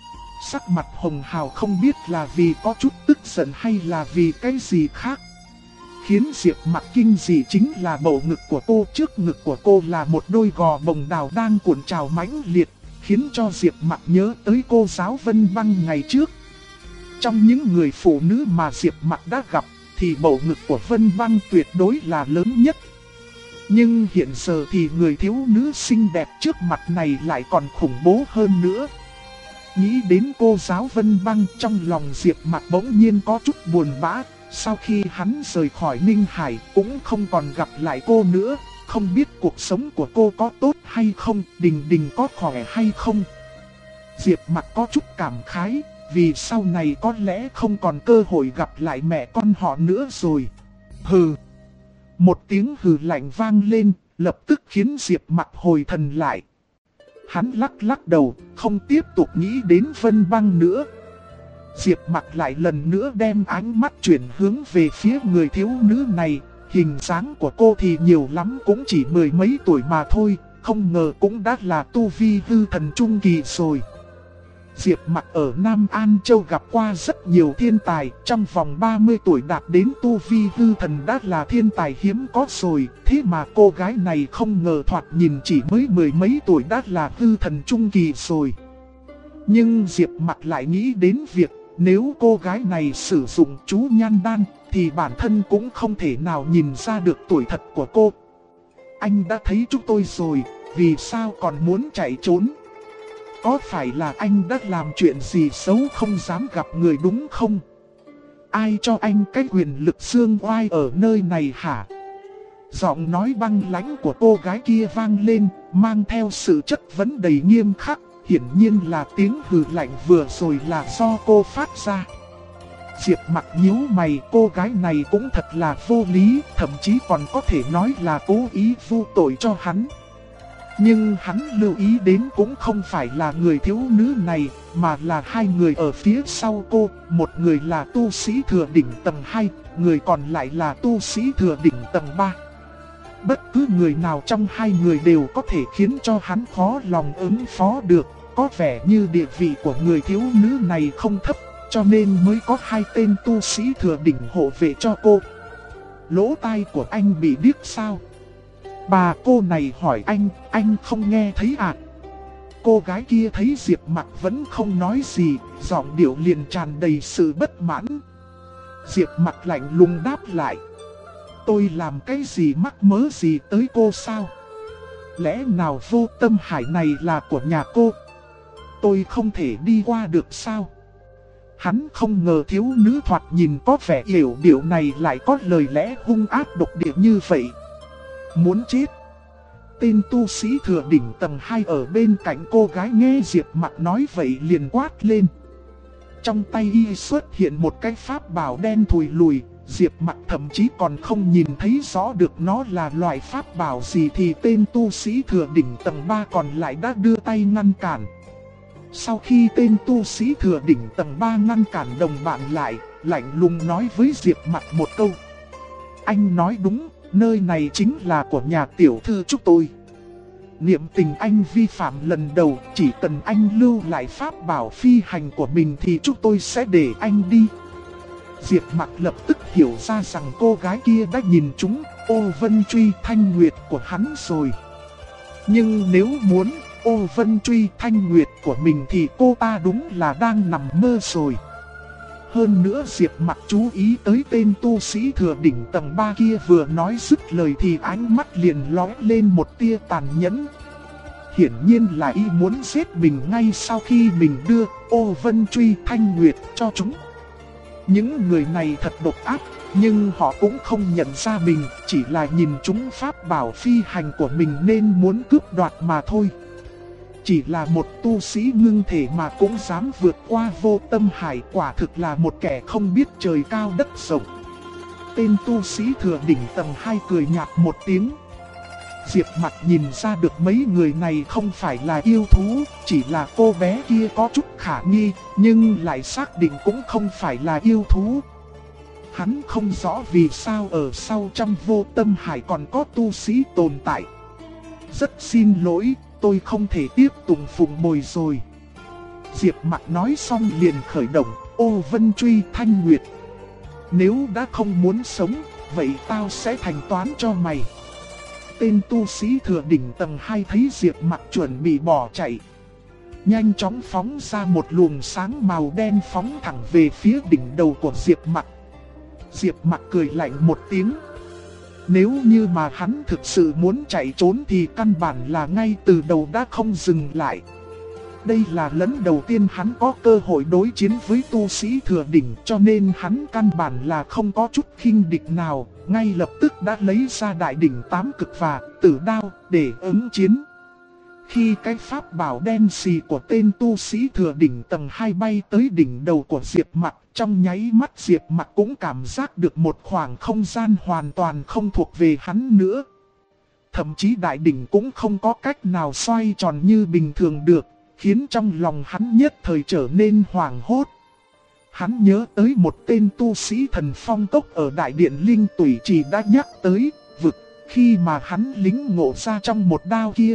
Sắc mặt hồng hào không biết là vì có chút tức giận hay là vì cái gì khác. Khiến Diệp Mặc kinh dị chính là bầu ngực của cô, trước ngực của cô là một đôi gò bồng đào đang cuộn trào mãnh liệt, khiến cho Diệp Mặc nhớ tới cô giáo Vân Băng ngày trước. Trong những người phụ nữ mà Diệp Mặc đã gặp thì bầu ngực của Vân Băng tuyệt đối là lớn nhất. Nhưng hiện giờ thì người thiếu nữ xinh đẹp trước mặt này lại còn khủng bố hơn nữa. Nghĩ đến cô giáo Vân Băng, trong lòng Diệp Mặc bỗng nhiên có chút buồn bã. Sau khi hắn rời khỏi Ninh Hải cũng không còn gặp lại cô nữa. Không biết cuộc sống của cô có tốt hay không, Đình Đình có khỏe hay không. Diệp Mặc có chút cảm khái, vì sau này có lẽ không còn cơ hội gặp lại mẹ con họ nữa rồi. Hừ. Một tiếng hừ lạnh vang lên, lập tức khiến Diệp Mặc hồi thần lại. Hắn lắc lắc đầu, không tiếp tục nghĩ đến Vân Băng nữa. Diệp Mặc lại lần nữa đem ánh mắt chuyển hướng về phía người thiếu nữ này. Hình dáng của cô thì nhiều lắm cũng chỉ 10 mấy tuổi mà thôi, không ngờ cũng đã là tu vi hư thần trung kỳ rồi. Diệp Mặc ở Nam An Châu gặp qua rất nhiều thiên tài, trong vòng 30 tuổi đạt đến tu vi hư thần đã là thiên tài hiếm có rồi, thế mà cô gái này không ngờ thoạt nhìn chỉ mới 10 mấy tuổi đã là hư thần trung kỳ rồi. Nhưng Diệp Mặc lại nghĩ đến việc nếu cô gái này sử dụng chú nhan đan thì bản thân cũng không thể nào nhìn ra được tuổi thật của cô. Anh đã thấy chúng tôi rồi, vì sao còn muốn chạy trốn? Có phải là anh đã làm chuyện gì xấu không dám gặp người đúng không? Ai cho anh cái quyền lực dương oai ở nơi này hả? Giọng nói băng lãnh của cô gái kia vang lên, mang theo sự chất vấn đầy nghiêm khắc. Hiển nhiên là tiếng hừ lạnh vừa rồi là do cô phát ra. Diệp Mặc nhíu mày, cô gái này cũng thật là vô lý, thậm chí còn có thể nói là cố ý vu tội cho hắn. Nhưng hắn lưu ý đến cũng không phải là người thiếu nữ này, mà là hai người ở phía sau cô. Một người là tu sĩ thừa đỉnh tầng 2, người còn lại là tu sĩ thừa đỉnh tầng 3. Bất cứ người nào trong hai người đều có thể khiến cho hắn khó lòng ứng phó được. Có vẻ như địa vị của người thiếu nữ này không thấp, cho nên mới có hai tên tu sĩ thừa đỉnh hộ vệ cho cô. Lỗ tai của anh bị điếc sao? Bà cô này hỏi anh không nghe thấy à? Cô gái kia thấy Diệp Mặc vẫn không nói gì, giọng điệu liền tràn đầy sự bất mãn. Diệp Mặc lạnh lùng đáp lại. Tôi làm cái gì mắc mớ gì tới cô sao? Lẽ nào Vô Tâm Hải này là của nhà cô? Tôi không thể đi qua được sao? Hắn không ngờ thiếu nữ thoạt nhìn có vẻ yểu điệu này lại có lời lẽ hung ác độc địa như vậy. Muốn chết. Tên tu sĩ thừa đỉnh tầng 2 ở bên cạnh cô gái nghe Diệp Mặc nói vậy liền quát lên. Trong tay y xuất hiện một cái pháp bảo đen thùi lùi. Diệp Mặc thậm chí còn không nhìn thấy rõ được nó là loại pháp bảo gì thì tên tu sĩ thừa đỉnh tầng 3 còn lại đã đưa tay ngăn cản. Sau khi tên tu sĩ thừa đỉnh tầng 3 ngăn cản đồng bạn lại, lạnh lùng nói với Diệp Mặc một câu. Anh nói đúng, nơi này chính là của nhà tiểu thư chúng tôi. Niệm tình anh vi phạm lần đầu, chỉ cần anh lưu lại pháp bảo phi hành của mình thì chúng tôi sẽ để anh đi. Diệp Mặc lập tức hiểu ra rằng cô gái kia đã nhìn trúng Ô Vân Truy Thanh Nguyệt của hắn rồi. Nhưng nếu muốn Ô Vân Truy Thanh Nguyệt của mình thì cô ta đúng là đang nằm mơ rồi. Hơn nữa Diệp Mặc chú ý tới tên tu sĩ thừa đỉnh tầng 3 kia vừa nói dứt lời thì ánh mắt liền lóe lên một tia tàn nhẫn. Hiển nhiên là y muốn giết mình ngay sau khi mình đưa Ô Vân Truy Thanh Nguyệt cho chúng. Những người này thật độc ác, nhưng họ cũng không nhận ra mình, chỉ là nhìn chúng pháp bảo phi hành của mình nên muốn cướp đoạt mà thôi. Chỉ là một tu sĩ ngưng thể mà cũng dám vượt qua Vô Tâm Hải, quả thực là một kẻ không biết trời cao đất rộng. Tên tu sĩ thừa đỉnh tầng 2 cười nhạt một tiếng. Diệp Mặc nhìn ra được mấy người này không phải là yêu thú, chỉ là cô bé kia có chút khả nghi, nhưng lại xác định cũng không phải là yêu thú. Hắn không rõ vì sao ở sau trong Vô Tâm Hải còn có tu sĩ tồn tại. Rất xin lỗi, tôi không thể tiếp tục phụng bồi rồi. Diệp Mặc nói xong liền khởi động Ô Vân Truy Thanh Nguyệt. Nếu đã không muốn sống, vậy tao sẽ thanh toán cho mày. Tên tu sĩ thừa đỉnh tầng 2 thấy Diệp Mặc chuẩn bị bỏ chạy, nhanh chóng phóng ra một luồng sáng màu đen phóng thẳng về phía đỉnh đầu của Diệp Mặc. Diệp Mặc cười lạnh một tiếng. Nếu như mà hắn thực sự muốn chạy trốn thì căn bản là ngay từ đầu đã không dừng lại. Đây là lần đầu tiên hắn có cơ hội đối chiến với tu sĩ thừa đỉnh, cho nên hắn căn bản là không có chút khinh địch nào, ngay lập tức đã lấy ra đại đỉnh tám cực và tử đao để ứng chiến. Khi cái pháp bảo đen xì của tên tu sĩ thừa đỉnh tầng 2 bay tới đỉnh đầu của Diệp Mặc, trong nháy mắt Diệp Mặc cũng cảm giác được một khoảng không gian hoàn toàn không thuộc về hắn nữa. Thậm chí đại đỉnh cũng không có cách nào xoay tròn như bình thường được, khiến trong lòng hắn nhất thời trở nên hoảng hốt. Hắn nhớ tới một tên tu sĩ thần phong cốc ở đại điện Linh Tủy Trì đã nhắc tới vực, khi mà hắn lính ngộ ra trong một đao kia.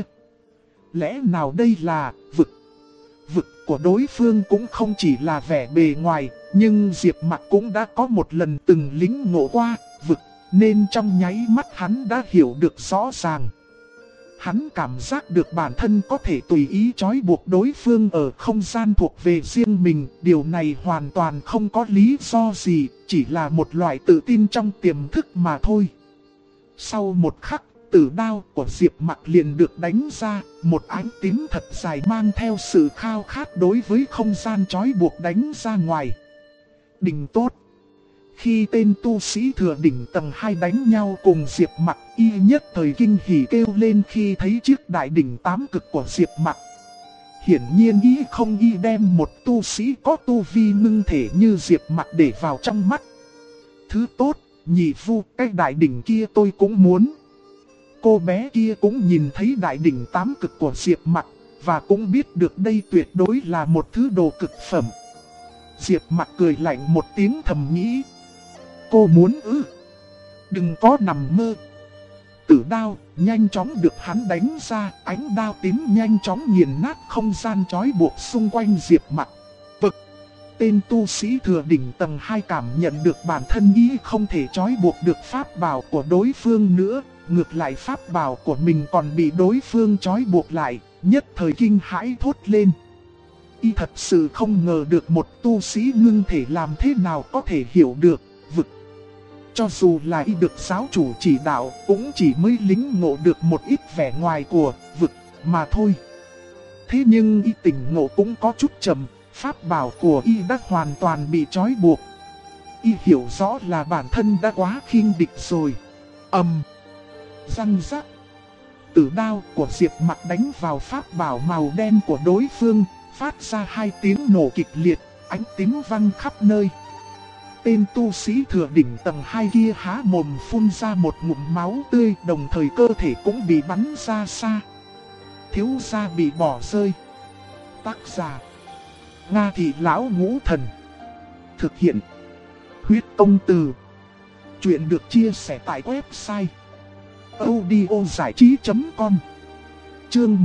Lẽ nào đây là vực? Vực của đối phương cũng không chỉ là vẻ bề ngoài, nhưng Diệp Mặc cũng đã có một lần từng lính ngộ qua vực, nên trong nháy mắt hắn đã hiểu được rõ ràng. Hắn cảm giác được bản thân có thể tùy ý trói buộc đối phương ở không gian thuộc về riêng mình. Điều này hoàn toàn không có lý do gì, chỉ là một loại tự tin trong tiềm thức mà thôi. Sau một khắc, tử đao của Diệp Mặc liền được đánh ra, một ánh tím thật dài mang theo sự khao khát đối với không gian trói buộc đánh ra ngoài. Đỉnh tốt. Khi tên tu sĩ thừa đỉnh tầng 2 đánh nhau cùng Diệp Mặc, y nhất thời kinh hỉ kêu lên khi thấy chiếc đại đỉnh tám cực của Diệp Mặc. Hiển nhiên y không đem một tu sĩ có tu vi ngưng thể như Diệp Mặc để vào trong mắt. Thứ tốt, nhị phu, cái đại đỉnh kia tôi cũng muốn. Cô bé kia cũng nhìn thấy đại đỉnh tám cực của Diệp Mặc, và cũng biết được đây tuyệt đối là một thứ đồ cực phẩm. Diệp Mặc cười lạnh một tiếng thầm nghĩ. Cô muốn ư? Đừng có nằm mơ. Tử đao nhanh chóng được hắn đánh ra, ánh đao tím nhanh chóng nghiền nát không gian trói buộc xung quanh Diệp Mặc. Vực. Tên tu sĩ thừa đỉnh tầng 2 cảm nhận được bản thân ý không thể trói buộc được pháp bảo của đối phương nữa, ngược lại pháp bảo của mình còn bị đối phương trói buộc lại, nhất thời kinh hãi thốt lên. Y thật sự không ngờ được một tu sĩ ngưng thể làm thế nào có thể hiểu được vực. Cho dù là y được giáo chủ chỉ đạo, cũng chỉ mới lĩnh ngộ được một ít vẻ ngoài của vực mà thôi. Thế nhưng y tỉnh ngộ cũng có chút chậm, pháp bảo của y đã hoàn toàn bị trói buộc. Y hiểu rõ là bản thân đã quá khinh địch rồi. Răng rắc. Tử đao của Diệp Mặc đánh vào pháp bảo màu đen của đối phương, phát ra hai tiếng nổ kịch liệt, ánh tím văng khắp nơi. Tên tu sĩ thừa đỉnh tầng 2 kia há mồm phun ra một ngụm máu tươi, đồng thời cơ thể cũng bị bắn ra xa. Thiếu gia bị bỏ rơi. Tác giả: Nga Thị Lão Ngũ Thần. Thực hiện: Huyết Công Từ. Chuyện được chia sẻ tại website audiozảichí.com. Chương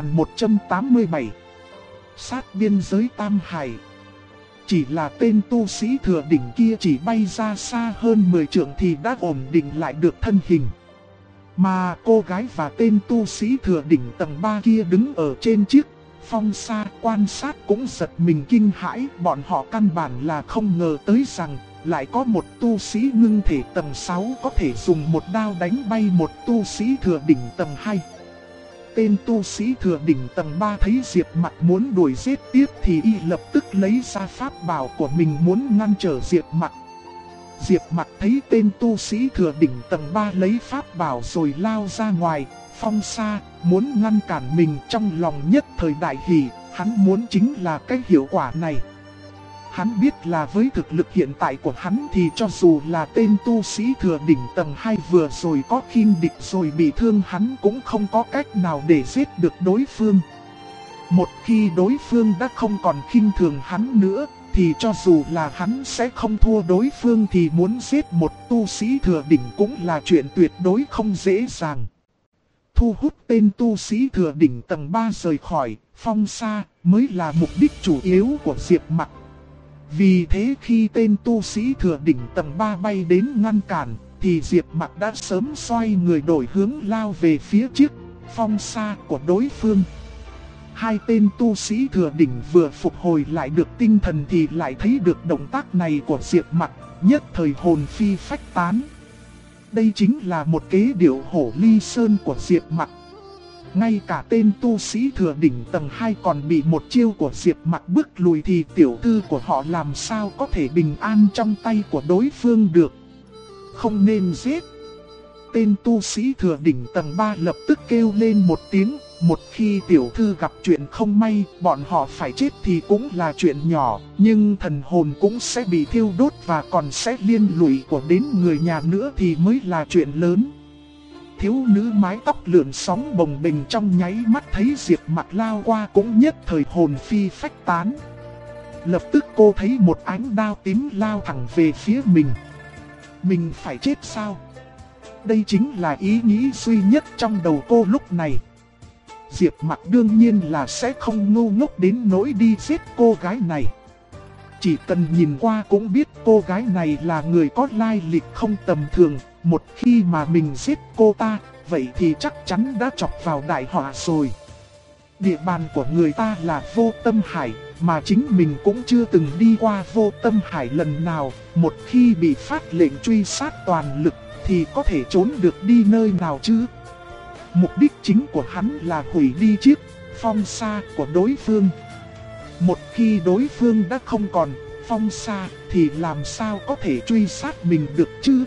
1187. Sát biên giới Tam Hải. Chỉ là tên tu sĩ thừa đỉnh kia chỉ bay ra xa hơn 10 trượng thì đã ổn định lại được thân hình. Mà cô gái và tên tu sĩ thừa đỉnh tầng 3 kia đứng ở trên chiếc phong xa quan sát cũng giật mình kinh hãi. Bọn họ căn bản là không ngờ tới rằng lại có một tu sĩ ngưng thể tầng 6 có thể dùng một đao đánh bay một tu sĩ thừa đỉnh tầng 2. Tên tu sĩ thừa đỉnh tầng 3 thấy Diệp Mặc muốn đuổi giết tiếp thì y lập tức lấy ra pháp bảo của mình muốn ngăn trở Diệp Mặc. Diệp Mặc thấy tên tu sĩ thừa đỉnh tầng 3 lấy pháp bảo rồi lao ra ngoài phong xa, muốn ngăn cản mình, trong lòng nhất thời đại hỉ, hắn muốn chính là cái hiệu quả này. Hắn biết là với thực lực hiện tại của hắn thì cho dù là tên tu sĩ thừa đỉnh tầng 2 vừa rồi có khinh địch rồi bị thương, hắn cũng không có cách nào để giết được đối phương. Một khi đối phương đã không còn khinh thường hắn nữa thì cho dù là hắn sẽ không thua đối phương, thì muốn giết một tu sĩ thừa đỉnh cũng là chuyện tuyệt đối không dễ dàng. Thu hút tên tu sĩ thừa đỉnh tầng 3 rời khỏi phong xa mới là mục đích chủ yếu của Diệp Mặc. Vì thế khi tên tu sĩ thừa đỉnh tầng 3 bay đến ngăn cản thì Diệp Mặc đã sớm xoay người đổi hướng lao về phía chiếc phong xa của đối phương. Hai tên tu sĩ thừa đỉnh vừa phục hồi lại được tinh thần thì lại thấy được động tác này của Diệp Mặc, nhất thời hồn phi phách tán. Đây chính là một kế điệu hổ ly sơn của Diệp Mặc. Ngay cả tên tu sĩ thừa đỉnh tầng 2 còn bị một chiêu của Diệp Mặc bước lùi thì tiểu thư của họ làm sao có thể bình an trong tay của đối phương được. Không nên giết. Tên tu sĩ thừa đỉnh tầng 3 lập tức kêu lên một tiếng. Một khi tiểu thư gặp chuyện không may, bọn họ phải chết thì cũng là chuyện nhỏ, nhưng thần hồn cũng sẽ bị thiêu đốt và còn sẽ liên lụy của đến người nhà nữa thì mới là chuyện lớn. Thiếu nữ mái tóc lượn sóng bồng bềnh trong nháy mắt thấy Diệp Mặc lao qua cũng nhất thời hồn phi phách tán. Lập tức cô thấy một ánh đao tím lao thẳng về phía mình. Mình phải chết sao? Đây chính là ý nghĩ duy nhất trong đầu cô lúc này. Diệp Mặc đương nhiên là sẽ không ngu ngốc đến nỗi đi giết cô gái này. Chỉ cần nhìn qua cũng biết cô gái này là người có lai lịch không tầm thường. Một khi mà mình giết cô ta, vậy thì chắc chắn đã chọc vào đại họa rồi. Địa bàn của người ta là Vô Tâm Hải, mà chính mình cũng chưa từng đi qua Vô Tâm Hải lần nào. Một khi bị phát lệnh truy sát toàn lực thì có thể trốn được đi nơi nào chứ? Mục đích chính của hắn là hủy đi chiếc phong xa của đối phương. Một khi đối phương đã không còn phong xa thì làm sao có thể truy sát mình được chứ?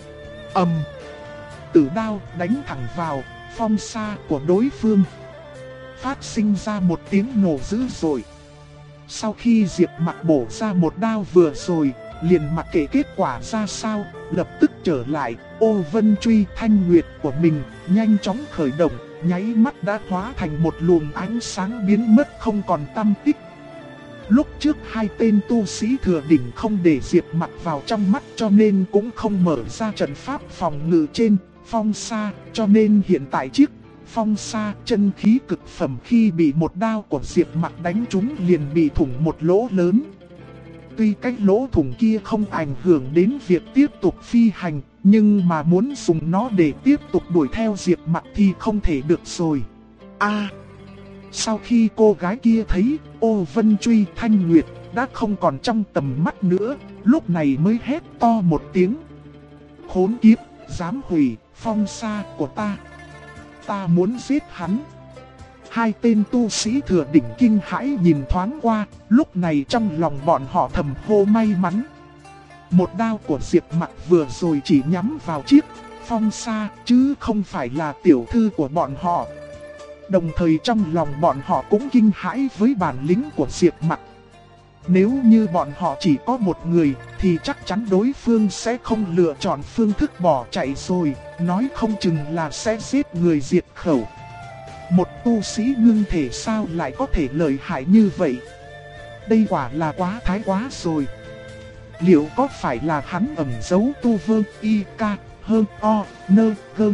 Tử đao đánh thẳng vào phong xa của đối phương, phát sinh ra một tiếng nổ dữ dội. Sau khi Diệp Mặc bổ ra một đao vừa rồi, liền mặc kệ kết quả ra sao, lập tức trở lại. Ô vân truy thanh nguyệt của mình nhanh chóng khởi động, nháy mắt đã hóa thành một luồng ánh sáng biến mất không còn tăm tích. Lúc trước hai tên tu sĩ thừa đỉnh không để Diệp Mặc vào trong mắt, cho nên cũng không mở ra trận pháp phòng ngự trên phong xa, cho nên hiện tại chiếc phong xa chân khí cực phẩm khi bị một đao của Diệp Mặc đánh trúng liền bị thủng một lỗ lớn. Tuy cái lỗ thủng kia không ảnh hưởng đến việc tiếp tục phi hành, Nhưng mà muốn dùng nó để tiếp tục đuổi theo Diệp Mặc thì không thể được rồi. Sau khi cô gái kia thấy Ô Vân Truy Thanh Nguyệt đã không còn trong tầm mắt nữa, lúc này mới hét to một tiếng. Khốn kiếp, dám hủy phong sa của ta. Ta muốn giết hắn. Hai tên tu sĩ thừa đỉnh kinh hãi nhìn thoáng qua, lúc này trong lòng bọn họ thầm hô may mắn. Một đao của Diệp Mặc vừa rồi chỉ nhắm vào chiếc phong sa chứ không phải là tiểu thư của bọn họ. Đồng thời trong lòng bọn họ cũng kinh hãi với bản lĩnh của Diệp Mặc. Nếu như bọn họ chỉ có một người thì chắc chắn đối phương sẽ không lựa chọn phương thức bỏ chạy rồi, nói không chừng là sẽ giết người diệt khẩu. Một tu sĩ ngưng thể sao lại có thể lợi hại như vậy? Đây quả là quá thái quá rồi. Liệu có phải là hắn ẩn giấu tu vương y ca hơn o nơ gơ?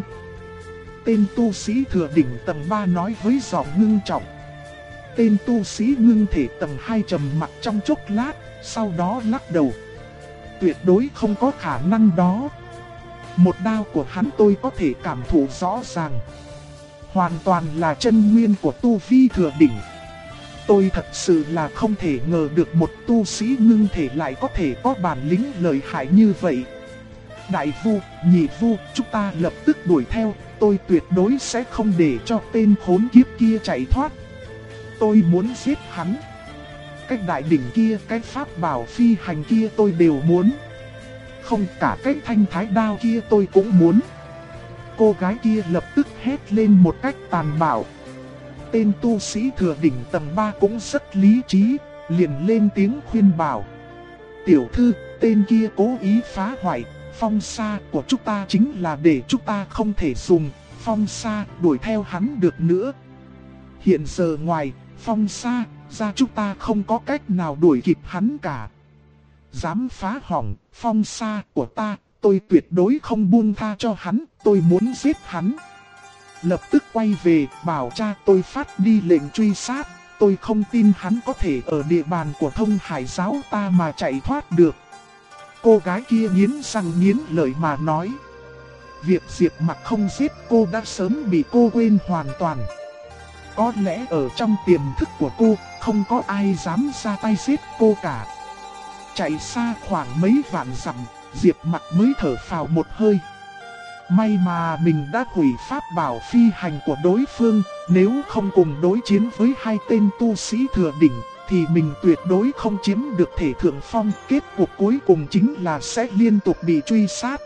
Tên tu sĩ thừa đỉnh tầng 3 nói với giọng ngưng trọng. Tên tu sĩ ngưng thể tầng 2 trầm mặt trong chốc lát, sau đó lắc đầu. Tuyệt đối không có khả năng đó. Một đao của hắn tôi có thể cảm thụ rõ ràng. Hoàn toàn là chân nguyên của tu vi thừa đỉnh. Tôi thật sự là không thể ngờ được một tu sĩ ngưng thể lại có thể có bản lĩnh lợi hại như vậy. Đại vu, nhị vu, chúng ta lập tức đuổi theo, tôi tuyệt đối sẽ không để cho tên khốn kiếp kia chạy thoát. Tôi muốn giết hắn. Cái đại đỉnh kia, cái pháp bảo phi hành kia tôi đều muốn. Không, cả cái thanh thái đao kia tôi cũng muốn. Cô gái kia lập tức hét lên một cách tàn bạo. Tên tu sĩ thừa đỉnh tầng 3 cũng rất lý trí, liền lên tiếng khuyên bảo. Tiểu thư, tên kia cố ý phá hoại phong sa của chúng ta chính là để chúng ta không thể dùng phong sa đuổi theo hắn được nữa. Hiện giờ ngoài phong sa ra chúng ta không có cách nào đuổi kịp hắn cả. Dám phá hỏng phong sa của ta, tôi tuyệt đối không buông tha cho hắn, tôi muốn giết hắn. Lập tức quay về bảo cha tôi phát đi lệnh truy sát, tôi không tin hắn có thể ở địa bàn của Thông Hải giáo ta mà chạy thoát được. Cô gái kia nghiến răng nghiến lợi mà nói. Việc Diệp Mặc không giết cô đã sớm bị cô quên hoàn toàn. Có lẽ ở trong tiềm thức của cô, không có ai dám ra tay giết cô cả. Chạy xa khoảng mấy vạn dặm, Diệp Mặc mới thở phào một hơi. May mà mình đã hủy pháp bảo phi hành của đối phương, nếu không cùng đối chiến với hai tên tu sĩ thừa đỉnh, thì mình tuyệt đối không chiếm được thể thượng phong. Kết cục cuối cùng chính là sẽ liên tục bị truy sát.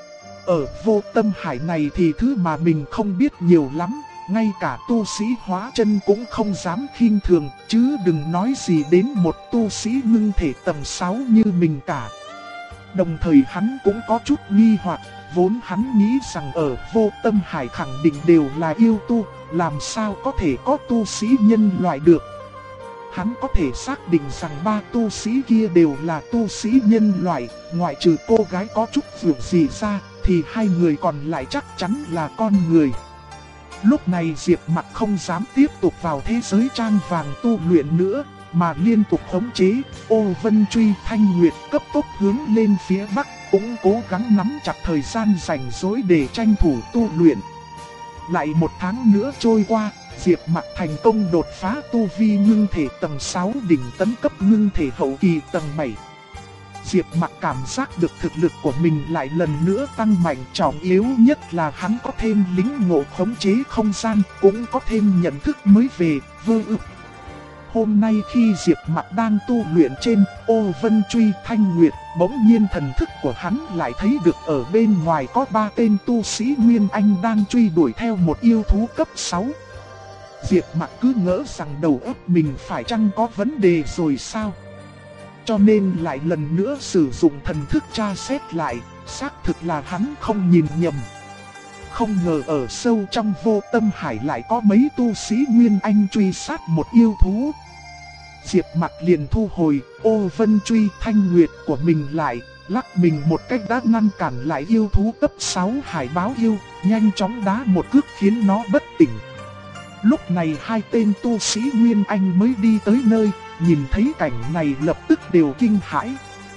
Ở vô tâm hải này thì thứ mà mình không biết nhiều lắm, ngay cả tu sĩ hóa chân cũng không dám khinh thường, chứ đừng nói gì đến một tu sĩ ngưng thể tầng 6 như mình cả. Đồng thời hắn cũng có chút nghi hoặc, vốn hắn nghĩ rằng ở vô tâm hải khẳng định đều là yêu tu, làm sao có thể có tu sĩ nhân loại được. Hắn có thể xác định rằng ba tu sĩ kia đều là tu sĩ nhân loại, ngoại trừ cô gái có chút vượt gì ra, thì hai người còn lại chắc chắn là con người. Lúc này Diệp Mặc không dám tiếp tục vào thế giới trang vàng tu luyện nữa, mà liên tục khống chế Ô Vân Truy Thanh Nguyệt cấp tốc hướng lên phía bắc, cũng cố gắng nắm chặt thời gian rảnh rỗi để tranh thủ tu luyện. Lại một tháng nữa trôi qua, Diệp Mặc thành công đột phá tu vi ngưng thể tầng 6 đỉnh tấn cấp ngưng thể hậu kỳ tầng 7. Diệp Mặc cảm giác được thực lực của mình lại lần nữa tăng mạnh, trọng yếu nhất là hắn có thêm lính ngộ khống chế không gian, cũng có thêm nhận thức mới về vơ ực. Hôm nay khi Diệp Mặc đang tu luyện trên Ô Vân Truy Thanh Nguyệt, bỗng nhiên thần thức của hắn lại thấy được ở bên ngoài có 3 tên tu sĩ Nguyên Anh đang truy đuổi theo một yêu thú cấp 6. Diệp Mặc cứ ngỡ rằng đầu óc mình phải chăng có vấn đề rồi sao? Cho nên lại lần nữa sử dụng thần thức tra xét lại, xác thực là hắn không nhìn nhầm. Không ngờ ở sâu trong vô tâm hải lại có mấy tu sĩ Nguyên Anh truy sát một yêu thú. Diệp Mặc liền thu hồi Ô Vân Truy Thanh Nguyệt của mình lại, lắc mình một cách đã ngăn cản lại yêu thú cấp 6 hải báo yêu, nhanh chóng đá một cước khiến nó bất tỉnh. Lúc này hai tên tu sĩ Nguyên Anh mới đi tới nơi, nhìn thấy cảnh này lập tức đều kinh hãi.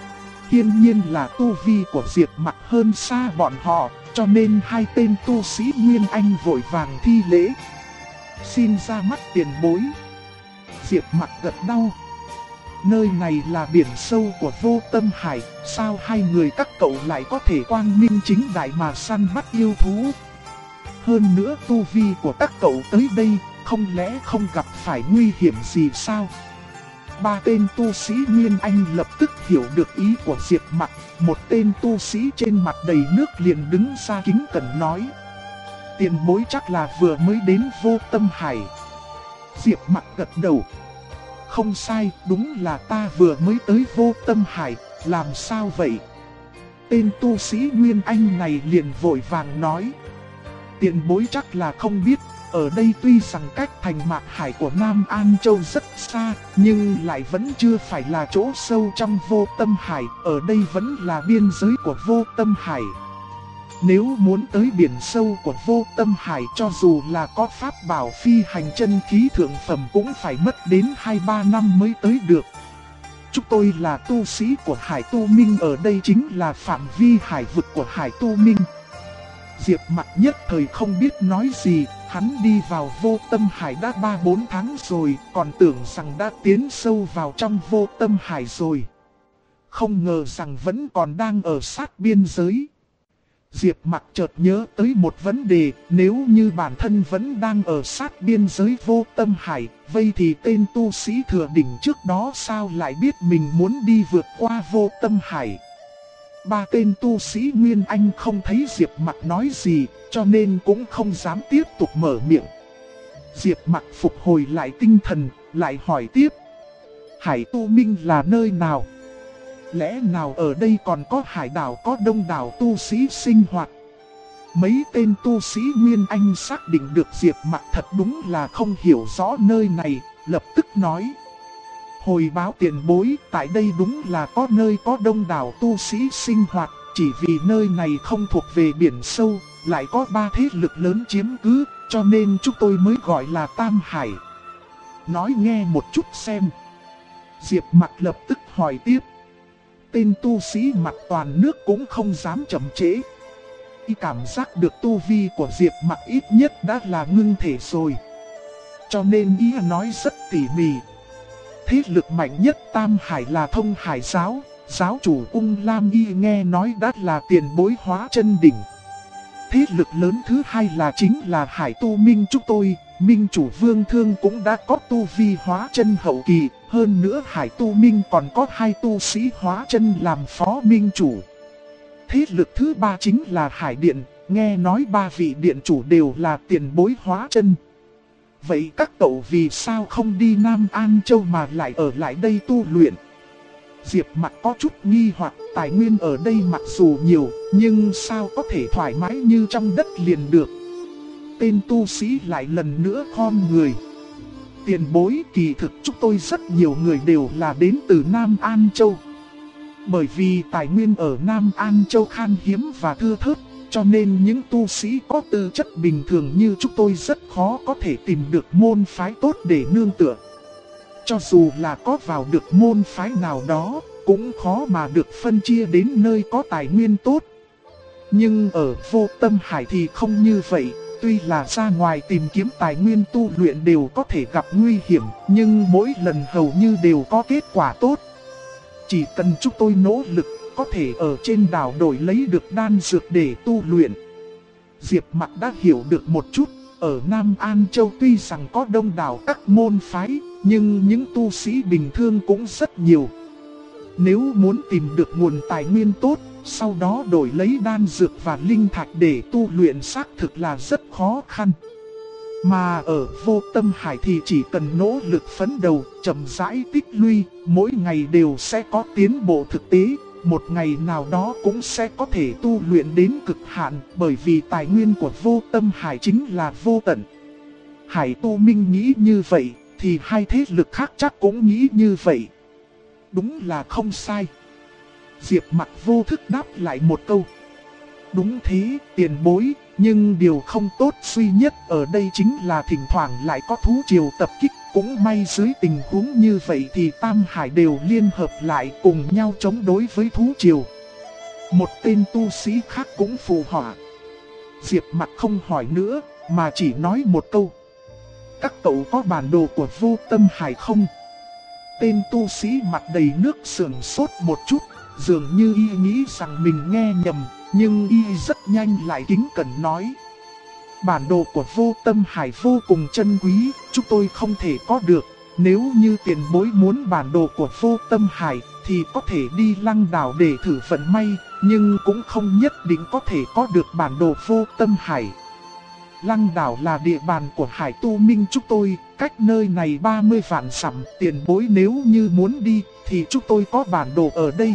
Hiển nhiên là tu vi của Diệp Mặc hơn xa bọn họ, cho nên hai tên tu sĩ Nguyên Anh vội vàng thi lễ. Xin ra mắt tiền bối. Diệp Mặc gật đầu. Nơi này là biển sâu của Vô Tâm Hải, sao hai người các cậu lại có thể quang minh chính đại mà săn bắt yêu thú? Hơn nữa tu vi của các cậu tới đây, không lẽ không gặp phải nguy hiểm gì sao? Ba tên tu sĩ Nguyên Anh lập tức hiểu được ý của Diệp Mặc, một tên tu sĩ trên mặt đầy nước liền đứng ra kính cẩn nói. Tiền bối chắc là vừa mới đến Vô Tâm Hải. Diệp Mặc gật đầu. Không sai, đúng là ta vừa mới tới Vô Tâm Hải, làm sao vậy? Tên tu sĩ Nguyên Anh này liền vội vàng nói. Tiền bối chắc là không biết, ở đây tuy rằng cách thành Mạc Hải của Nam An Châu rất xa, nhưng lại vẫn chưa phải là chỗ sâu trong Vô Tâm Hải, ở đây vẫn là biên giới của Vô Tâm Hải. Nếu muốn tới biển sâu của Vô Tâm Hải, cho dù là có pháp bảo phi hành chân khí thượng phẩm cũng phải mất đến 2-3 năm mới tới được. Chúng tôi là tu sĩ của Hải Tu Minh, ở đây chính là phạm vi hải vực của Hải Tu Minh. Diệp Mặc nhất thời không biết nói gì, hắn đi vào Vô Tâm Hải đã 3-4 tháng rồi, còn tưởng rằng đã tiến sâu vào trong Vô Tâm Hải rồi. Không ngờ rằng vẫn còn đang ở sát biên giới. Diệp Mặc chợt nhớ tới một vấn đề, nếu như bản thân vẫn đang ở sát biên giới Vô Tâm Hải, vậy thì tên tu sĩ Thừa Đỉnh trước đó sao lại biết mình muốn đi vượt qua Vô Tâm Hải? Ba tên tu sĩ Nguyên Anh không thấy Diệp Mặc nói gì, cho nên cũng không dám tiếp tục mở miệng. Diệp Mặc phục hồi lại tinh thần, lại hỏi tiếp. Hải Tu Minh là nơi nào? Lẽ nào ở đây còn có hải đảo có đông đảo tu sĩ sinh hoạt? Mấy tên tu sĩ Nguyên Anh xác định được Diệp Mặc thật đúng là không hiểu rõ nơi này, lập tức nói. Hồi báo tiền bối, tại đây đúng là có nơi có đông đảo tu sĩ sinh hoạt, chỉ vì nơi này không thuộc về biển sâu, lại có 3 thế lực lớn chiếm cứ, cho nên chúng tôi mới gọi là Tam Hải. Nói nghe một chút xem. Diệp Mặc lập tức hỏi tiếp. Tên tu sĩ mặt toàn nước cũng không dám chậm trễ. Y cảm giác được tu vi của Diệp Mặc ít nhất đã là ngưng thể rồi, cho nên y nói rất tỉ mỉ. Thế lực mạnh nhất Tam Hải là Thông Hải Giáo, giáo chủ Ung Lam Y nghe nói đã là tiền bối hóa chân đỉnh. Thế lực lớn thứ hai chính là Hải Tu Minh chúng tôi, Minh chủ Vương Thương cũng đã có tu vi hóa chân hậu kỳ, hơn nữa Hải Tu Minh còn có 2 tu sĩ hóa chân làm phó minh chủ. Thế lực thứ ba chính là Hải Điện, nghe nói 3 vị điện chủ đều là tiền bối hóa chân. Vậy các cậu vì sao không đi Nam An Châu mà lại ở lại đây tu luyện? Diệp Mặc có chút nghi hoặc, tài nguyên ở đây mặc dù nhiều, nhưng sao có thể thoải mái như trong đất liền được? Tên tu sĩ lại lần nữa khom người. Tiền bối, kỳ thực chúng tôi rất nhiều người đều là đến từ Nam An Châu. Bởi vì tài nguyên ở Nam An Châu khan hiếm và thưa thớt, cho nên những tu sĩ có tư chất bình thường như chúng tôi rất khó có thể tìm được môn phái tốt để nương tựa. Cho dù là có vào được môn phái nào đó, cũng khó mà được phân chia đến nơi có tài nguyên tốt. Nhưng ở Vô Tâm Hải thì không như vậy, tuy là ra ngoài tìm kiếm tài nguyên tu luyện đều có thể gặp nguy hiểm, nhưng mỗi lần hầu như đều có kết quả tốt. Chỉ cần chúng tôi nỗ lực, có thể ở trên đảo đổi lấy được đan dược để tu luyện. Diệp Mặc đã hiểu được một chút, ở Nam An Châu tuy rằng có đông đảo các môn phái, nhưng những tu sĩ bình thường cũng rất nhiều. Nếu muốn tìm được nguồn tài nguyên tốt, sau đó đổi lấy đan dược và linh thạch để tu luyện xác thực là rất khó khăn. Mà ở Vô Tâm Hải thì chỉ cần nỗ lực phấn đấu, chậm rãi tích lũy, mỗi ngày đều sẽ có tiến bộ thực tế, một ngày nào đó cũng sẽ có thể tu luyện đến cực hạn, bởi vì tài nguyên của Vô Tâm Hải chính là vô tận. Hải Tu Minh nghĩ như vậy, thì hai thế lực khác chắc cũng nghĩ như vậy. Đúng là không sai. Diệp Mặc vô thức đáp lại một câu. Đúng thế, tiền bối, nhưng điều không tốt duy nhất ở đây chính là thỉnh thoảng lại có thú triều tập kích. Cũng may dưới tình huống như vậy thì Tam Hải đều liên hợp lại cùng nhau chống đối với thú triều. Một tên tu sĩ khác cũng phù họa. Diệp Mặc không hỏi nữa, mà chỉ nói một câu. Các cậu có bản đồ của Vô Tâm Hải không? Tên tu sĩ mặt đầy nước sườn sốt một chút, dường như y nghĩ rằng mình nghe nhầm, nhưng y rất nhanh lại kính cẩn nói. Bản đồ của Vô Tâm Hải vô cùng chân quý, chúng tôi không thể có được. Nếu như tiền bối muốn bản đồ của Vô Tâm Hải thì có thể đi Lăng Đảo để thử vận may, nhưng cũng không nhất định có thể có được bản đồ Vô Tâm Hải. Lăng Đảo là địa bàn của Hải Tu Minh chúng tôi, cách nơi này 30 vạn dặm, tiền bối nếu như muốn đi thì chúng tôi có bản đồ ở đây.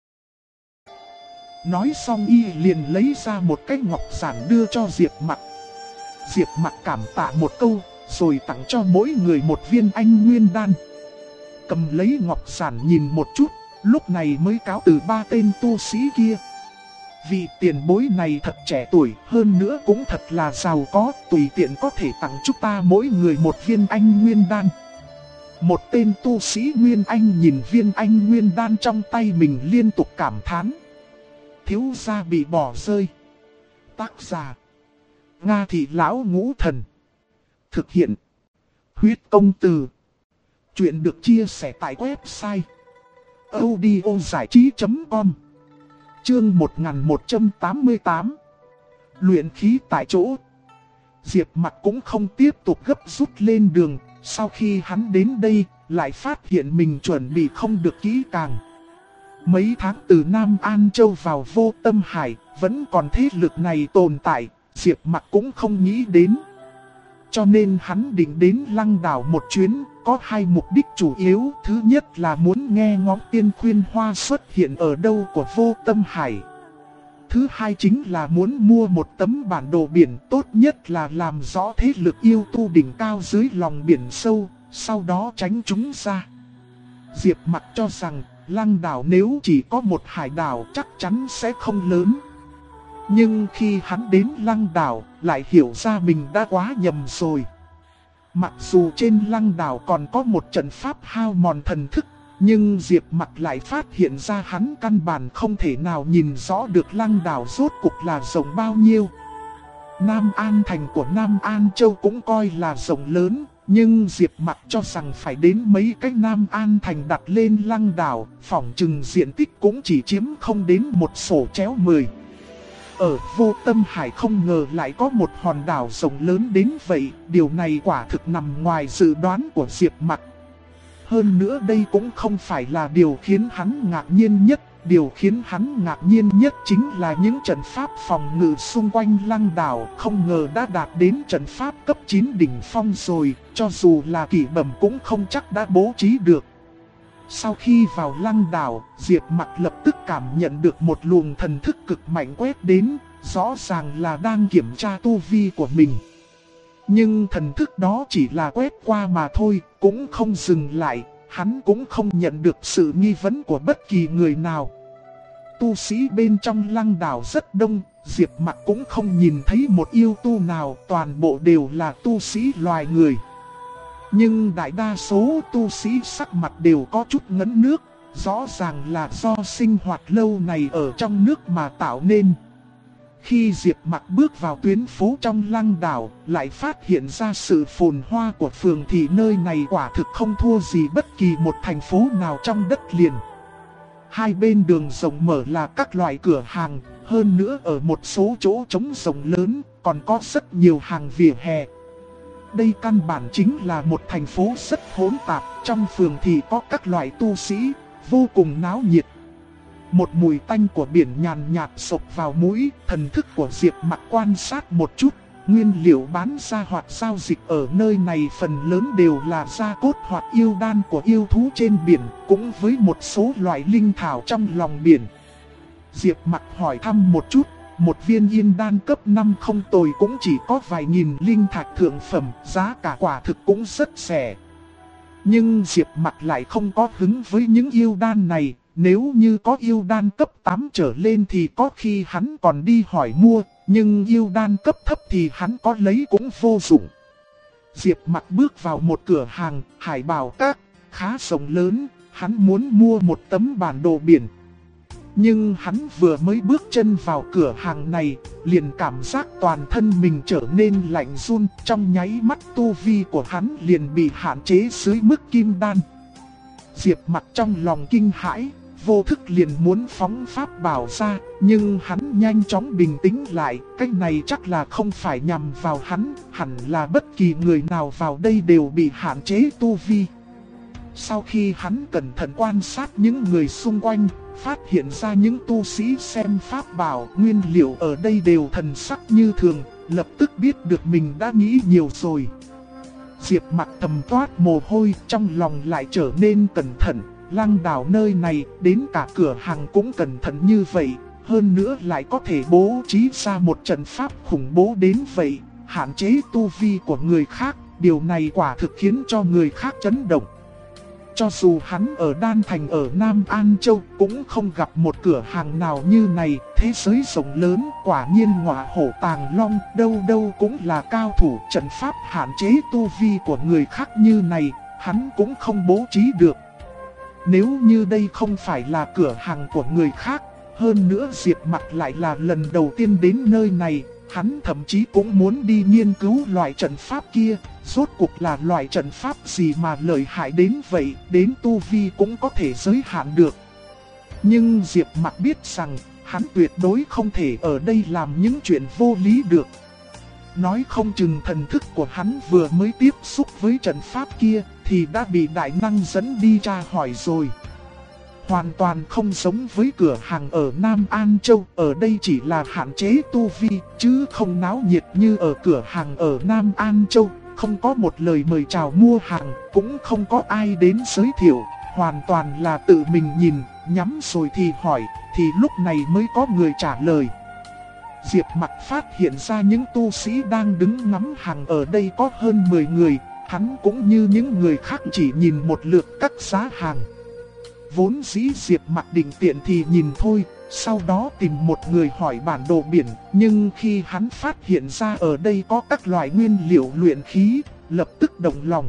Nói xong y liền lấy ra một cái ngọc giản đưa cho Diệp Mặc. Diệp Mặc cảm tạ một câu, rồi tặng cho mỗi người một viên anh nguyên đan. Cầm lấy ngọc giản nhìn một chút, lúc này mới cáo từ ba tên tu sĩ kia. Vị tiền bối này thật trẻ tuổi, hơn nữa cũng thật là giàu có, tùy tiện có thể tặng chúng ta mỗi người một viên anh nguyên đan. Một tên tu sĩ Nguyên Anh nhìn viên anh nguyên đan trong tay mình liên tục cảm thán. Thiếu gia bị bỏ rơi. Tác giả Nga Thị Lão Ngũ Thần. Thực hiện Huyết Công Từ. Chuyện được chia sẻ tại website audiozảichí.com. Chương 1188. Luyện khí tại chỗ. Diệp Mặc cũng không tiếp tục gấp rút lên đường. Sau khi hắn đến đây, lại phát hiện mình chuẩn bị không được kỹ càng. Mấy tháng từ Nam An Châu vào Vô Tâm Hải, vẫn còn thế lực này tồn tại, Diệp Mặc cũng không nghĩ đến. Cho nên hắn định đến Lăng Đảo một chuyến, có hai mục đích chủ yếu. Thứ nhất là muốn nghe ngóng Tiên Khuyên Hoa xuất hiện ở đâu của Vô Tâm Hải. Thứ hai chính là muốn mua một tấm bản đồ biển, tốt nhất là làm rõ thế lực yêu tu đỉnh cao dưới lòng biển sâu, sau đó tránh chúng ra. Diệp Mặc cho rằng Lăng Đảo nếu chỉ có một hải đảo chắc chắn sẽ không lớn. Nhưng khi hắn đến Lăng Đảo, lại hiểu ra mình đã quá nhầm rồi. Mặc dù trên Lăng Đảo còn có một trận pháp hao mòn thần thức, nhưng Diệp Mặc lại phát hiện ra hắn căn bản không thể nào nhìn rõ được Lăng Đảo rốt cuộc là rộng bao nhiêu. Nam An Thành của Nam An Châu cũng coi là rộng lớn, nhưng Diệp Mặc cho rằng phải đến mấy cái Nam An Thành đặt lên Lăng Đảo, phỏng chừng diện tích cũng chỉ chiếm không đến một sổ chéo 10. Ở Vô Tâm Hải không ngờ lại có một hòn đảo rộng lớn đến vậy, điều này quả thực nằm ngoài dự đoán của Diệp Mặc. Hơn nữa đây cũng không phải là điều khiến hắn ngạc nhiên nhất, điều khiến hắn ngạc nhiên nhất chính là những trận pháp phòng ngự xung quanh Lăng Đảo không ngờ đã đạt đến trận pháp cấp 9 đỉnh phong rồi, cho dù là kỵ bẩm cũng không chắc đã bố trí được. Sau khi vào Lăng Đảo, Diệp Mặc lập tức cảm nhận được một luồng thần thức cực mạnh quét đến, rõ ràng là đang kiểm tra tu vi của mình. Nhưng thần thức đó chỉ là quét qua mà thôi, cũng không dừng lại, hắn cũng không nhận được sự nghi vấn của bất kỳ người nào. Tu sĩ bên trong Lăng Đảo rất đông, Diệp Mặc cũng không nhìn thấy một yêu tu nào, toàn bộ đều là tu sĩ loài người. Nhưng đại đa số tu sĩ sắc mặt đều có chút ngấn nước, rõ ràng là do sinh hoạt lâu ngày ở trong nước mà tạo nên. Khi Diệp Mặc bước vào tuyến phố trong Lăng Đảo, lại phát hiện ra sự phồn hoa của phường thị nơi này quả thực không thua gì bất kỳ một thành phố nào trong đất liền. Hai bên đường rộng mở là các loại cửa hàng, hơn nữa ở một số chỗ trống rộng lớn, còn có rất nhiều hàng vỉa hè. Đây căn bản chính là một thành phố rất hỗn tạp, trong phường thị có các loại tu sĩ, vô cùng náo nhiệt. Một mùi tanh của biển nhàn nhạt sộc vào mũi, thần thức của Diệp Mặc quan sát một chút, nguyên liệu bán ra hoặc giao dịch ở nơi này phần lớn đều là da cốt hoặc yêu đan của yêu thú trên biển, cũng với một số loại linh thảo trong lòng biển. Diệp Mặc hỏi thăm một chút, một viên yên đan cấp 5 không tồi cũng chỉ có vài nghìn linh thạch thượng phẩm, giá cả quả thực cũng rất rẻ. Nhưng Diệp Mặc lại không có hứng với những yêu đan này. Nếu như có yêu đan cấp 8 trở lên thì có khi hắn còn đi hỏi mua, nhưng yêu đan cấp thấp thì hắn có lấy cũng vô dụng. Diệp Mặc bước vào một cửa hàng hải bảo các, khá rộng lớn, hắn muốn mua một tấm bản đồ biển. Nhưng hắn vừa mới bước chân vào cửa hàng này, liền cảm giác toàn thân mình trở nên lạnh run, trong nháy mắt tu vi của hắn liền bị hạn chế dưới mức kim đan. Diệp Mặc trong lòng kinh hãi, vô thức liền muốn phóng pháp bảo ra, nhưng hắn nhanh chóng bình tĩnh lại, cái này chắc là không phải nhằm vào hắn, hẳn là bất kỳ người nào vào đây đều bị hạn chế tu vi. Sau khi hắn cẩn thận quan sát những người xung quanh, phát hiện ra những tu sĩ xem pháp bảo, nguyên liệu ở đây đều thần sắc như thường, lập tức biết được mình đã nghĩ nhiều rồi. Diệp Mặc thầm toát mồ hôi, trong lòng lại trở nên cẩn thận. Lăng đảo nơi này, đến cả cửa hàng cũng cẩn thận như vậy, hơn nữa lại có thể bố trí ra một trận pháp khủng bố đến vậy, hạn chế tu vi của người khác, điều này quả thực khiến cho người khác chấn động. Cho dù hắn ở Đan Thành ở Nam An Châu cũng không gặp một cửa hàng nào như này, thế giới rộng lớn, quả nhiên ngọa hổ tàng long, đâu đâu cũng là cao thủ, trận pháp hạn chế tu vi của người khác như này, hắn cũng không bố trí được. Nếu như đây không phải là cửa hàng của người khác, hơn nữa Diệp Mặc lại là lần đầu tiên đến nơi này, hắn thậm chí cũng muốn đi nghiên cứu loại trận pháp kia, rốt cuộc là loại trận pháp gì mà lợi hại đến vậy, đến tu vi cũng có thể giới hạn được. Nhưng Diệp Mặc biết rằng, hắn tuyệt đối không thể ở đây làm những chuyện vô lý được. Nói không chừng thần thức của hắn vừa mới tiếp xúc với trận pháp kia, thì đã bị đại năng dẫn đi tra hỏi rồi. Hoàn toàn không giống với cửa hàng ở Nam An Châu, ở đây chỉ là hạn chế tu vi, chứ không náo nhiệt như ở cửa hàng ở Nam An Châu. Không có một lời mời chào mua hàng, cũng không có ai đến giới thiệu, hoàn toàn là tự mình nhìn, nhắm rồi thì hỏi, thì lúc này mới có người trả lời. Diệp Mặc phát hiện ra những tu sĩ đang đứng ngắm hàng ở đây có hơn 10 người, hắn cũng như những người khác chỉ nhìn một lượt các giá hàng. Vốn dĩ Diệp Mặc định tiện thì nhìn thôi, sau đó tìm một người hỏi bản đồ biển, nhưng khi hắn phát hiện ra ở đây có các loại nguyên liệu luyện khí, lập tức động lòng.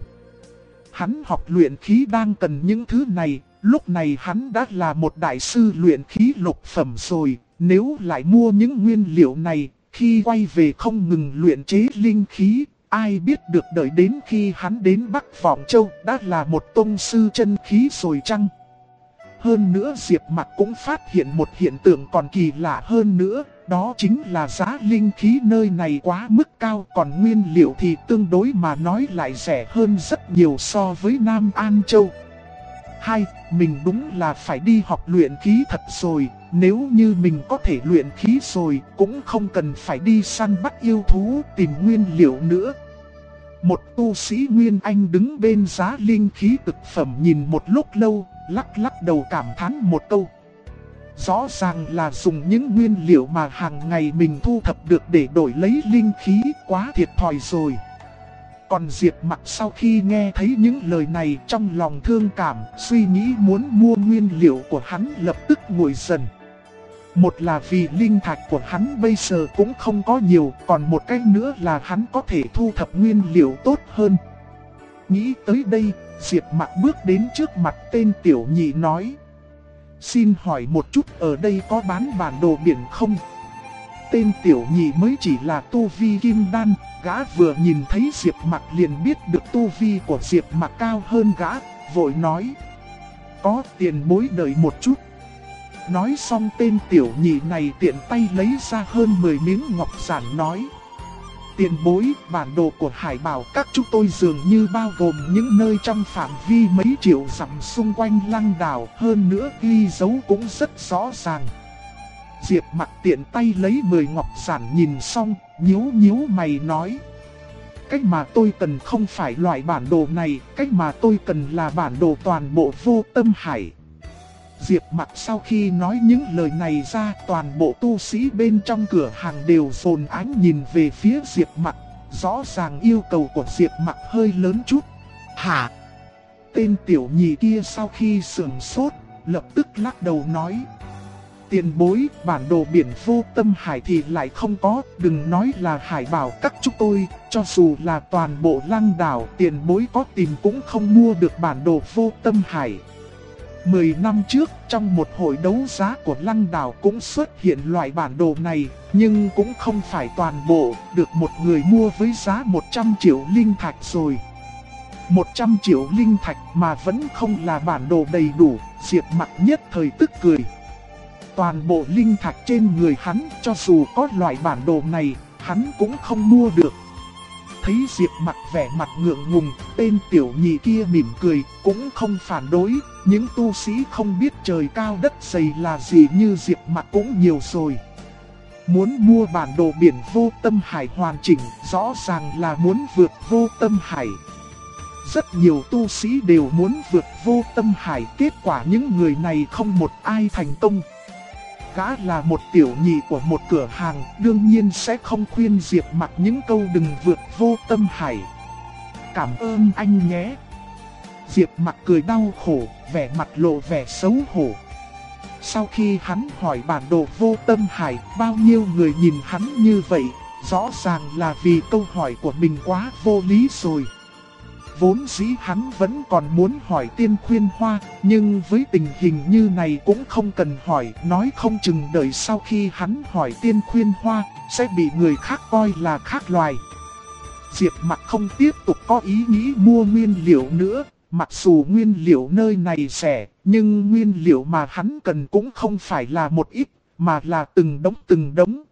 Hắn học luyện khí đang cần những thứ này, lúc này hắn đã là một đại sư luyện khí lục phẩm rồi, nếu lại mua những nguyên liệu này, khi quay về không ngừng luyện chế linh khí, ai biết được đợi đến khi hắn đến Bắc Vọng Châu đã là một tông sư chân khí rồi chăng? Hơn nữa Diệp Mặc cũng phát hiện một hiện tượng còn kỳ lạ hơn nữa, đó chính là giá linh khí nơi này quá mức cao, còn nguyên liệu thì tương đối mà nói lại rẻ hơn rất nhiều so với Nam An Châu. Mình đúng là phải đi học luyện khí thật rồi, nếu như mình có thể luyện khí rồi, cũng không cần phải đi săn bắt yêu thú tìm nguyên liệu nữa. Một tu sĩ Nguyên Anh đứng bên giá linh khí cực phẩm nhìn một lúc lâu, lắc lắc đầu cảm thán một câu. Rõ ràng là dùng những nguyên liệu mà hàng ngày mình thu thập được để đổi lấy linh khí, quá thiệt thòi rồi. Còn Diệp Mặc sau khi nghe thấy những lời này trong lòng thương cảm, suy nghĩ muốn mua nguyên liệu của hắn lập tức nguội dần. Một là vì linh thạch của hắn bây giờ cũng không có nhiều, còn một cách nữa là hắn có thể thu thập nguyên liệu tốt hơn. Nghĩ tới đây, Diệp Mặc bước đến trước mặt tên tiểu nhị nói: "Xin hỏi một chút, ở đây có bán bản đồ biển không?" Tên tiểu nhị mới chỉ là tu vi kim đan, gã vừa nhìn thấy Diệp Mặc liền biết được tu vi của Diệp Mặc cao hơn gã, vội nói: "Có, tiền bối đợi một chút." Nói xong tên tiểu nhị này tiện tay lấy ra hơn 10 miếng ngọc giản nói: "Tiền bối, bản đồ của hải bảo các chúng tôi dường như bao gồm những nơi trong phạm vi mấy triệu dặm xung quanh Lăng đảo, hơn nữa ghi dấu cũng rất rõ ràng." Diệp Mặc tiện tay lấy 10 ngọc giản nhìn xong, nhíu mày nói: "Cách mà tôi cần không phải loại bản đồ này, cách mà tôi cần là bản đồ toàn bộ Vô Tâm Hải." Diệp Mặc sau khi nói những lời này ra, toàn bộ tu sĩ bên trong cửa hàng đều dồn ánh nhìn về phía Diệp Mặc. Rõ ràng yêu cầu của Diệp Mặc hơi lớn chút. "Hả?" Tên tiểu nhị kia sau khi sửng sốt, lập tức lắc đầu nói: Tiền bối, bản đồ biển Vô Tâm Hải thì lại không có, đừng nói là hải bảo các chúng tôi, cho dù là toàn bộ Lăng đảo, tiền bối có tìm cũng không mua được bản đồ Vô Tâm Hải. 10 năm trước, trong một hội đấu giá của Lăng đảo cũng xuất hiện loại bản đồ này, nhưng cũng không phải toàn bộ, được một người mua với giá 100 triệu linh thạch rồi. 100 triệu linh thạch mà vẫn không là bản đồ đầy đủ, Diệp Mặc nhất thời tức cười. Toàn bộ linh thạch trên người hắn, cho dù có loại bản đồ này, hắn cũng không mua được. Thấy Diệp Mặc vẻ mặt ngượng ngùng, tên tiểu nhị kia mỉm cười, cũng không phản đối. Những tu sĩ không biết trời cao đất dày là gì như Diệp Mặc cũng nhiều rồi. Muốn mua bản đồ biển Vô Tâm Hải hoàn chỉnh, rõ ràng là muốn vượt Vô Tâm Hải. Rất nhiều tu sĩ đều muốn vượt Vô Tâm Hải, kết quả những người này không một ai thành công. Gã là một tiểu nhị của một cửa hàng, đương nhiên sẽ không khuyên Diệp Mặc những câu đừng vượt Vô Tâm Hải. Cảm ơn anh nhé. Diệp Mặc cười đau khổ, vẻ mặt lộ vẻ xấu hổ. Sau khi hắn hỏi bản đồ Vô Tâm Hải, bao nhiêu người nhìn hắn như vậy, rõ ràng là vì câu hỏi của mình quá vô lý rồi. Vốn dĩ hắn vẫn còn muốn hỏi Tiên Khuyên Hoa, nhưng với tình hình như này cũng không cần hỏi, nói không chừng đợi sau khi hắn hỏi Tiên Khuyên Hoa, sẽ bị người khác coi là khác loài. Diệp Mặc không tiếp tục có ý nghĩ mua nguyên liệu nữa, mặc dù nguyên liệu nơi này rẻ, nhưng nguyên liệu mà hắn cần cũng không phải là một ít, mà là từng đống.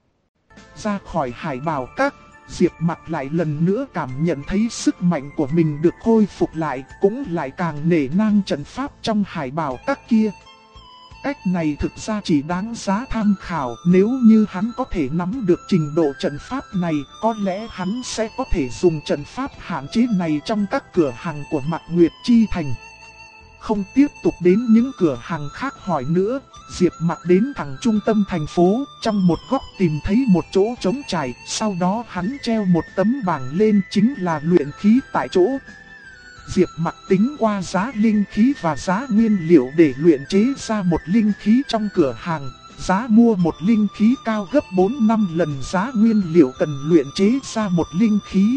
Ra khỏi Hải Bảo Các, Diệp Mặc lại lần nữa cảm nhận thấy sức mạnh của mình được khôi phục lại, cũng lại càng nể nang trận pháp trong Hải Bảo Các kia. Cách này thực ra chỉ đáng giá tham khảo, nếu như hắn có thể nắm được trình độ trận pháp này, có lẽ hắn sẽ có thể dùng trận pháp hạn chế này trong các cửa hàng của Mạc Nguyệt Chi Thành. Không tiếp tục đến những cửa hàng khác hỏi nữa, Diệp Mặc đến thẳng trung tâm thành phố, trong một góc tìm thấy một chỗ trống trải, sau đó hắn treo một tấm bảng lên chính là luyện khí tại chỗ. Diệp Mặc tính qua giá linh khí và giá nguyên liệu để luyện chế ra một linh khí trong cửa hàng, giá mua một linh khí cao gấp 4-5 lần giá nguyên liệu cần luyện chế ra một linh khí.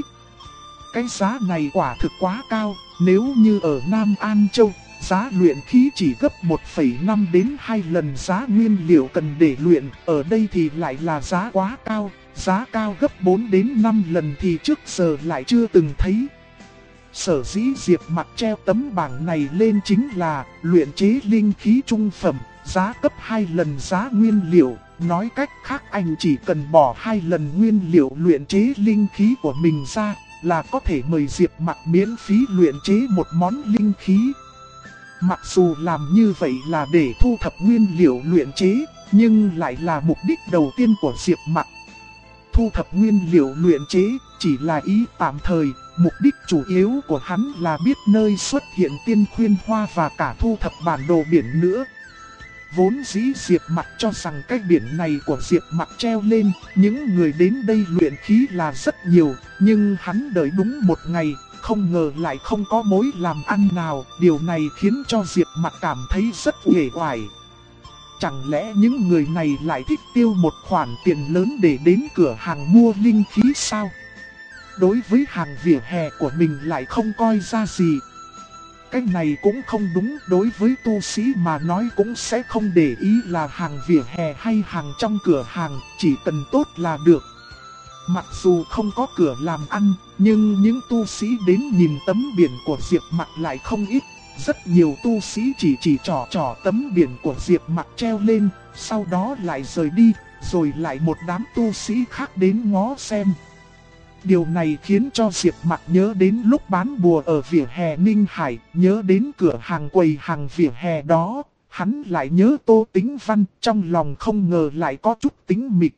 Cái giá này quả thực quá cao, nếu như ở Nam An Châu, giá luyện khí chỉ gấp 1,5 đến 2 lần giá nguyên liệu cần để luyện, ở đây thì lại là giá quá cao, giá cao gấp 4 đến 5 lần thì trước giờ lại chưa từng thấy. Sở dĩ Diệp Mặc treo tấm bảng này lên chính là luyện chế linh khí trung phẩm, giá gấp 2 lần giá nguyên liệu, nói cách khác anh chỉ cần bỏ 2 lần nguyên liệu luyện chế linh khí của mình ra là có thể mời Diệp Mặc miễn phí luyện chế một món linh khí. Mặc dù làm như vậy là để thu thập nguyên liệu luyện chế, nhưng lại là mục đích đầu tiên của Diệp Mặc. Thu thập nguyên liệu luyện chế chỉ là ý tạm thời, mục đích chủ yếu của hắn là biết nơi xuất hiện Tiên Khuyên Hoa và cả thu thập bản đồ biển nữa. Vốn dĩ Diệp Mặc cho rằng cái biển này của Diệp Mặc treo lên, những người đến đây luyện khí là rất nhiều, nhưng hắn đợi đúng một ngày, không ngờ lại không có mối làm ăn nào, điều này khiến cho Diệp Mặc cảm thấy rất uể oải. Chẳng lẽ những người này lại thích tiêu một khoản tiền lớn để đến cửa hàng mua linh khí sao? Đối với hàng vỉa hè của mình lại không coi ra gì. Cái này cũng không đúng, đối với tu sĩ mà nói cũng sẽ không để ý là hàng vỉa hè hay hàng trong cửa hàng, chỉ cần tốt là được. Mặc dù không có cửa làm ăn, nhưng những tu sĩ đến nhìn tấm biển của Diệp Mặc lại không ít. Rất nhiều tu sĩ chỉ trỏ tấm biển của Diệp Mặc treo lên, sau đó lại rời đi, rồi lại một đám tu sĩ khác đến ngó xem. Điều này khiến cho Diệp Mặc nhớ đến lúc bán bùa ở vỉa hè Ninh Hải, nhớ đến cửa hàng quầy hàng vỉa hè đó, hắn lại nhớ Tô Tĩnh Văn, trong lòng không ngờ lại có chút tính mịch.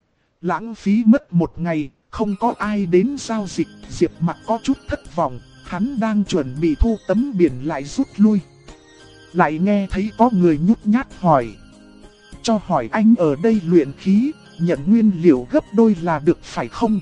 Lãng phí mất một ngày, không có ai đến giao dịch, Diệp Mặc có chút thất vọng, hắn đang chuẩn bị thu tấm biển lại rút lui. Lại nghe thấy có người nhút nhát hỏi. Cho hỏi anh ở đây luyện khí, nhận nguyên liệu gấp đôi là được phải không?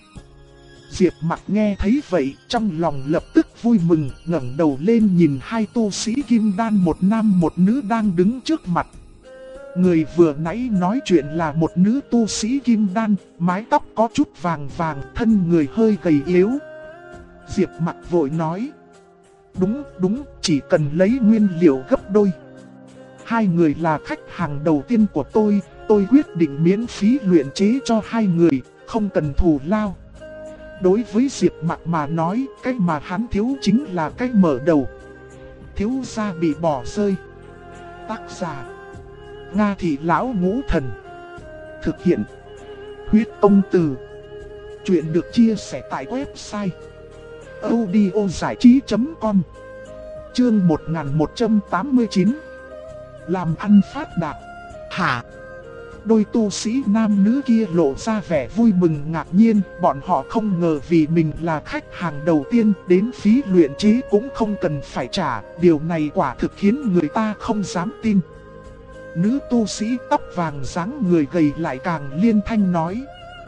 Diệp Mặc nghe thấy vậy, trong lòng lập tức vui mừng, ngẩng đầu lên nhìn hai tu sĩ kim đan một nam một nữ đang đứng trước mặt. Người vừa nãy nói chuyện là một nữ tu sĩ kim đan, mái tóc có chút vàng vàng, thân người hơi gầy yếu. Diệp Mặc vội nói. Đúng, chỉ cần lấy nguyên liệu gấp đôi. Hai người là khách hàng đầu tiên của tôi quyết định miễn phí luyện chế cho hai người, không cần thù lao. Đối với Diệp Mặc mà nói, cái mà hắn thiếu chính là cái mở đầu. Thiếu gia bị bỏ rơi. Tác giả Nga Thị Lão Ngũ Thần. Thực hiện Huyết Công Từ. Chuyện được chia sẻ tại website audiozảichí.com. Chương 1189. Làm ăn phát đạt. Hả? Đôi tu sĩ nam nữ kia lộ ra vẻ vui mừng ngạc nhiên. Bọn họ không ngờ vì mình là khách hàng đầu tiên, đến phí luyện chế cũng không cần phải trả. Điều này quả thực khiến người ta không dám tin. Nữ tu sĩ tóc vàng dáng người gầy lại càng liên thanh nói.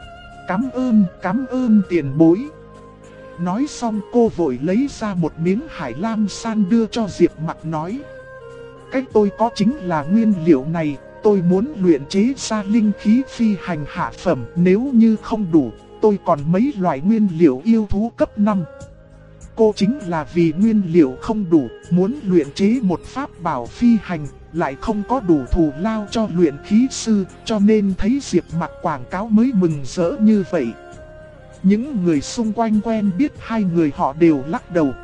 Cảm ơn tiền bối. Nói xong cô vội lấy ra một miếng hải lam san đưa cho Diệp Mặc nói. Cách tôi có chính là nguyên liệu này, tôi muốn luyện chế ra linh khí phi hành hạ phẩm. Nếu như không đủ, tôi còn mấy loại nguyên liệu yêu thú cấp 5. Cô chính là vì nguyên liệu không đủ, muốn luyện chế một pháp bảo phi hành, lại không có đủ thù lao cho luyện khí sư, cho nên thấy Diệp Mặc quảng cáo mới mừng rỡ như vậy. Những người xung quanh quen biết hai người họ đều lắc đầu.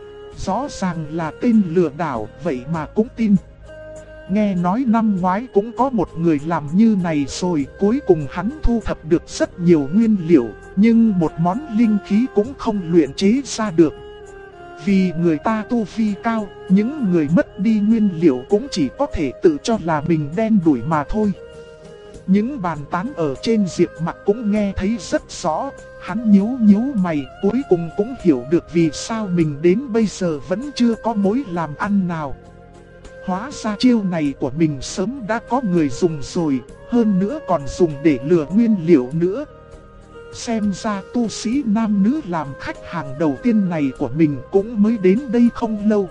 Rõ ràng là tên lừa đảo, vậy mà cũng tin. Nghe nói năm ngoái cũng có một người làm như này rồi, cuối cùng hắn thu thập được rất nhiều nguyên liệu, nhưng một món linh khí cũng không luyện chế ra được. Vì người ta tu vi cao, những người mất đi nguyên liệu cũng chỉ có thể tự cho là mình đen đủi mà thôi. Những bàn tán ở trên Diệp Mặc cũng nghe thấy rất rõ, hắn nhíu mày, cuối cùng cũng hiểu được vì sao mình đến bây giờ vẫn chưa có mối làm ăn nào. Hóa ra chiêu này của mình sớm đã có người dùng rồi, hơn nữa còn dùng để lừa nguyên liệu nữa. Xem ra tu sĩ nam nữ làm khách hàng đầu tiên này của mình cũng mới đến đây không lâu.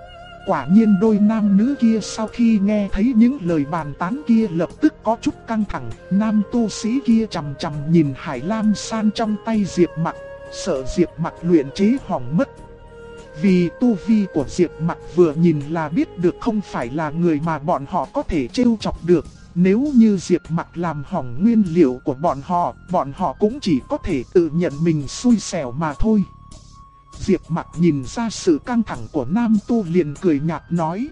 Quả nhiên đôi nam nữ kia sau khi nghe thấy những lời bàn tán kia lập tức có chút căng thẳng. Nam tu sĩ kia chằm chằm nhìn hải lam san trong tay Diệp Mặc, sợ Diệp Mặc luyện chế hỏng mất. Vì tu vi của Diệp Mặc vừa nhìn là biết được không phải là người mà bọn họ có thể trêu chọc được. Nếu như Diệp Mặc làm hỏng nguyên liệu của bọn họ cũng chỉ có thể tự nhận mình xui xẻo mà thôi. Diệp Mặc nhìn ra sự căng thẳng của nam tu liền cười nhạt nói.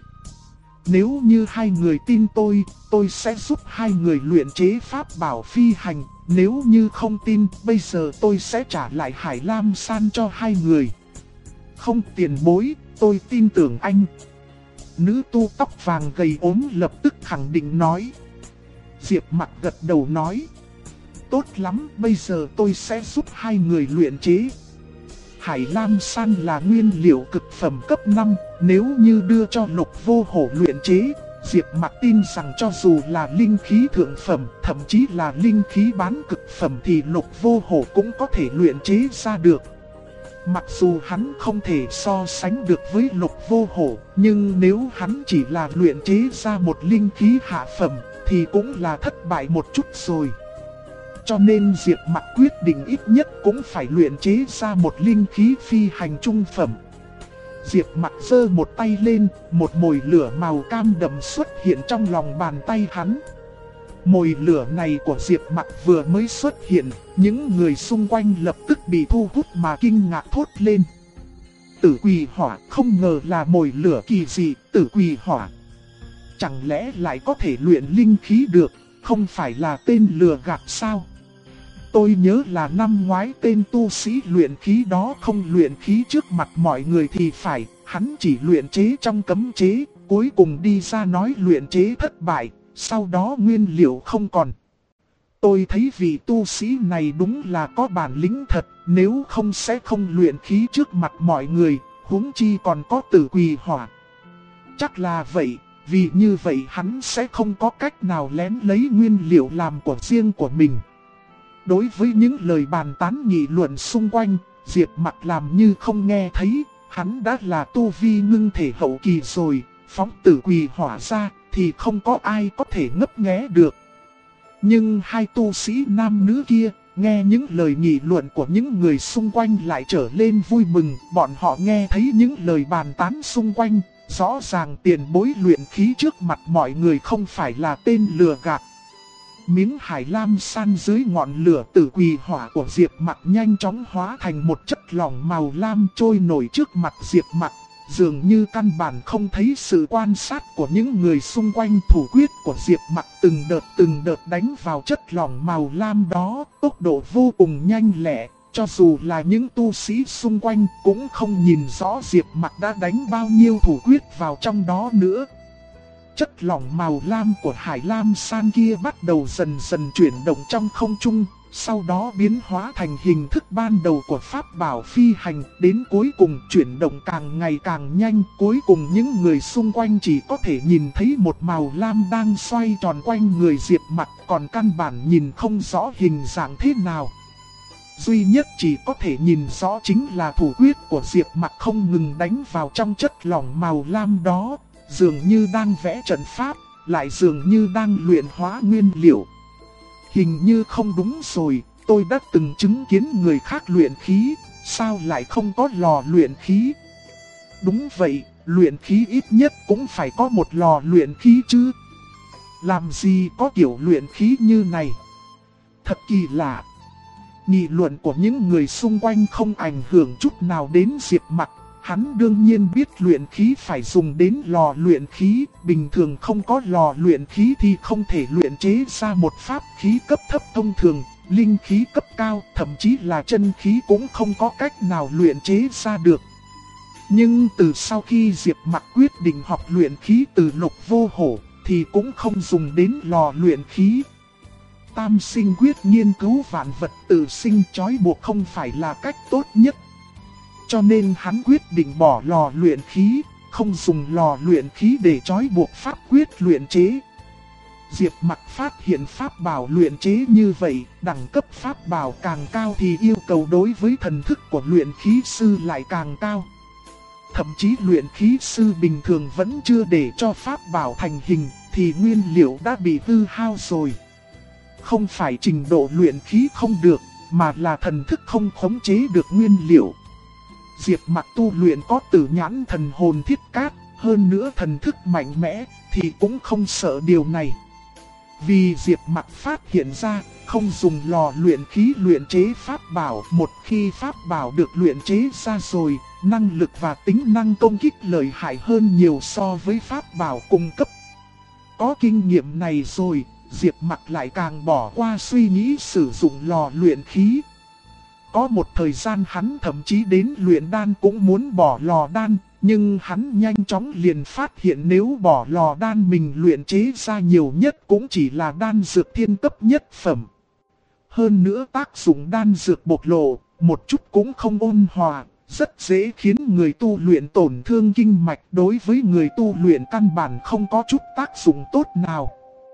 Nếu như hai người tin tôi sẽ giúp hai người luyện chế pháp bảo phi hành. Nếu như không tin, bây giờ tôi sẽ trả lại hải lam san cho hai người. Không tiền bối, tôi tin tưởng anh. Nữ tu tóc vàng gầy ốm lập tức khẳng định nói. Diệp Mặc gật đầu nói. Tốt lắm, bây giờ tôi sẽ giúp hai người luyện chế. Hải lam san là nguyên liệu cực phẩm cấp 5, nếu như đưa cho Lục Vô Hổ luyện chế, Diệp Mặc tin rằng cho dù là linh khí thượng phẩm, thậm chí là linh khí bán cực phẩm thì Lục Vô Hổ cũng có thể luyện chế ra được. Mặc dù hắn không thể so sánh được với Lục Vô Hổ, nhưng nếu hắn chỉ là luyện chế ra một linh khí hạ phẩm thì cũng là thất bại một chút rồi. Cho nên Diệp Mặc quyết định ít nhất cũng phải luyện chế ra một linh khí phi hành trung phẩm. Diệp Mặc giơ một tay lên, một mồi lửa màu cam đậm xuất hiện trong lòng bàn tay hắn. Mồi lửa này của Diệp Mặc vừa mới xuất hiện, những người xung quanh lập tức bị thu hút mà kinh ngạc thốt lên. Tử quỳ hỏa, không ngờ là mồi lửa kỳ dị, tử quỳ hỏa. Chẳng lẽ lại có thể luyện linh khí được, không phải là tên lừa gạt sao? Tôi nhớ là năm ngoái tên tu sĩ luyện khí đó không luyện khí trước mặt mọi người thì phải, hắn chỉ luyện chế trong cấm chế, cuối cùng đi ra nói luyện chế thất bại, sau đó nguyên liệu không còn. Tôi thấy vị tu sĩ này đúng là có bản lĩnh thật, nếu không sẽ không luyện khí trước mặt mọi người, huống chi còn có tử quỳ hỏa. Chắc là vậy, vì như vậy hắn sẽ không có cách nào lén lấy nguyên liệu làm của riêng của mình. Đối với những lời bàn tán nghị luận xung quanh, Diệp Mặc làm như không nghe thấy, hắn đã là tu vi ngưng thể hậu kỳ rồi, phóng tử quỳ hỏa ra, thì không có ai có thể ngấp nghé được. Nhưng hai tu sĩ nam nữ kia, nghe những lời nghị luận của những người xung quanh lại trở lên vui mừng. Bọn họ nghe thấy những lời bàn tán xung quanh, rõ ràng tiền bối luyện khí trước mặt mọi người không phải là tên lừa gạt. Miếng hải lam san dưới ngọn lửa tử quỳ hỏa của Diệp Mặc nhanh chóng hóa thành một chất lỏng màu lam trôi nổi trước mặt Diệp Mặc. Dường như căn bản không thấy sự quan sát của những người xung quanh. Thủ quyết của Diệp Mặc từng đợt đánh vào chất lỏng màu lam đó, tốc độ vô cùng nhanh lẹ. Cho dù là những tu sĩ xung quanh cũng không nhìn rõ Diệp Mặc đã đánh bao nhiêu thủ quyết vào trong đó nữa. Chất lỏng màu lam của hải lam san kia bắt đầu dần dần chuyển động trong không trung, sau đó biến hóa thành hình thức ban đầu của pháp bảo phi hành, đến cuối cùng chuyển động càng ngày càng nhanh. Cuối cùng những người xung quanh chỉ có thể nhìn thấy một màu lam đang xoay tròn quanh người Diệp Mặc, còn căn bản nhìn không rõ hình dạng thế nào. Duy nhất chỉ có thể nhìn rõ chính là thủ quyết của Diệp Mặc không ngừng đánh vào trong chất lỏng màu lam đó, dường như đang vẽ trận pháp, lại dường như đang luyện hóa nguyên liệu. Hình như không đúng rồi, tôi đã từng chứng kiến người khác luyện khí, sao lại không có lò luyện khí? Đúng vậy, luyện khí ít nhất cũng phải có một lò luyện khí chứ. Làm gì có kiểu luyện khí như này? Thật kỳ lạ. Nghị luận của những người xung quanh không ảnh hưởng chút nào đến Diệp Mặc. Hắn đương nhiên biết luyện khí phải dùng đến lò luyện khí, bình thường không có lò luyện khí thì không thể luyện chế ra một pháp khí cấp thấp thông thường, linh khí cấp cao, thậm chí là chân khí cũng không có cách nào luyện chế ra được. Nhưng từ sau khi Diệp Mặc quyết định học luyện khí từ Lục Vô Hổ thì cũng không dùng đến lò luyện khí. Tam sinh quyết nghiên cứu vạn vật tự sinh, trói buộc không phải là cách tốt nhất. Cho nên hắn quyết định bỏ lò luyện khí, không dùng lò luyện khí để trói buộc pháp quyết luyện chế. Diệp Mặc phát hiện pháp bảo luyện chế như vậy, đẳng cấp pháp bảo càng cao thì yêu cầu đối với thần thức của luyện khí sư lại càng cao. Thậm chí luyện khí sư bình thường vẫn chưa để cho pháp bảo thành hình thì nguyên liệu đã bị hư hao rồi. Không phải trình độ luyện khí không được, mà là thần thức không khống chế được nguyên liệu. Diệp Mặc tu luyện có tử nhãn thần hồn thiết cát, hơn nữa thần thức mạnh mẽ, thì cũng không sợ điều này. Vì Diệp Mặc phát hiện ra, không dùng lò luyện khí luyện chế pháp bảo, một khi pháp bảo được luyện chế ra rồi, năng lực và tính năng công kích lợi hại hơn nhiều so với pháp bảo cung cấp. Có kinh nghiệm này rồi, Diệp Mặc lại càng bỏ qua suy nghĩ sử dụng lò luyện khí. Có một thời gian hắn thậm chí đến luyện đan cũng muốn bỏ lò đan, nhưng hắn nhanh chóng liền phát hiện nếu bỏ lò đan mình luyện chế ra nhiều nhất cũng chỉ là đan dược thiên cấp nhất phẩm. Hơn nữa tác dụng đan dược bộc lộ, một chút cũng không ôn hòa, rất dễ khiến người tu luyện tổn thương kinh mạch, đối với người tu luyện căn bản không có chút tác dụng tốt nào.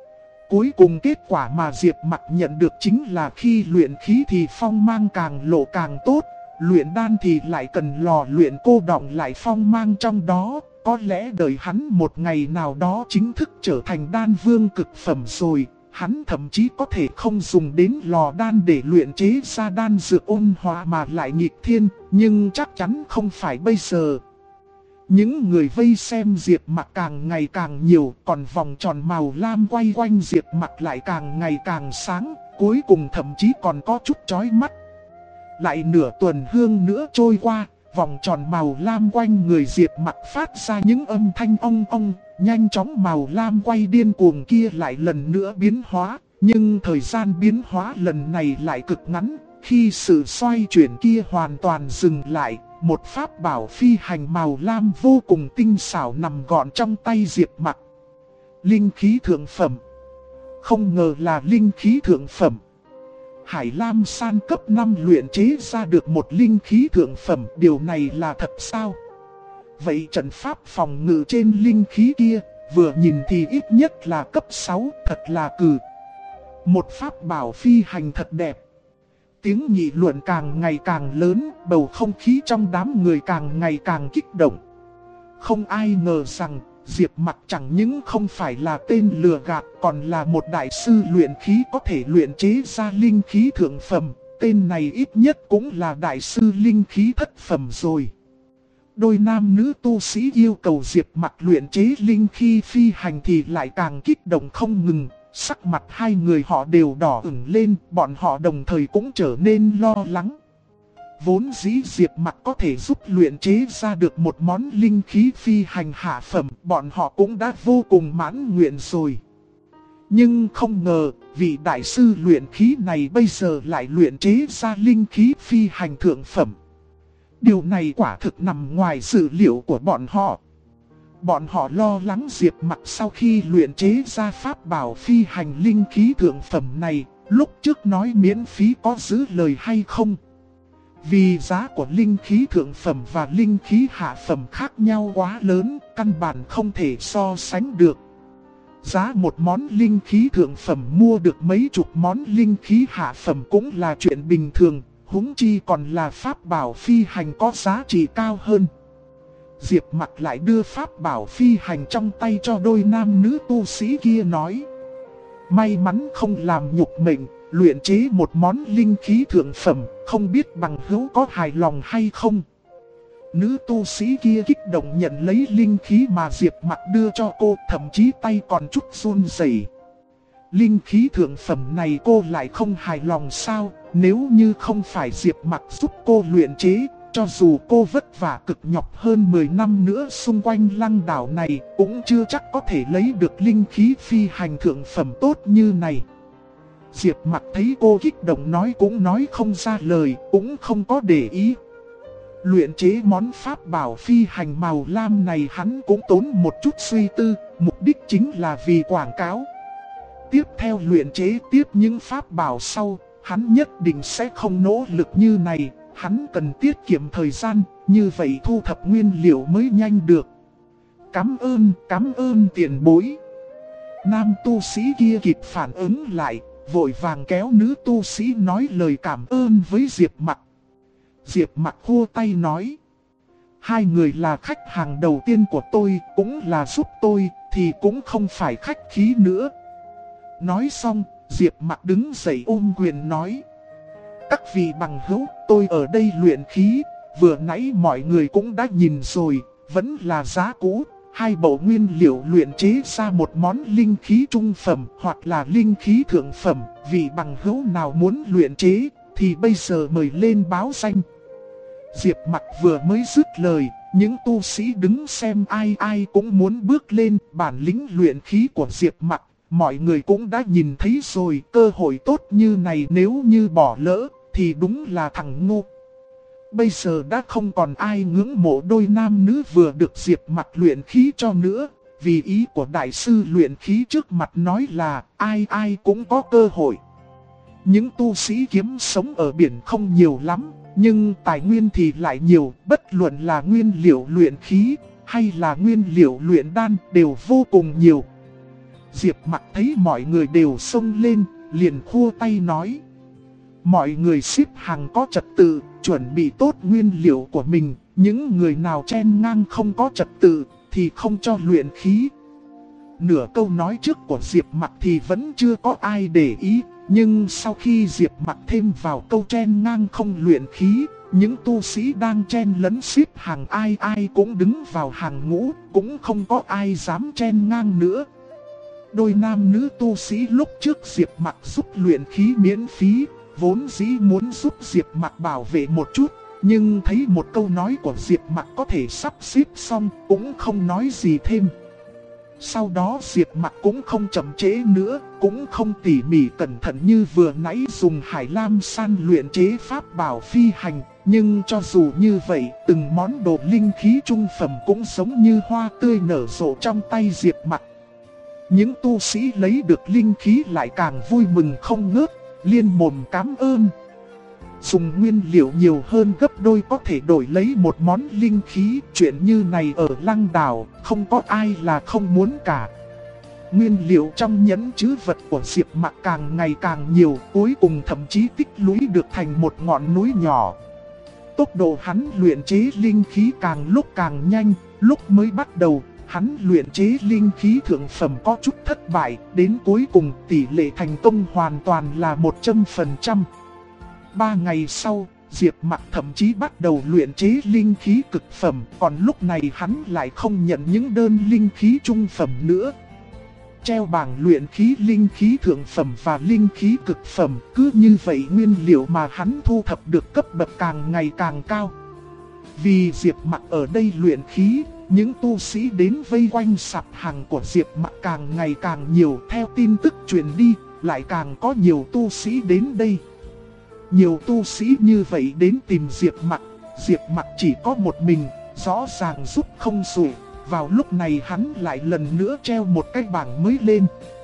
Cuối cùng kết quả mà Diệp Mặc nhận được chính là khi luyện khí thì phong mang càng lộ càng tốt, luyện đan thì lại cần lò luyện cô đọng lại phong mang trong đó, có lẽ đợi hắn một ngày nào đó chính thức trở thành đan vương cực phẩm rồi, hắn thậm chí có thể không dùng đến lò đan để luyện chế ra đan dược ôn hòa mà lại nghịch thiên, nhưng chắc chắn không phải bây giờ. Những người vây xem Diệp Mặc càng ngày càng nhiều, còn vòng tròn màu lam quay quanh Diệp Mặc lại càng ngày càng sáng, cuối cùng thậm chí còn có chút chói mắt. Lại nửa tuần hương nữa trôi qua, vòng tròn màu lam quanh người Diệp Mặc phát ra những âm thanh ong ong, nhanh chóng màu lam quay điên cuồng kia lại lần nữa biến hóa, nhưng thời gian biến hóa lần này lại cực ngắn, khi sự xoay chuyển kia hoàn toàn dừng lại. Một pháp bảo phi hành màu lam vô cùng tinh xảo nằm gọn trong tay Diệp Mặc. Linh khí thượng phẩm. Không ngờ là linh khí thượng phẩm. Hải Lam San cấp 5 luyện chế ra được một linh khí thượng phẩm, điều này là thật sao? Vậy trận pháp phòng ngự trên linh khí kia, vừa nhìn thì ít nhất là cấp 6, thật là cừ. Một pháp bảo phi hành thật đẹp. Tiếng nghị luận càng ngày càng lớn, bầu không khí trong đám người càng ngày càng kích động. Không ai ngờ rằng, Diệp Mặc chẳng những không phải là tên lừa gạt, còn là một đại sư luyện khí có thể luyện chế ra linh khí thượng phẩm. Tên này ít nhất cũng là đại sư linh khí thất phẩm rồi. Đôi nam nữ tu sĩ yêu cầu Diệp Mặc luyện chế linh khí phi hành thì lại càng kích động không ngừng. Sắc mặt hai người họ đều đỏ ửng lên, bọn họ đồng thời cũng trở nên lo lắng. Vốn dĩ Diệp Mặc có thể giúp luyện chế ra được một món linh khí phi hành hạ phẩm, bọn họ cũng đã vô cùng mãn nguyện rồi. Nhưng không ngờ, vị đại sư luyện khí này bây giờ lại luyện chế ra linh khí phi hành thượng phẩm. Điều này quả thực nằm ngoài dự liệu của bọn họ. Bọn họ lo lắng Diệp Mặc sau khi luyện chế ra pháp bảo phi hành linh khí thượng phẩm này, lúc trước nói miễn phí có giữ lời hay không. Vì giá của linh khí thượng phẩm và linh khí hạ phẩm khác nhau quá lớn, căn bản không thể so sánh được. Giá một món linh khí thượng phẩm mua được mấy chục món linh khí hạ phẩm cũng là chuyện bình thường, huống chi còn là pháp bảo phi hành có giá trị cao hơn. Diệp Mặc lại đưa pháp bảo phi hành trong tay cho đôi nam nữ tu sĩ kia nói: may mắn không làm nhục mệnh, luyện chế một món linh khí thượng phẩm, không biết bằng hữu có hài lòng hay không. Nữ tu sĩ kia kích động nhận lấy linh khí mà Diệp Mặc đưa cho cô, thậm chí tay còn chút run rẩy. Linh khí thượng phẩm này cô lại không hài lòng sao? Nếu như không phải Diệp Mặc giúp cô luyện chế, cho dù cô vất vả cực nhọc hơn 10 năm nữa xung quanh lăng đảo này, cũng chưa chắc có thể lấy được linh khí phi hành thượng phẩm tốt như này. Diệp Mặc thấy cô kích động nói cũng nói không ra lời, cũng không có để ý. Luyện chế món pháp bảo phi hành màu lam này hắn cũng tốn một chút suy tư, mục đích chính là vì quảng cáo. Tiếp theo luyện chế tiếp những pháp bảo sau, hắn nhất định sẽ không nỗ lực như này, hắn cần tiết kiệm thời gian, như vậy thu thập nguyên liệu mới nhanh được. Cảm ơn tiền bối. Nam tu sĩ kia kịp phản ứng lại, vội vàng kéo nữ tu sĩ nói lời cảm ơn với Diệp Mặc. Diệp Mặc khua tay nói: hai người là khách hàng đầu tiên của tôi, cũng là giúp tôi, thì cũng không phải khách khí nữa. Nói xong, Diệp Mặc đứng dậy ôm quyền nói: các vị bằng hữu, tôi ở đây luyện khí, vừa nãy mọi người cũng đã nhìn rồi, vẫn là giá cũ. Hai bộ nguyên liệu luyện chế ra một món linh khí trung phẩm hoặc là linh khí thượng phẩm. Vị bằng hữu nào muốn luyện chế thì bây giờ mời lên báo danh. Diệp Mặc vừa mới dứt lời, những tu sĩ đứng xem ai cũng muốn bước lên. Bản lĩnh luyện khí của Diệp Mặc mọi người cũng đã nhìn thấy rồi. Cơ hội tốt như này nếu như bỏ lỡ thì đúng là thằng ngu. Bây giờ đã không còn ai ngưỡng mộ đôi nam nữ vừa được Diệp Mặc luyện khí cho nữa. Vì ý của đại sư luyện khí trước mặt nói là ai cũng có cơ hội. Những tu sĩ kiếm sống ở biển không nhiều lắm, nhưng tài nguyên thì lại nhiều. Bất luận là nguyên liệu luyện khí hay là nguyên liệu luyện đan đều vô cùng nhiều. Diệp Mặc thấy mọi người đều xông lên, liền khua tay nói: mọi người xếp hàng có trật tự, chuẩn bị tốt nguyên liệu của mình. Những người nào chen ngang không có trật tự thì không cho luyện khí. Nửa câu nói trước của Diệp Mặc thì vẫn chưa có ai để ý, nhưng sau khi Diệp Mặc thêm vào câu chen ngang không luyện khí, những tu sĩ đang chen lấn xếp hàng ai cũng đứng vào hàng ngũ, cũng không có ai dám chen ngang nữa. Đôi nam nữ tu sĩ lúc trước Diệp Mặc giúp luyện khí miễn phí, vốn dĩ muốn giúp Diệp Mặc bảo vệ một chút, nhưng thấy một câu nói của Diệp Mặc có thể sắp xếp xong, cũng không nói gì thêm. Sau đó Diệp Mặc cũng không chậm trễ nữa, cũng không tỉ mỉ cẩn thận như vừa nãy dùng hải lam san luyện chế pháp bảo phi hành. Nhưng cho dù như vậy, từng món đồ linh khí trung phẩm cũng giống như hoa tươi nở rộ trong tay Diệp Mặc. Những tu sĩ lấy được linh khí lại càng vui mừng không ngớt, liên mồm cảm ơn. Dùng nguyên liệu nhiều hơn gấp đôi có thể đổi lấy một món linh khí. Chuyện như này ở Lăng Đảo không có ai là không muốn cả. Nguyên liệu trong nhẫn trữ vật của Diệp Mặc càng ngày càng nhiều, cuối cùng thậm chí tích lũy được thành một ngọn núi nhỏ. Tốc độ hắn luyện chế linh khí càng lúc càng nhanh. Lúc mới bắt đầu, hắn luyện chế linh khí thượng phẩm có chút thất bại, đến cuối cùng tỷ lệ thành công hoàn toàn là 100%. 3 ngày sau, Diệp Mặc thậm chí bắt đầu luyện chế linh khí cực phẩm, còn lúc này hắn lại không nhận những đơn linh khí trung phẩm nữa. Treo bảng luyện khí linh khí thượng phẩm và linh khí cực phẩm, cứ như vậy nguyên liệu mà hắn thu thập được cấp bậc càng ngày càng cao. Vì Diệp Mặc ở đây luyện khí, những tu sĩ đến vây quanh sạp hàng của Diệp Mặc càng ngày càng nhiều. Theo tin tức truyền đi, lại càng có nhiều tu sĩ đến đây. Nhiều tu sĩ như vậy đến tìm Diệp Mặc chỉ có một mình, rõ ràng giúp không xuể. Vào lúc này hắn lại lần nữa treo một cái bảng mới lên.